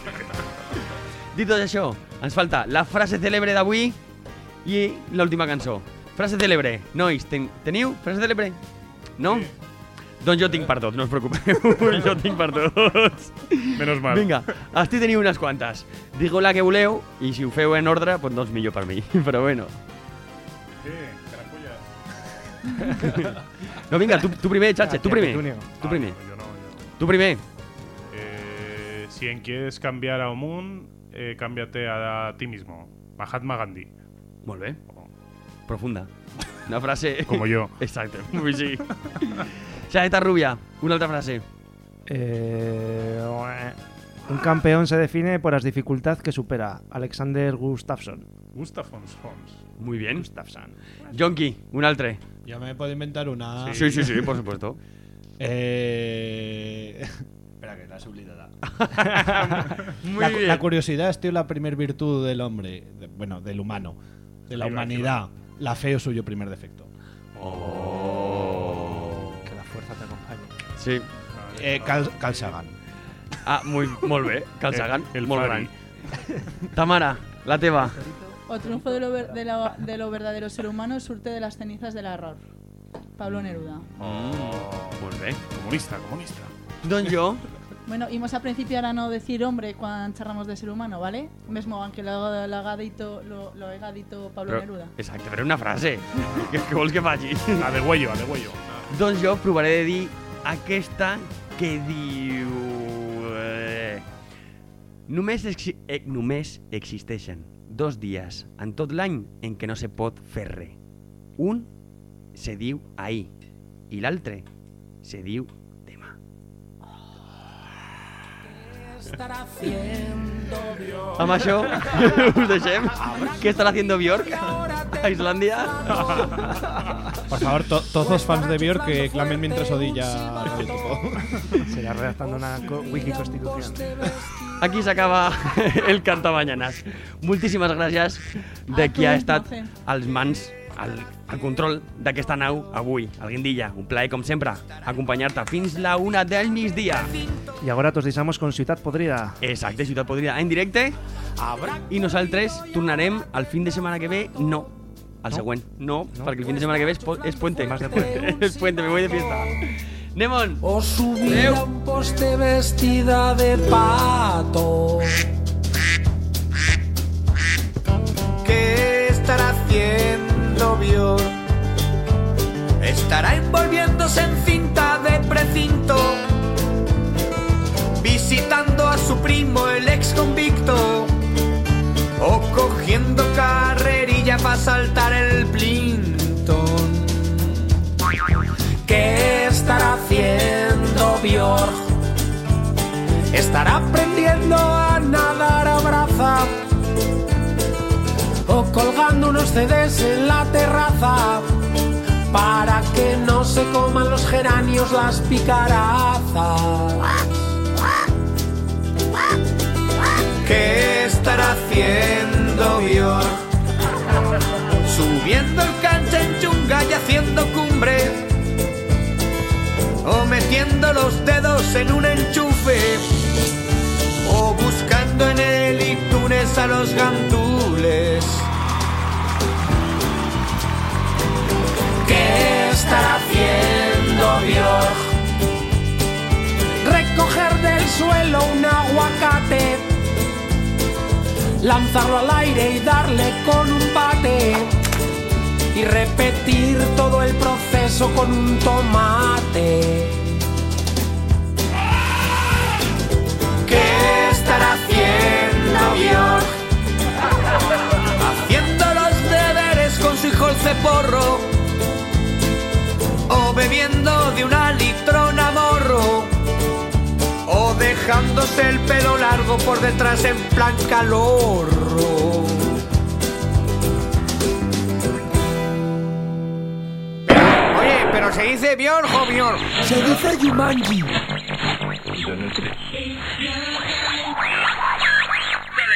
[SPEAKER 6] Dit tot això, ens falta la frase cèlebre d'avui i l'última cançó. Frase cèlebre. Nois, ten, teniu frase cèlebre? No? Sí. Doncs jo tinc per tots, no us preocupeu. Jo tinc per tots.
[SPEAKER 12] Menos mal.
[SPEAKER 6] Vinga, estic teniu unes quantes. Digo la que voleu i si ho feu en ordre, doncs, doncs millor per mi. Però bueno.
[SPEAKER 12] ¿Qué? Caracollas.
[SPEAKER 6] No, vinga, tu, tu primer, Chache,
[SPEAKER 2] Ah,
[SPEAKER 6] tu
[SPEAKER 2] tía,
[SPEAKER 6] primer.
[SPEAKER 2] Petunio.
[SPEAKER 6] Tu
[SPEAKER 12] Ah,
[SPEAKER 6] primer.
[SPEAKER 12] yo no, yo no.
[SPEAKER 6] Tu primer.
[SPEAKER 12] Eh, si en quieres cambiar a Omun, eh, cámbiate a, ti mismo. Mahatma Gandhi.
[SPEAKER 6] Molt bé. Profunda. Una frase...
[SPEAKER 12] Como yo.
[SPEAKER 6] Exacte, muy sí. Saeta Rubia, una altra frase.
[SPEAKER 2] Eh, un campeón se define por las dificultades que supera. Alexander Gustafsson.
[SPEAKER 12] Gustafsson. Fons.
[SPEAKER 6] Muy bien.
[SPEAKER 2] Gustafsson.
[SPEAKER 6] Jonqui, un altre.
[SPEAKER 10] Ya me puedo inventar una.
[SPEAKER 6] Sí, sí, sí, por supuesto.
[SPEAKER 10] Eh... Espera, que la has olvidado.
[SPEAKER 6] Muy
[SPEAKER 10] la,
[SPEAKER 6] bien.
[SPEAKER 10] la curiosidad es tío, la primer virtud del hombre, de- bueno, del humano, de la
[SPEAKER 12] Ahí va,
[SPEAKER 10] humanidad. La fe es suyo primer defecto.
[SPEAKER 6] Oh.
[SPEAKER 2] Que la fuerza te acompañe.
[SPEAKER 6] Sí.
[SPEAKER 10] Eh, Carl, Carl Sagan.
[SPEAKER 6] Ah, muy, molt bé. Carl Sagan,
[SPEAKER 12] El- el
[SPEAKER 6] molt
[SPEAKER 12] Fari.
[SPEAKER 6] gran. Tamara, la teva.
[SPEAKER 11] O triunfo de lo, ver- de, la- de lo verdadero ser humano surte de las cenizas del error. Pablo Neruda.
[SPEAKER 6] Molt bé.
[SPEAKER 12] Comunista, comunista.
[SPEAKER 6] Doncs jo,
[SPEAKER 11] Bueno, íbamos a principio ahora no decir hombre cuando charlamos de ser humano, ¿vale? Mesmo aunque lo, lo, haga dito, lo, lo haya dito Pablo
[SPEAKER 6] però,
[SPEAKER 11] Neruda.
[SPEAKER 6] exacte, però una frase. Què, què vols que faci?
[SPEAKER 12] A de huello, a de huello.
[SPEAKER 6] Doncs jo provaré de dir aquesta que diu... Eh, només, exi eh, només existeixen dos dies en tot l'any en què no se pot fer res. Un se diu ahir i l'altre se diu demà. Amb això us deixem. Què estarà haciendo Björk a Islandia?
[SPEAKER 10] Por favor, to- todos los fans de Björk que clamen mientras odilla Radio Topo.
[SPEAKER 2] Sería redactando una co- wiki constitución.
[SPEAKER 6] Aquí s'acaba el Cantamañanas. Moltíssimes gràcies de
[SPEAKER 11] A
[SPEAKER 6] qui ha
[SPEAKER 11] tu,
[SPEAKER 6] estat
[SPEAKER 11] Moce.
[SPEAKER 6] als mans, al, al control d'aquesta nau avui, al Guindilla. Un plaer, com sempre, acompanyar-te fins la una del migdia.
[SPEAKER 2] Y ahora os deixamos con Ciutat Podrida.
[SPEAKER 6] Exacte, Ciutat Podrida en directe. I nosaltres tornarem el fin de setmana que ve, no, al
[SPEAKER 2] No?
[SPEAKER 6] següent. No,
[SPEAKER 2] No?
[SPEAKER 6] perquè el fin de setmana que ve és, po- és puente.
[SPEAKER 2] Más de puente.
[SPEAKER 6] És puente, me voy de fiesta. Nemon!
[SPEAKER 15] O subir a un poste vestida de pato.
[SPEAKER 1] ¿Qué estará haciendo Björk?
[SPEAKER 15] Estará envolviéndose en cinta de precinto,
[SPEAKER 1] Visitando a su primo el ex convicto, o cogiendo carrerilla para saltar el Plinton.
[SPEAKER 15] ¿qué estará haciendo Björk? Estará aprendiendo a nadar a braza, o colgando unos C Ds en la terraza, pa todas las picarazas.
[SPEAKER 1] ¿Qué estará haciendo Björk? Subiendo el Kanchenjunga y haciendo cumbre, o metiendo los dedos en un enchufe, o buscando en el iTunes a los gandules.
[SPEAKER 15] ¿Qué estará haciendo Björk? Recoger del suelo un aguacate, lanzarlo al aire y darle con un bate, y repetir todo el proceso con un tomate.
[SPEAKER 1] ¿Qué estará haciendo Björk? Haciendo los deberes con su hijo el ceporro, o bebiendo de una litrona morro, o dejándose el pelo largo por detrás en plan calorro. Pero, oye, ¿pero se dice Björk o Björk?
[SPEAKER 15] Se dice Jumanji.